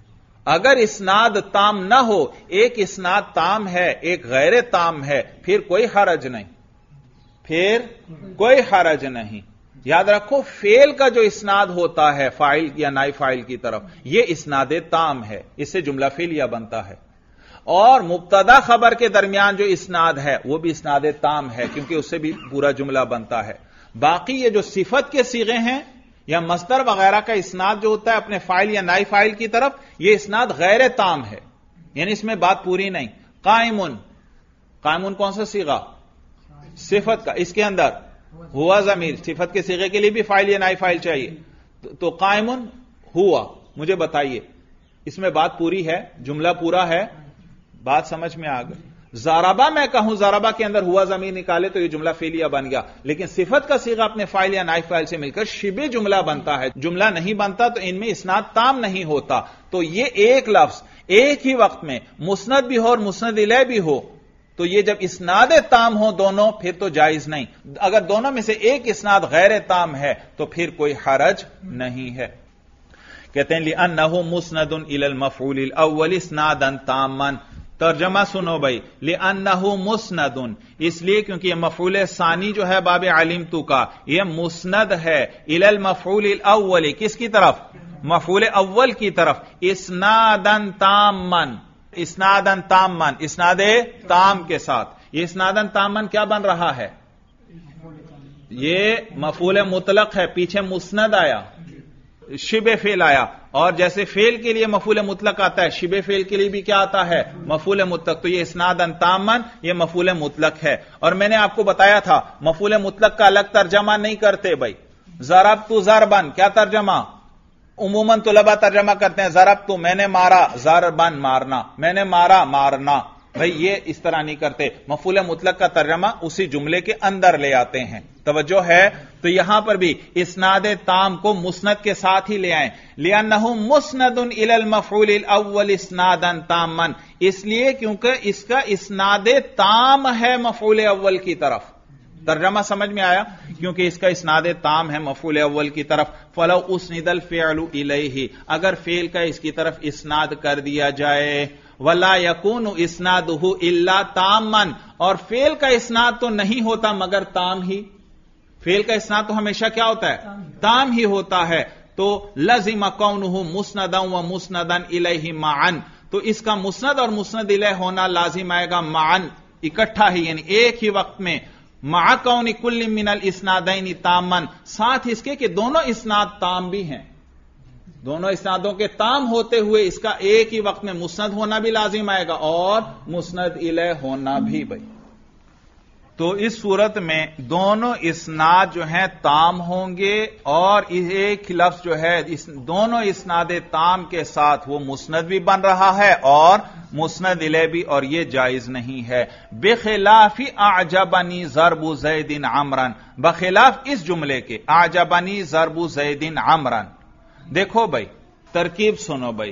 اگر اسناد تام نہ ہو، ایک اسناد تام ہے ایک غیر تام ہے، پھر کوئی حرج نہیں، پھر کوئی حرج نہیں۔ یاد رکھو فعل کا جو اسناد ہوتا ہے فاعل یا نائب فاعل کی طرف، یہ اسناد تام ہے، اس سے جملہ فعلیہ بنتا ہے۔ اور مبتدا خبر کے درمیان جو اسناد ہے وہ بھی اسناد تام ہے، کیونکہ اس سے بھی پورا جملہ بنتا ہے۔ باقی یہ جو صفت کے صیغے ہیں یا مصدر وغیرہ کا اسناد جو ہوتا ہے اپنے فاعل یا نائب فاعل کی طرف، یہ اسناد غیر تام ہے، یعنی اس میں بات پوری نہیں۔ قائمن، قائمن کون سا صیغہ؟ صفت کا، اس کے اندر ہوا ضمیر، صفت کے صیغے کے لیے بھی فاعل یا نائب فاعل چاہیے، تو قائمن ہوا، مجھے بتائیے اس میں بات پوری ہے، جملہ پورا ہے، بات سمجھ میں آ گئی۔ ضربہ میں کہوں، ضربہ کے اندر ہوا ضمیر نکالے تو یہ جملہ فعلیہ بن گیا، لیکن صفت کا صیغہ اپنے فاعل یا نائب فاعل سے مل کر شبہ جملہ بنتا ہے، جملہ نہیں بنتا تو ان میں اسناد تام نہیں ہوتا۔ تو یہ ایک لفظ ایک ہی وقت میں مسند بھی ہو اور مسند الیہ بھی ہو، تو یہ جب اسناد تام ہو دونوں پھر تو جائز نہیں۔ اگر دونوں میں سے ایک اسناد غیر تام ہے تو پھر کوئی حرج نہیں ہے۔ کہتے ہیں لِأَنَّهُ مُسْنَدٌ إِلَى الْمَفْعُولِ الْأَوَّلِ اسْنَادًا تَامًّا، ترجمہ سنو بھائی، لِأَنَّهُ مُسْنَدٌ، اس لیے کیونکہ یہ مفعول ثانی جو ہے باب علمت کا، یہ مسند ہے إِلَى الْمَفْعُولِ الْأَوَّلِ، کس کی طرف؟ مفعول اول کی طرف، اسنادًا تامًا، اسنادًا تامًا، اسناد تام کے ساتھ۔ یہ اسنادًا تامًا کیا بن رہا ہے؟ یہ مفعول مطلق ہے، پیچھے مسند آیا، شبہ فعل آیا، اور جیسے فعل کے لیے مفعول مطلق آتا ہے، شبہ فعل کے لیے بھی کیا آتا ہے؟ مفعول مطلق۔ تو یہ اسنادًا تامًا یہ مفعول مطلق ہے۔ اور میں نے آپ کو بتایا تھا مفعول مطلق کا الگ ترجمہ نہیں کرتے بھائی۔ ضربت ضربن کیا ترجمہ؟ عموماً طلبہ ترجمہ کرتے ہیں ضربت میں نے مارا، ضربن مارنا، میں نے مارا مارنا، بھائی یہ اس طرح نہیں کرتے، مفعول مطلق کا ترجمہ اسی جملے کے اندر لے آتے ہیں۔ توجہ ہے؟ تو یہاں پر بھی اسناد تام کو مسند کے ساتھ ہی لے آئیں، لِأَنَّهُ مُسْنَدٌ إِلَى الْمَفْعُولِ الْأَوَّلِ اسْنَادًا تَامًّا، اس لیے کیونکہ اس کا اسناد تام ہے مفعول اول کی طرف۔ ترجمہ سمجھ میں آیا؟ کیونکہ اس کا اسناد تام ہے مفعول اول کی طرف۔ فَلَوْ أُسْنِدَ الْفِعْلُ إِلَيْهِ، اگر فعل کا اس کی طرف اسناد کر دیا جائے، وَلَا يَكُونُ إِسْنَادُهُ إِلَّا تَامًّا، اور فعل کا اسناد تو نہیں ہوتا مگر تام ہی، فعل کا اسناد تو ہمیشہ کیا ہوتا ہے؟ تام ہی ہوتا ہے، تو لَزِمَ كَوْنُهُ مُسْنَدًا وَمُسْنَدًا إِلَيْهِ مَعًا، تو اس کا مسند اور مسند الیہ ہونا لازم آئے گا معًا، اکٹھا ہی، یعنی ایک ہی وقت میں، مع کون کل من الاسنادین تامًا، ساتھ اس کے کہ دونوں اسناد تام بھی ہیں، دونوں اسنادوں کے تام ہوتے ہوئے اس کا ایک ہی وقت میں مسند ہونا بھی لازم آئے گا اور مسند الیہ ہونا بھی بھائی۔ تو اس صورت میں دونوں اسناد جو ہیں تام ہوں گے، اور ایک لفظ جو ہے دونوں اسناد تام کے ساتھ وہ مسند بھی بن رہا ہے اور مسند الیہ بھی، اور یہ جائز نہیں ہے۔ بخلاف اعجبنی ضرب زید عمرا، بخلاف اس جملے کے اعجبنی ضرب زید عمرا۔ دیکھو بھائی ترکیب سنو بھائی،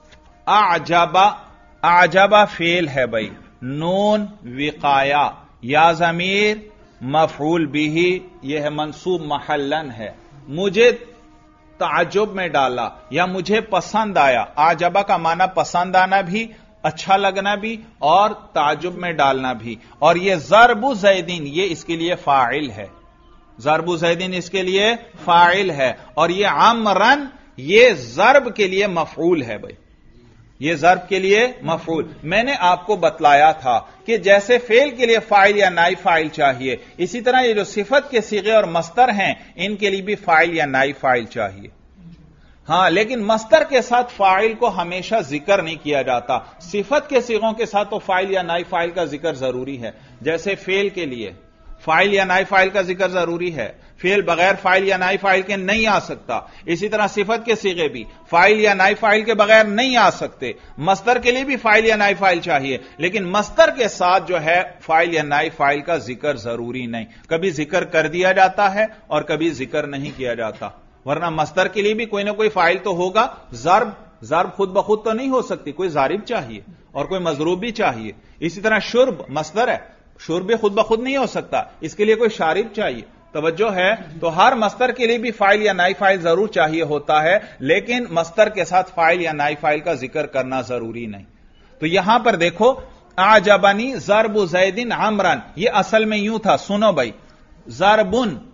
اعجبا فعل ہے بھائی، نون وقایا، یا ضمیر مفعول بھی، یہ ہے منصوب محلن ہے، مجھے تعجب میں ڈالا یا مجھے پسند آیا، اعجبا کا معنی پسند آنا بھی، اچھا لگنا بھی، اور تعجب میں ڈالنا بھی، اور یہ ضرب زیدین یہ اس کے لیے فاعل ہے، ضرب زیدین اس کے لیے فاعل ہے، اور یہ عمرن یہ ضرب کے لیے مفعول ہے بھائی، یہ ضرب کے لیے مفعول۔ میں نے آپ کو بتلایا تھا کہ جیسے فعل کے لیے فاعل یا نائب فاعل چاہیے، اسی طرح یہ جو صفت کے صیغے اور مصدر ہیں ان کے لیے بھی فاعل یا نائب فاعل چاہیے۔ ہاں لیکن مصدر کے ساتھ فاعل کو ہمیشہ ذکر نہیں کیا جاتا، صفت کے صیغوں کے ساتھ تو فاعل یا نائب فاعل کا ذکر ضروری ہے، جیسے فعل کے لیے فاعل یا نائب فاعل کا ذکر ضروری ہے، فعل بغیر فاعل یا نائب فاعل کے نہیں آ سکتا، اسی طرح صفت کے صیغے بھی فاعل یا نائب فاعل کے بغیر نہیں آ سکتے، مصدر کے لیے بھی فاعل یا نائب فاعل چاہیے، لیکن مصدر کے ساتھ جو ہے فاعل یا نائب فاعل کا ذکر ضروری نہیں، کبھی ذکر کر دیا جاتا ہے اور کبھی ذکر نہیں کیا جاتا، ورنہ مصدر کے لیے بھی کوئی نہ کوئی فاعل تو ہوگا، ضرب خود بخود تو نہیں ہو سکتی، کوئی ضارب چاہیے اور کوئی مضروب بھی چاہیے، اسی طرح شرب مصدر ہے، شرب خود بخود نہیں ہو سکتا، اس کے لیے کوئی شارب چاہیے، توجہ ہے؟ تو ہر مصدر کے لیے بھی فاعل یا نائب فاعل ضرور چاہیے ہوتا ہے، لیکن مصدر کے ساتھ فاعل یا نائب فاعل کا ذکر کرنا ضروری نہیں۔ تو یہاں پر دیکھو اعجبنی ضرب زید عمرا، یہ اصل میں یوں تھا، سنو بھائی، ضرب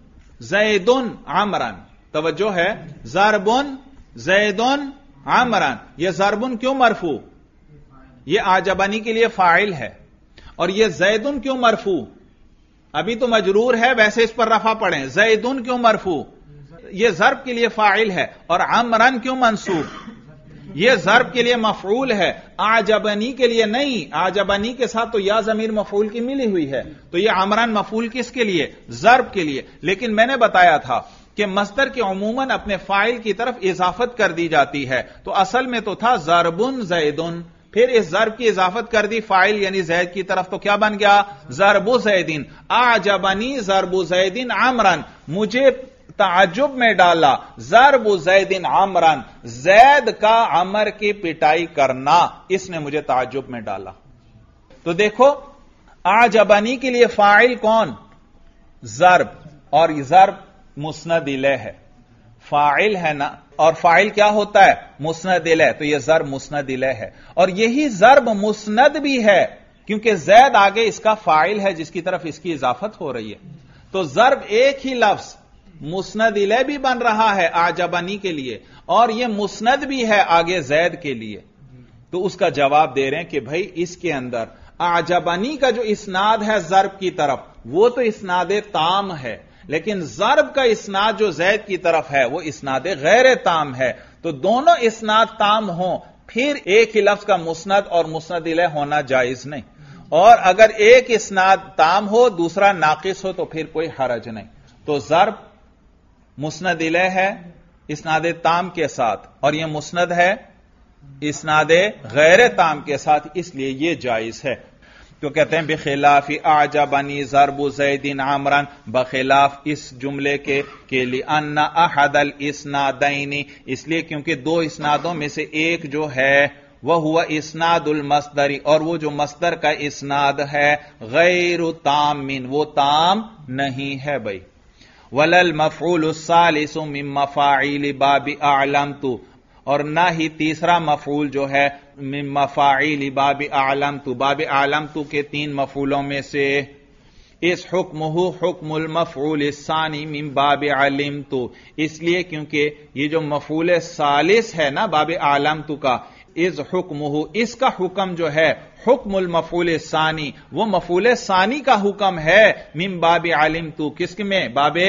زید عمرا، توجہ ہے، ضرب زید عمرا، یہ ضرب کیوں مرفوع؟ یہ اعجبنی کے لیے فاعل ہے، اور یہ زیدن کیوں مرفوع؟ ابھی تو مجرور ہے، ویسے اس پر رفع پڑھیں، زیدن کیوں مرفوع؟ یہ ضرب کے لیے فاعل ہے، اور عمرن کیوں منصوب؟ یہ ضرب کے لیے مفعول ہے، اعجبنی کے لیے نہیں، اعجبنی کے ساتھ تو یا ضمیر مفعول کی ملی ہوئی ہے، تو یہ عمرن مفعول کس کے لیے؟ ضرب کے لیے۔ لیکن میں نے بتایا تھا کہ مصدر کے عموماً اپنے فاعل کی طرف اضافت کر دی جاتی ہے، تو اصل میں تو تھا ضربن زیدن، پھر اس ضرب کی اضافت کر دی فاعل یعنی زید کی طرف، تو کیا بن گیا؟ ضرب زیدن، اعجبنی ضرب زیدن عمرا، مجھے تعجب میں ڈالا ضرب زیدن عمرا، زید کا عمر کی پٹائی کرنا، اس نے مجھے تعجب میں ڈالا۔ تو دیکھو اعجبنی کے لیے فاعل کون؟ ضرب، اور یہ ضرب مسند الیہ ہے، فاعل ہے نا، اور فاعل کیا ہوتا ہے؟ مسند الیہ، تو یہ ضرب مسند الیہ ہے، اور یہی ضرب مسند بھی ہے کیونکہ زید آگے اس کا فاعل ہے جس کی طرف اس کی اضافت ہو رہی ہے، تو ضرب ایک ہی لفظ مسند الیہ بھی بن رہا ہے اعجبنی کے لیے، اور یہ مسند بھی ہے آگے زید کے لیے۔ تو اس کا جواب دے رہے ہیں کہ بھائی اس کے اندر اعجبنی کا جو اسناد ہے ضرب کی طرف وہ تو اسناد تام ہے، لیکن ضرب کا اسناد جو زید کی طرف ہے وہ اسناد غیر تام ہے، تو دونوں اسناد تام ہوں پھر ایک ہی لفظ کا مسند اور مسند الیہ ہونا جائز نہیں، اور اگر ایک اسناد تام ہو دوسرا ناقص ہو تو پھر کوئی حرج نہیں۔ تو ضرب مسند الیہ ہے اسناد تام کے ساتھ، اور یہ مسند ہے اسناد غیر تام کے ساتھ، اس لیے یہ جائز ہے۔ تو کہتے ہیں بخلاف اعجبنی ضرب زید عمرا، بخلاف اس جملے کے لئن احد الاسنادین، اس لیے کیونکہ دو اسنادوں میں سے ایک جو ہے وہ ہوا اسناد المصدر، اور وہ جو مصدر کا اسناد ہے غیر تام، وہ تام نہیں ہے بھائی۔ ولل مفعول الثالث من مفاعیل باب اعلمت، اور نہ ہی تیسرا مفعول جو ہے من مفاعیل باب اعلمت، باب اعلمت کے 3 مفعولوں میں سے، اس حکمہ حکم المفعول الثانی من باب علمت، اس لیے کیونکہ یہ جو مفعول ثالث ہے نا باب اعلمت کا، اس حکمہ، اس کا حکم جو ہے حکم المفعول الثانی، وہ مفعول ثانی کا حکم ہے من باب علمت، کس میں؟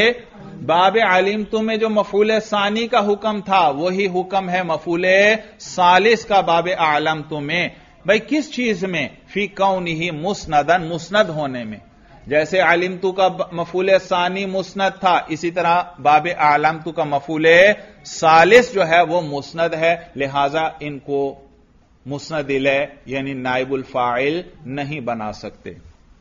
باب علمت میں جو مفعول ثانی کا حکم تھا وہی حکم ہے مفعول ثالث کا باب اعلمت میں۔ بھئی کس چیز میں؟ فی کونہ مسندن، مسند ہونے میں، جیسے علمت کا مفعول ثانی مسند تھا اسی طرح باب اعلمت کا مفعول ثالث جو ہے وہ مسند ہے، لہذا ان کو مسند الیہ یعنی نائب الفاعل نہیں بنا سکتے۔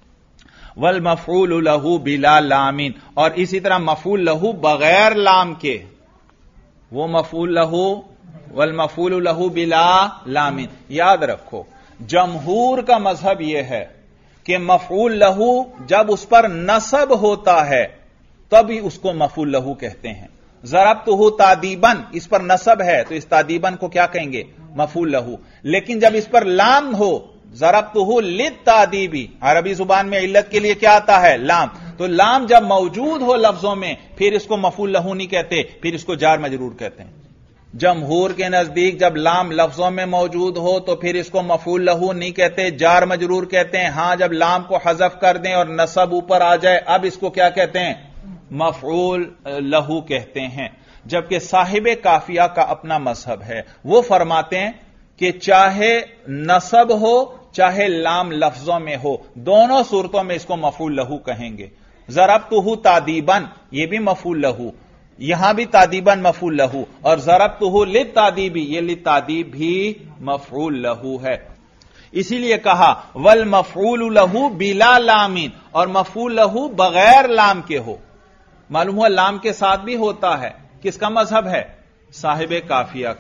والمفعول له بلا لام، اور اسی طرح مفعول له بغیر لام کے، وہ مفعول له والمفعول له بلا لام، یاد رکھو جمہور کا مذہب یہ ہے کہ مفعول له جب اس پر نصب ہوتا ہے تب ہی اس کو مفعول له کہتے ہیں۔ ضربتہ تادیبا، اس پر نصب ہے تو اس تادیبا کو کیا کہیں گے؟ مفعول له، لیکن جب اس پر لام ہو، ضربتہ للتادیبی، عربی زبان میں علت کے لیے کیا آتا ہے؟ لام، تو لام جب موجود ہو لفظوں میں پھر اس کو مفعول له نہیں کہتے، پھر اس کو جار مجرور کہتے ہیں۔ جمہور کے نزدیک جب لام لفظوں میں موجود ہو تو پھر اس کو مفعول له نہیں کہتے، جار مجرور کہتے ہیں۔ ہاں جب لام کو حذف کر دیں اور نصب اوپر آ جائے اب اس کو کیا کہتے ہیں؟ مفعول له کہتے ہیں۔ جبکہ صاحب کافیہ کا اپنا مذہب ہے، وہ فرماتے ہیں کہ چاہے نصب ہو چاہے لام لفظوں میں ہو، دونوں صورتوں میں اس کو مفعول له کہیں گے۔ ضربتہ تادیبا، یہ بھی مفعول له، یہاں بھی تادیبا مفعول له، اور ضربتہ للتادیبی، یہ للتادیب بھی مفعول له ہے۔ اسی لیے کہا والمفعول له بلا لام، اور مفعول له بغیر لام کے ہو۔ معلوم ہوا لام کے ساتھ بھی ہوتا ہے، کس کا مذہب ہے؟ صاحب کافیہ کا۔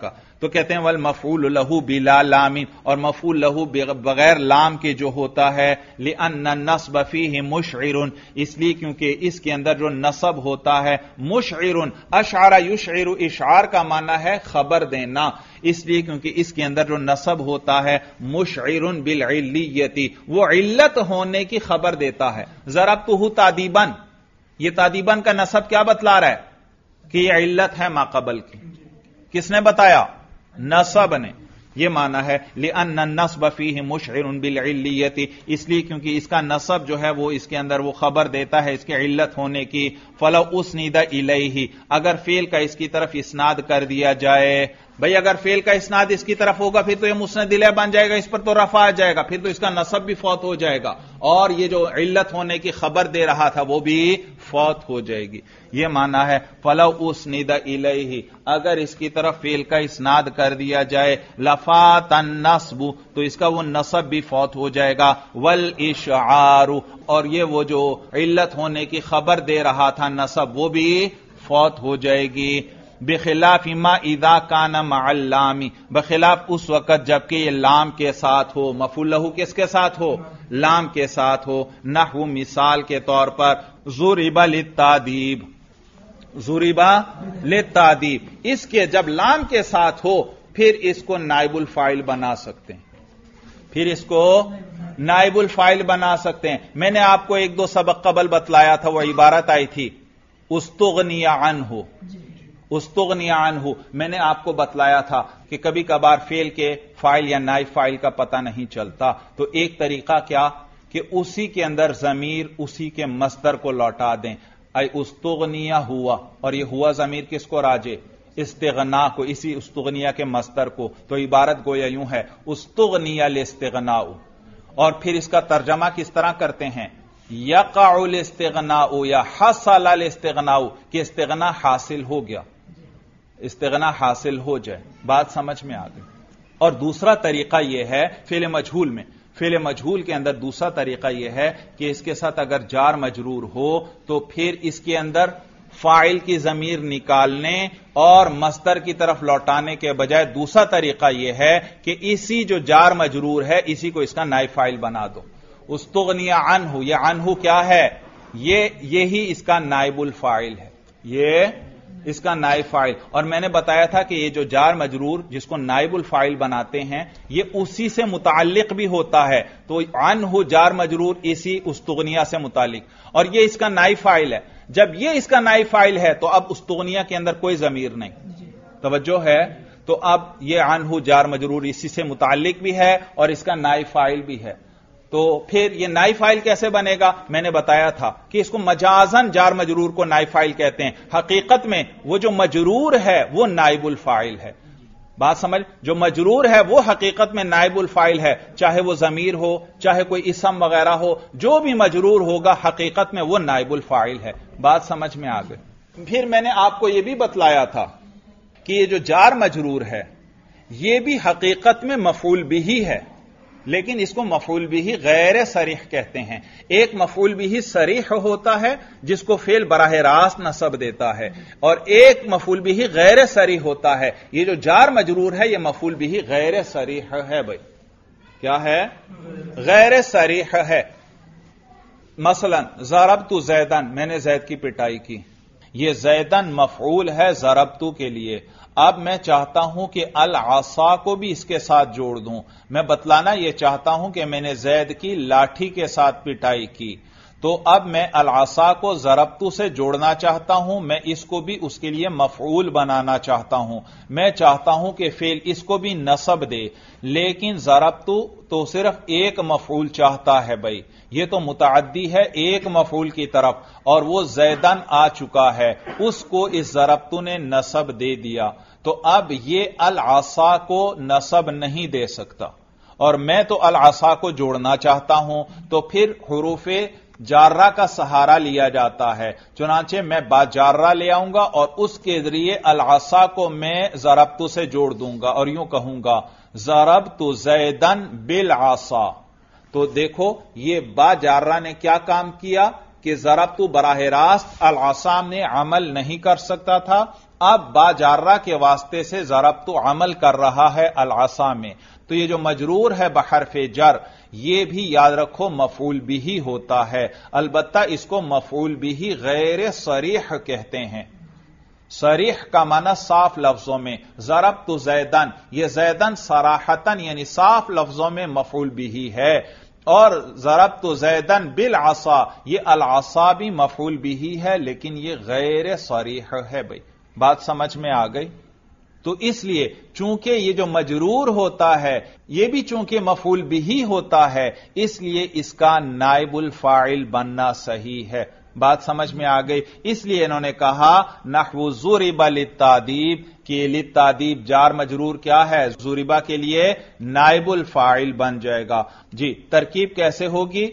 تو کہتے ہیں والمفعول لہو بلا لام، اور مفعول لہو بغیر لام کے جو ہوتا ہے لأن النصب فیہ مشعر، اس لیے کیونکہ اس کے اندر جو نصب ہوتا ہے مشعر، اشعر یشعر، اشعار کا معنی ہے خبر دینا، اس لیے کیونکہ اس کے اندر جو نصب ہوتا ہے مشعر بالعلیت، وہ علت ہونے کی خبر دیتا ہے. ضربتہ تعدیبا، یہ تعدیبا کا نصب کیا بتلا رہا ہے کہ یہ علت ہے ما قبل کی. کس نے بتایا؟ نصب نے. یہ معنی ہے لأن النصب فیہ مشعر بالعلیت، اس لیے کیونکہ اس کا نصب جو ہے وہ اس کے اندر وہ خبر دیتا ہے اس کے علت ہونے کی. فلو اسند الیہ، اگر فعل کا اس کی طرف اسناد کر دیا جائے، بھئی اگر فعل کا اسناد اس کی طرف ہوگا پھر تو یہ مسند الیہ بن جائے گا، اس پر تو رفع آ جائے گا، پھر تو اس کا نصب بھی فوت ہو جائے گا، اور یہ جو علت ہونے کی خبر دے رہا تھا وہ بھی فوت ہو جائے گی. یہ معنی ہے فلو اسند الیہ، اگر اس کی طرف فعل کا اسناد کر دیا جائے لفات النصب، تو اس کا وہ نصب بھی فوت ہو جائے گا. والاشعار، اور یہ وہ جو علت ہونے کی خبر دے رہا تھا نصب وہ بھی فوت ہو جائے گی. بخلاف ما اذا کان مع اللام، بخلاف اس وقت جبکہ یہ لام کے ساتھ ہو. مفعول لہو کس کے ساتھ ہو؟ لام کے ساتھ ہو. نحو مثال کے طور پر ضرب للتعذیب، ضرب للتعذیب، اس کے جب لام کے ساتھ ہو پھر اس کو نائب الفاعل بنا سکتے ہیں، پھر اس کو نائب الفاعل بنا سکتے ہیں. میں نے آپ کو ایک دو سبق قبل بتلایا تھا، وہ عبارت آئی تھی استغنی عنہ، استغنی عنہ. میں نے آپ کو بتلایا تھا کہ کبھی کبھار فعل کے فاعل یا نائب فاعل کا پتہ نہیں چلتا، تو ایک طریقہ کیا کہ اسی کے اندر ضمیر اسی کے مصدر کو لوٹا دیں. اے استغنیہ ہوا، اور یہ ہوا ضمیر کس کو راجع؟ استغنا کو، اسی استغنیہ کے مصدر کو. تو عبارت گویا یوں ہے استغنیہ الاستغناء، اور پھر اس کا ترجمہ کس طرح کرتے ہیں؟ یقع الاستغناء یا حصل الاستغناء، کہ استغنا حاصل ہو گیا، استغنا حاصل ہو جائے. بات سمجھ میں آ گئی. اور دوسرا طریقہ یہ ہے فعل مجہول میں، فعل مجہول کے اندر دوسرا طریقہ یہ ہے کہ اس کے ساتھ اگر جار مجرور ہو تو پھر اس کے اندر فاعل کی ضمیر نکالنے اور مصدر کی طرف لوٹانے کے بجائے دوسرا طریقہ یہ ہے کہ اسی جو جار مجرور ہے اسی کو اس کا نائب فاعل بنا دو. استغنی عنہ، یہ عنہ کیا ہے؟ یہی اس کا نائب الفاعل ہے، یہ اس کا نائب فاعل. اور میں نے بتایا تھا کہ یہ جو جار مجرور جس کو نائب الفاعل بناتے ہیں یہ اسی سے متعلق بھی ہوتا ہے. تو عنہ جار مجرور اسی استغنیہ سے متعلق، اور یہ اس کا نائب فاعل ہے. جب یہ اس کا نائب فاعل ہے تو اب استغنیہ کے اندر کوئی ضمیر نہیں. توجہ ہے؟ تو اب یہ عنہ جار مجرور اسی سے متعلق بھی ہے اور اس کا نائب فاعل بھی ہے. تو پھر یہ نائب فاعل کیسے بنے گا؟ میں نے بتایا تھا کہ اس کو مجازن جار مجرور کو نائب فاعل کہتے ہیں، حقیقت میں وہ جو مجرور ہے وہ نائب الفاعل ہے. بات سمجھ؟ جو مجرور ہے وہ حقیقت میں نائب الفاعل ہے، چاہے وہ ضمیر ہو چاہے کوئی اسم وغیرہ ہو، جو بھی مجرور ہوگا حقیقت میں وہ نائب الفاعل ہے. بات سمجھ میں آ گئی. پھر میں نے آپ کو یہ بھی بتلایا تھا کہ یہ جو جار مجرور ہے یہ بھی حقیقت میں مفعول بھی ہے، لیکن اس کو مفعول بھی غیر صریح کہتے ہیں. ایک مفعول بھی صریح ہوتا ہے جس کو فعل براہ راست نصب دیتا ہے، اور ایک مفعول بھی غیر صریح ہوتا ہے. یہ جو جار مجرور ہے یہ مفعول بھی غیر صریح ہے. بھائی کیا ہے؟ غیر صریح ہے. مثلا ضربت زیدن، میں نے زید کی پٹائی کی، یہ زیدن مفعول ہے ضربت کے لیے. اب میں چاہتا ہوں کہ العصا کو بھی اس کے ساتھ جوڑ دوں. میں بتلانا یہ چاہتا ہوں کہ میں نے زید کی لاٹھی کے ساتھ پٹائی کی، تو اب میں العصا کو ضربت سے جوڑنا چاہتا ہوں، میں اس کو بھی اس کے لیے مفعول بنانا چاہتا ہوں. میں چاہتا ہوں کہ فعل اس کو بھی نصب دے، لیکن ضربت تو صرف ایک مفعول چاہتا ہے. بھائی یہ تو متعدی ہے ایک مفعول کی طرف، اور وہ زیدن آ چکا ہے، اس کو اس ضربت نے نصب دے دیا. تو اب یہ العصا کو نصب نہیں دے سکتا، اور میں تو العصا کو جوڑنا چاہتا ہوں، تو پھر حروف جارہ کا سہارا لیا جاتا ہے. چنانچہ میں با جارہ لے آؤں گا اور اس کے ذریعے العصا کو میں ضربت سے جوڑ دوں گا اور یوں کہوں گا ضربت زیدن بالعصا. تو دیکھو یہ با جارہ نے کیا کام کیا کہ ضربت براہ راست العصا میں عمل نہیں کر سکتا تھا. اب با جارہ کے واسطے سے ضربت عمل کر رہا ہے العصا میں، تو یہ جو مجرور ہے بحرف جر یہ بھی یاد رکھو مفعول بھی ہوتا ہے، البتہ اس کو مفعول بھی غیر صریح کہتے ہیں۔ صریح کا معنی صاف لفظوں میں، ضربت زیدن، یہ زیدن صراحتن یعنی صاف لفظوں میں مفعول بھی ہے، اور ضربت زیدن بالعصا یہ العصا بھی مفعول بھی ہے لیکن یہ غیر صریح ہے۔ بھائی بات سمجھ میں آ گئی؟ تو اس لیے چونکہ یہ جو مجرور ہوتا ہے یہ بھی چونکہ مفعول بھی ہوتا ہے، اس لیے اس کا نائب الفاعل بننا صحیح ہے۔ بات سمجھ میں آ گئی؟ اس لیے انہوں نے کہا نحو ضرب للتادیب کہ للتادیب جار مجرور کیا ہے؟ ضربا کے لیے نائب الفاعل بن جائے گا۔ جی ترکیب کیسے ہوگی؟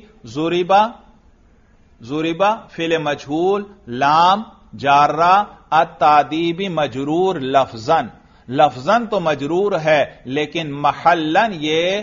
ضربا فعل مجہول، لام جارہ، التادیب مجرور لفظاً تو مجرور ہے لیکن محلاً یہ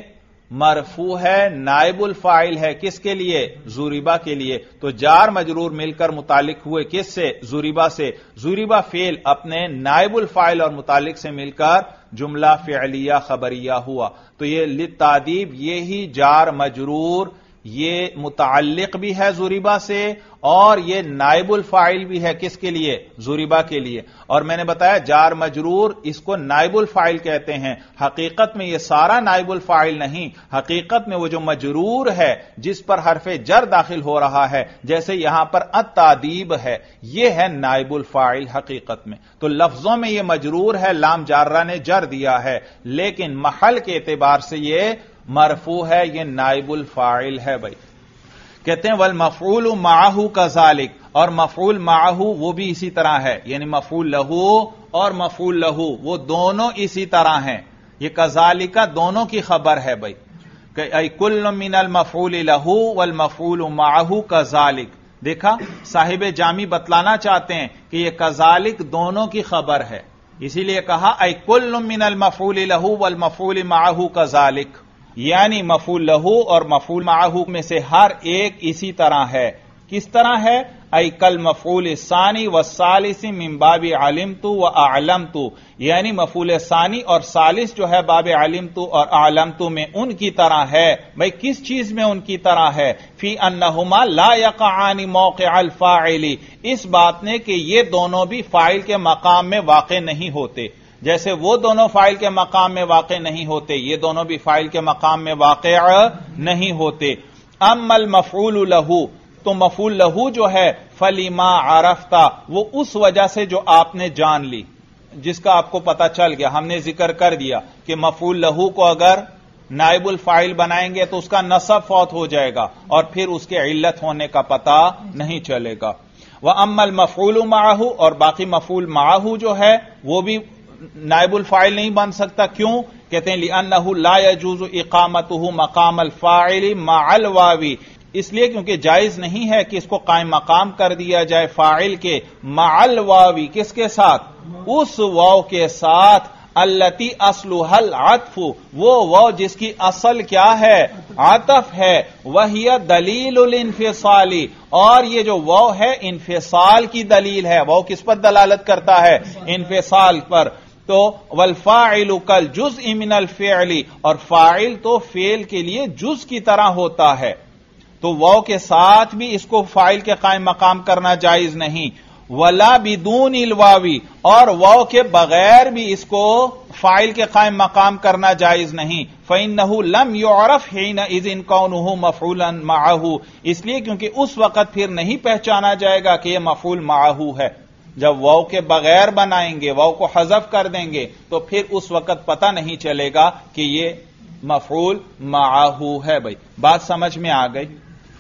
مرفوع ہے، نائب الفاعل ہے، کس کے لیے؟ ضربا کے لیے۔ تو جار مجرور مل کر متعلق ہوئے کس سے؟ ضربا سے۔ ضربا فعل اپنے نائب الفاعل اور متعلق سے مل کر جملہ فعلیہ خبریہ ہوا، تو یہ للتادیب یہی جار مجرور یہ متعلق بھی ہے ضربا سے اور یہ نائب الفاعل بھی ہے، کس کے لیے؟ ضربا کے لیے۔ اور میں نے بتایا جار مجرور اس کو نائب الفاعل کہتے ہیں، حقیقت میں یہ سارا نائب الفاعل نہیں، حقیقت میں وہ جو مجرور ہے جس پر حرف جر داخل ہو رہا ہے، جیسے یہاں پر التادیب ہے، یہ ہے نائب الفاعل حقیقت میں۔ تو لفظوں میں یہ مجرور ہے، لام جارہ نے جر دیا ہے، لیکن محل کے اعتبار سے یہ مرفوع ہے، یہ نائب الفاعل ہے۔ بھائی کہتے ہیں والمفعول معہ کذالک، اور مفعول معہ وہ بھی اسی طرح ہے، یعنی مفعول لہو اور مفعول لہو وہ دونوں اسی طرح ہیں، یہ کذالک دونوں کی خبر ہے۔ بھائی کہ ای کل من المفعول لہو والمفعول معہ کذالک، دیکھا صاحب جامی بتلانا چاہتے ہیں کہ یہ کذالک دونوں کی خبر ہے، اسی لیے کہا ای کل من المفعول لہو والمفعول معہ کذالک، یعنی مفعول لہو اور مفعول معہ میں سے ہر ایک اسی طرح ہے۔ کس طرح ہے؟ ای کل مفعول ثانی والثالث من باب علمت و اعلمت، یعنی مفعول ثانی اور ثالث جو ہے باب علمت اور اعلمت میں ان کی طرح ہے۔ بھئی کس چیز میں ان کی طرح ہے؟ فی انہما لا یقعان موقع الفاعل، اس بات نے کہ یہ دونوں بھی فاعل کے مقام میں واقع نہیں ہوتے، جیسے وہ دونوں فاعل کے مقام میں واقع نہیں ہوتے یہ دونوں بھی فاعل کے مقام میں واقع نہیں ہوتے۔ اما المفعول لہو، تو مفعول لہو جو ہے فلما عرفتا، وہ اس وجہ سے جو آپ نے جان لی، جس کا آپ کو پتا چل گیا، ہم نے ذکر کر دیا کہ مفعول لہو کو اگر نائب الفاعل بنائیں گے تو اس کا نصب فوت ہو جائے گا اور پھر اس کے علت ہونے کا پتہ نہیں چلے گا۔ وَأَمَّا الْمَفْعُولُ مَعَهُ، اور باقی مفعول معه جو ہے وہ بھی نائب الفاعل نہیں بن سکتا، کیوں؟ کہتے ہیں لِأَنَّهُ لَا يَجُوزُ إِقَامَتُهُ مَقَامَ الْفَاعِلِ مَعَ الْوَاوِ، اس لیے کیونکہ جائز نہیں ہے کہ اس کو قائم مقام کر دیا جائے فاعل کے مع الواوی، کس کے ساتھ؟ اس واو کے ساتھ، التی اصلها العطف، وہ واو جس کی اصل کیا ہے؟ عطف ہے، وہی دلیل الانفصال، اور یہ جو واو ہے انفصال کی دلیل ہے۔ واو کس پر دلالت کرتا ہے؟ انفصال پر۔ تو والفاعل کالجزء من الفعل، اور فاعل تو فعل کے لیے جز کی طرح ہوتا ہے، تو واو کے ساتھ بھی اس کو فاعل کے قائم مقام کرنا جائز نہیں۔ ولا بدون الواوی، اور واو کے بغیر بھی اس کو فاعل کے قائم مقام کرنا جائز نہیں۔ فإنه لم يعرف حينئذ كونه مفعولا معه، اس لیے کیونکہ اس وقت پھر نہیں پہچانا جائے گا کہ یہ مفعول معه ہے۔ جب واو کے بغیر بنائیں گے، واو کو حذف کر دیں گے، تو پھر اس وقت پتہ نہیں چلے گا کہ یہ مفعول معه ہے۔ بھائی بات سمجھ میں آ گئی؟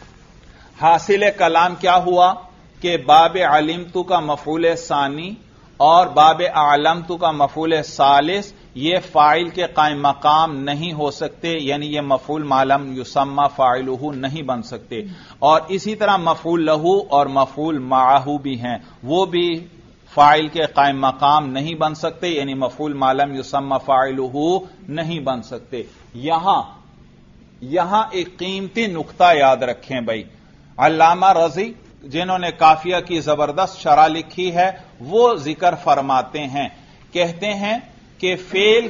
حاصل کلام کیا ہوا کہ باب علمت کا مفعول ثانی اور باب اعلمت کا مفعول ثالث یہ فاعل کے قائم مقام نہیں ہو سکتے، یعنی یہ مفعول ما لم یسمى فاعلہ نہیں بن سکتے، اور اسی طرح مفعول لہو اور مفعول معہ بھی ہیں، وہ بھی فاعل کے قائم مقام نہیں بن سکتے، یعنی مفعول ما لم یسمى فاعلہ نہیں بن سکتے۔ یہاں ایک قیمتی نقطہ یاد رکھیں بھائی، علامہ رضی جنہوں نے کافیہ کی زبردست شرح لکھی ہے وہ ذکر فرماتے ہیں، کہتے ہیں کہ فعل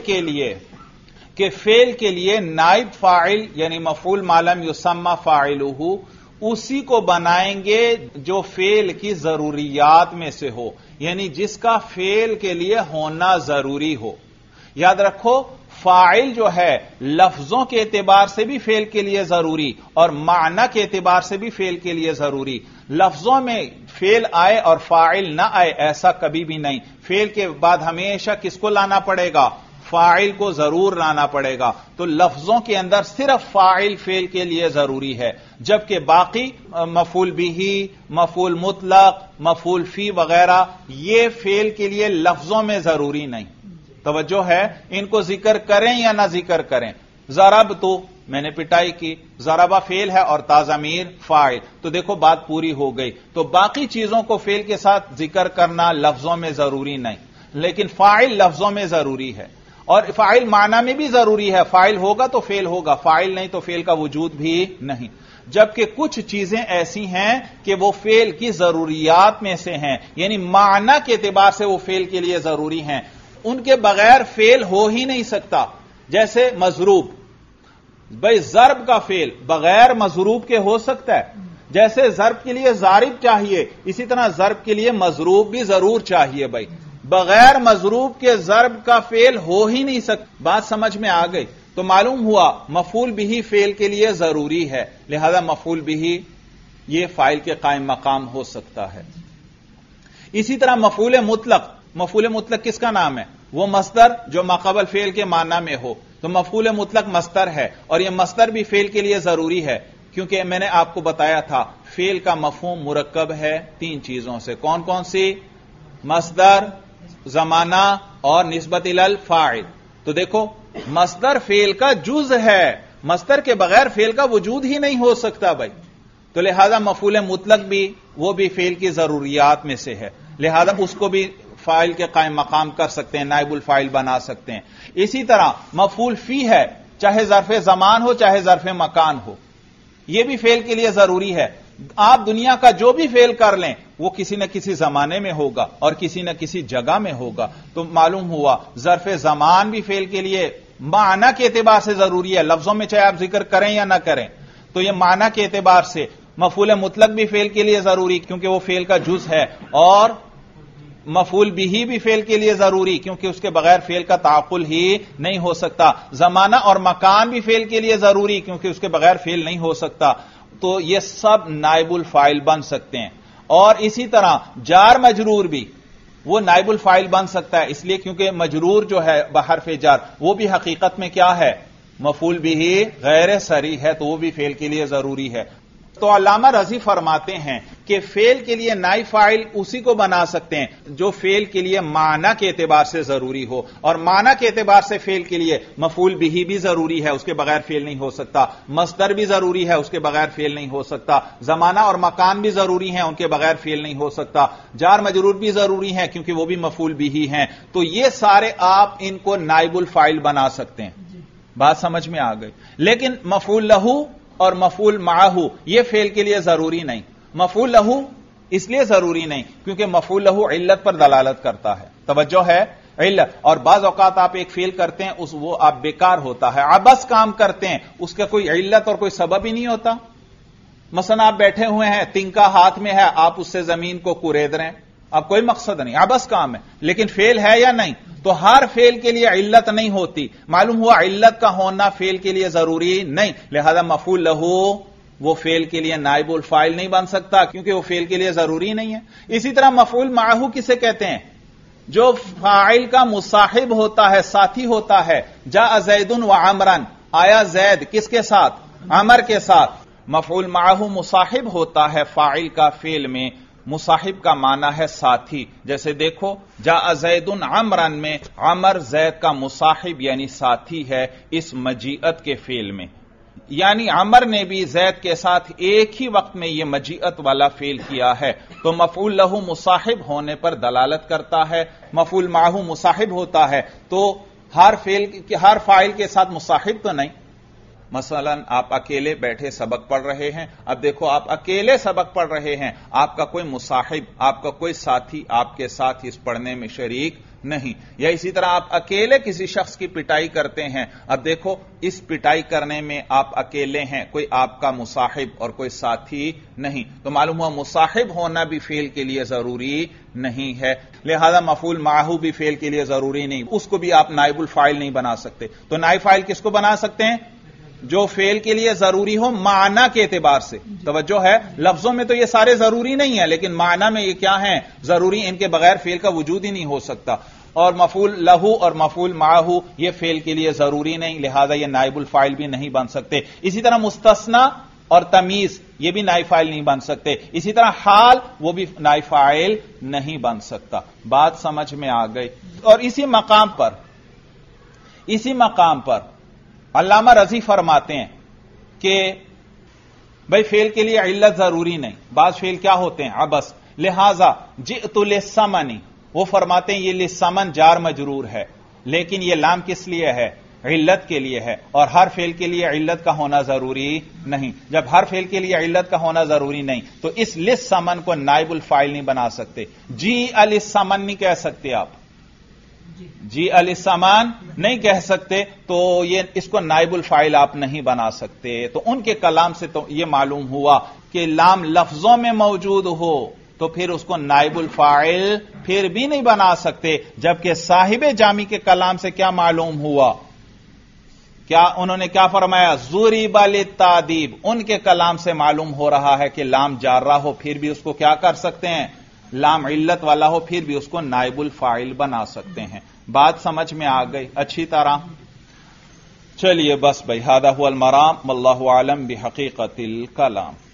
کے لیے نائب فاعل یعنی مفعول ما لم یسمى فاعلہ اسی کو بنائیں گے جو فعل کی ضروریات میں سے ہو، یعنی جس کا فعل کے لیے ہونا ضروری ہو۔ یاد رکھو فاعل جو ہے لفظوں کے اعتبار سے بھی فعل کے لیے ضروری اور معنی کے اعتبار سے بھی فعل کے لیے ضروری۔ لفظوں میں فعل آئے اور فاعل نہ آئے ایسا کبھی بھی نہیں، فعل کے بعد ہمیشہ کس کو لانا پڑے گا؟ فاعل کو ضرور لانا پڑے گا۔ تو لفظوں کے اندر صرف فاعل فعل کے لیے ضروری ہے، جبکہ باقی مفعول بہ، مفعول مطلق، مفعول فی وغیرہ یہ فعل کے لیے لفظوں میں ضروری نہیں۔ توجہ ہے، ان کو ذکر کریں یا نہ ذکر کریں۔ ضربت میں نے پٹائی کی، ضربہ فعل ہے اور تا ضمیر فاعل، تو دیکھو بات پوری ہو گئی۔ تو باقی چیزوں کو فعل کے ساتھ ذکر کرنا لفظوں میں ضروری نہیں، لیکن فاعل لفظوں میں ضروری ہے اور فاعل معنی میں بھی ضروری ہے۔ فاعل ہوگا تو فعل ہوگا، فاعل نہیں تو فعل کا وجود بھی نہیں۔ جبکہ کچھ چیزیں ایسی ہیں کہ وہ فعل کی ضروریات میں سے ہیں، یعنی معنی کے اعتبار سے وہ فعل کے لیے ضروری ہیں، ان کے بغیر فعل ہو ہی نہیں سکتا۔ جیسے مضروب، بھئی ضرب کا فعل بغیر مضروب کے ہو سکتا ہے؟ جیسے ضرب کے لیے ضارب چاہیے، اسی طرح ضرب کے لیے مضروب بھی ضرور چاہیے۔ بھائی بغیر مضروب کے ضرب کا فعل ہو ہی نہیں سکتا۔ بات سمجھ میں آ گئی؟ تو معلوم ہوا مفعول بہ فعل کے لیے ضروری ہے، لہذا مفعول بہ یہ فاعل کے قائم مقام ہو سکتا ہے۔ اسی طرح مفعول مطلق کس کا نام ہے؟ وہ مصدر جو ما قبل فعل کے معنی میں ہو، تو مفعول مطلق مصدر ہے اور یہ مصدر بھی فعل کے لیے ضروری ہے، کیونکہ میں نے آپ کو بتایا تھا فعل کا مفہوم مرکب ہے 3 چیزوں سے۔ کون کون سی؟ مصدر، زمانہ اور نسبت الی الفاعل۔ تو دیکھو مصدر فعل کا جز ہے، مصدر کے بغیر فعل کا وجود ہی نہیں ہو سکتا بھائی، تو لہذا مفعول مطلق بھی وہ بھی فعل کی ضروریات میں سے ہے، لہذا اس کو بھی فاعل کے قائم مقام کر سکتے ہیں، نائب الفاعل بنا سکتے ہیں۔ اسی طرح مفعول فی ہے، چاہے ظرف زمان ہو چاہے ظرف مکان ہو، یہ بھی فعل کے لیے ضروری ہے۔ آپ دنیا کا جو بھی فعل کر لیں وہ کسی نہ کسی زمانے میں ہوگا اور کسی نہ کسی جگہ میں ہوگا، تو معلوم ہوا ظرف زمان بھی فعل کے لیے معنی کے اعتبار سے ضروری ہے، لفظوں میں چاہے آپ ذکر کریں یا نہ کریں، تو یہ معنی کے اعتبار سے مفعول مطلق بھی فعل کے لیے ضروری کیونکہ وہ فعل کا جز ہے، اور مفعول بہ بھی فعل کے لیے ضروری کیونکہ اس کے بغیر فعل کا تعقل ہی نہیں ہو سکتا۔ زمانہ اور مکان بھی فعل کے لیے ضروری کیونکہ اس کے بغیر فعل نہیں ہو سکتا، تو یہ سب نائب الفاعل بن سکتے ہیں۔ اور اسی طرح جار مجرور بھی وہ نائب الفاعل بن سکتا ہے، اس لیے کیونکہ مجرور جو ہے بحرف جار وہ بھی حقیقت میں کیا ہے؟ مفعول بہ غیر صریح ہے، تو وہ بھی فعل کے لیے ضروری ہے۔ تو علامہ رضی فرماتے ہیں کہ فعل کے لیے نائب فاعل اسی کو بنا سکتے ہیں جو فعل کے لیے معنی کے اعتبار سے ضروری ہو، اور معنی کے اعتبار سے فعل کے لیے مفعول بہ بھی ضروری ہے، اس کے بغیر فعل نہیں ہو سکتا، مصدر بھی ضروری ہے، اس کے بغیر فعل نہیں ہو سکتا، زمانہ اور مکان بھی ضروری ہیں، ان کے بغیر فعل نہیں ہو سکتا، جار مجرور بھی ضروری ہیں کیونکہ وہ بھی مفعول بہ ہیں، تو یہ سارے آپ ان کو نائب الفاعل بنا سکتے ہیں۔ بات سمجھ میں آ گئی؟ لیکن مفعول لہ اور مفعول معہ یہ فعل کے لیے ضروری نہیں۔ مفعول لہ اس لیے ضروری نہیں کیونکہ مفعول لہ علت پر دلالت کرتا ہے، توجہ ہے، علت، اور بعض اوقات آپ ایک فعل کرتے ہیں وہ آپ بیکار ہوتا ہے، عبث کام کرتے ہیں، اس کا کوئی علت اور کوئی سبب ہی نہیں ہوتا۔ مثلا آپ بیٹھے ہوئے ہیں، تنکا ہاتھ میں ہے، آپ اس سے زمین کو کورید رہے ہیں، اب کوئی مقصد نہیں، عبث کام ہے، لیکن فعل ہے یا نہیں؟ تو ہر فعل کے لیے علت نہیں ہوتی، معلوم ہوا علت کا ہونا فعل کے لیے ضروری نہیں، لہذا مفعول لہ وہ فعل کے لیے نائب الفاعل نہیں بن سکتا کیونکہ وہ فعل کے لیے ضروری نہیں ہے۔ اسی طرح مفعول معہ کسے کہتے ہیں؟ جو فاعل کا مصاحب ہوتا ہے، ساتھی ہوتا ہے۔ جاء زید و عمرا، آیا زید کس کے ساتھ؟ عمر کے ساتھ۔ مفعول معہ مصاحب ہوتا ہے فاعل کا فعل میں، مصاحب کا معنی ہے ساتھی، جیسے دیکھو جاء زید عمرا میں عمر زید کا مصاحب یعنی ساتھی ہے اس مجیئت کے فعل میں، یعنی عمر نے بھی زید کے ساتھ ایک ہی وقت میں یہ مجیئت والا فعل کیا ہے، تو مفعول لہ مصاحب ہونے پر دلالت کرتا ہے۔ مفعول معہ مصاحب ہوتا ہے تو ہر فاعل کے ساتھ مصاحب تو نہیں، مثلاً آپ اکیلے بیٹھے سبق پڑھ رہے ہیں. اب دیکھو آپ اکیلے سبق پڑھ رہے ہیں, آپ کا کوئی مصاحب, آپ کا کوئی ساتھی آپ کے ساتھ اس پڑھنے میں شریک نہیں. یا اسی طرح آپ اکیلے کسی شخص کی پٹائی کرتے ہیں. اب دیکھو اس پٹائی کرنے میں آپ اکیلے ہیں, کوئی آپ کا مصاحب اور کوئی ساتھی نہیں, تو معلوم ہوا مصاحب ہونا بھی فعل کے لیے ضروری نہیں ہے. لہذا مفعول معہ بھی فعل کے لیے ضروری نہیں, اس کو بھی آپ نائب الفاعل نہیں بنا سکتے. تو نائب فاعل کس کو بنا سکتے ہیں؟ جو فعل کے لیے ضروری ہو معنی کے اعتبار سے. توجہ ہے, لفظوں میں تو یہ سارے ضروری نہیں ہیں, لیکن معنی میں یہ کیا ہیں؟ ضروری. ان کے بغیر فعل کا وجود ہی نہیں ہو سکتا. اور مفعول لہو اور مفعول معہ یہ فعل کے لیے ضروری نہیں, لہذا یہ نائب الفاعل بھی نہیں بن سکتے. اسی طرح مستثنی اور تمیز یہ بھی نائب فاعل نہیں بن سکتے. اسی طرح حال وہ بھی نائب فاعل نہیں بن سکتا. بات سمجھ میں آ گئی. اور اسی مقام پر علامہ رضی فرماتے ہیں کہ بھائی فعل کے لیے علت ضروری نہیں, بعض فعل کیا ہوتے ہیں؟ عبث. لہذا جئت للثمن, وہ فرماتے ہیں یہ للثمن جار مجرور ہے, لیکن یہ لام کس لیے ہے؟ علت کے لیے ہے. اور ہر فعل کے لیے علت کا ہونا ضروری نہیں. جب ہر فعل کے لیے علت کا ہونا ضروری نہیں تو اس للثمن کو نائب الفاعل نہیں بنا سکتے. جی للثمن نہیں کہہ سکتے آپ, جی للثمن نہیں کہہ سکتے, تو یہ اس کو نائب الفاعل آپ نہیں بنا سکتے. تو ان کے کلام سے تو یہ معلوم ہوا کہ لام لفظوں میں موجود ہو تو پھر اس کو نائب الفاعل پھر بھی نہیں بنا سکتے. جبکہ صاحب جامی کے کلام سے کیا معلوم ہوا؟ کیا انہوں نے کیا فرمایا؟ ضرب للتعذیب. ان کے کلام سے معلوم ہو رہا ہے کہ لام جارہ ہو پھر بھی اس کو کیا کر سکتے ہیں؟ لام علت والا ہو پھر بھی اس کو نائب الفاعل بنا سکتے ہیں. بات سمجھ میں آ گئی اچھی طرح؟ چلیے بس بھائی, ھذا ھو المرام واللہ اعلم بحقیقت الکلام.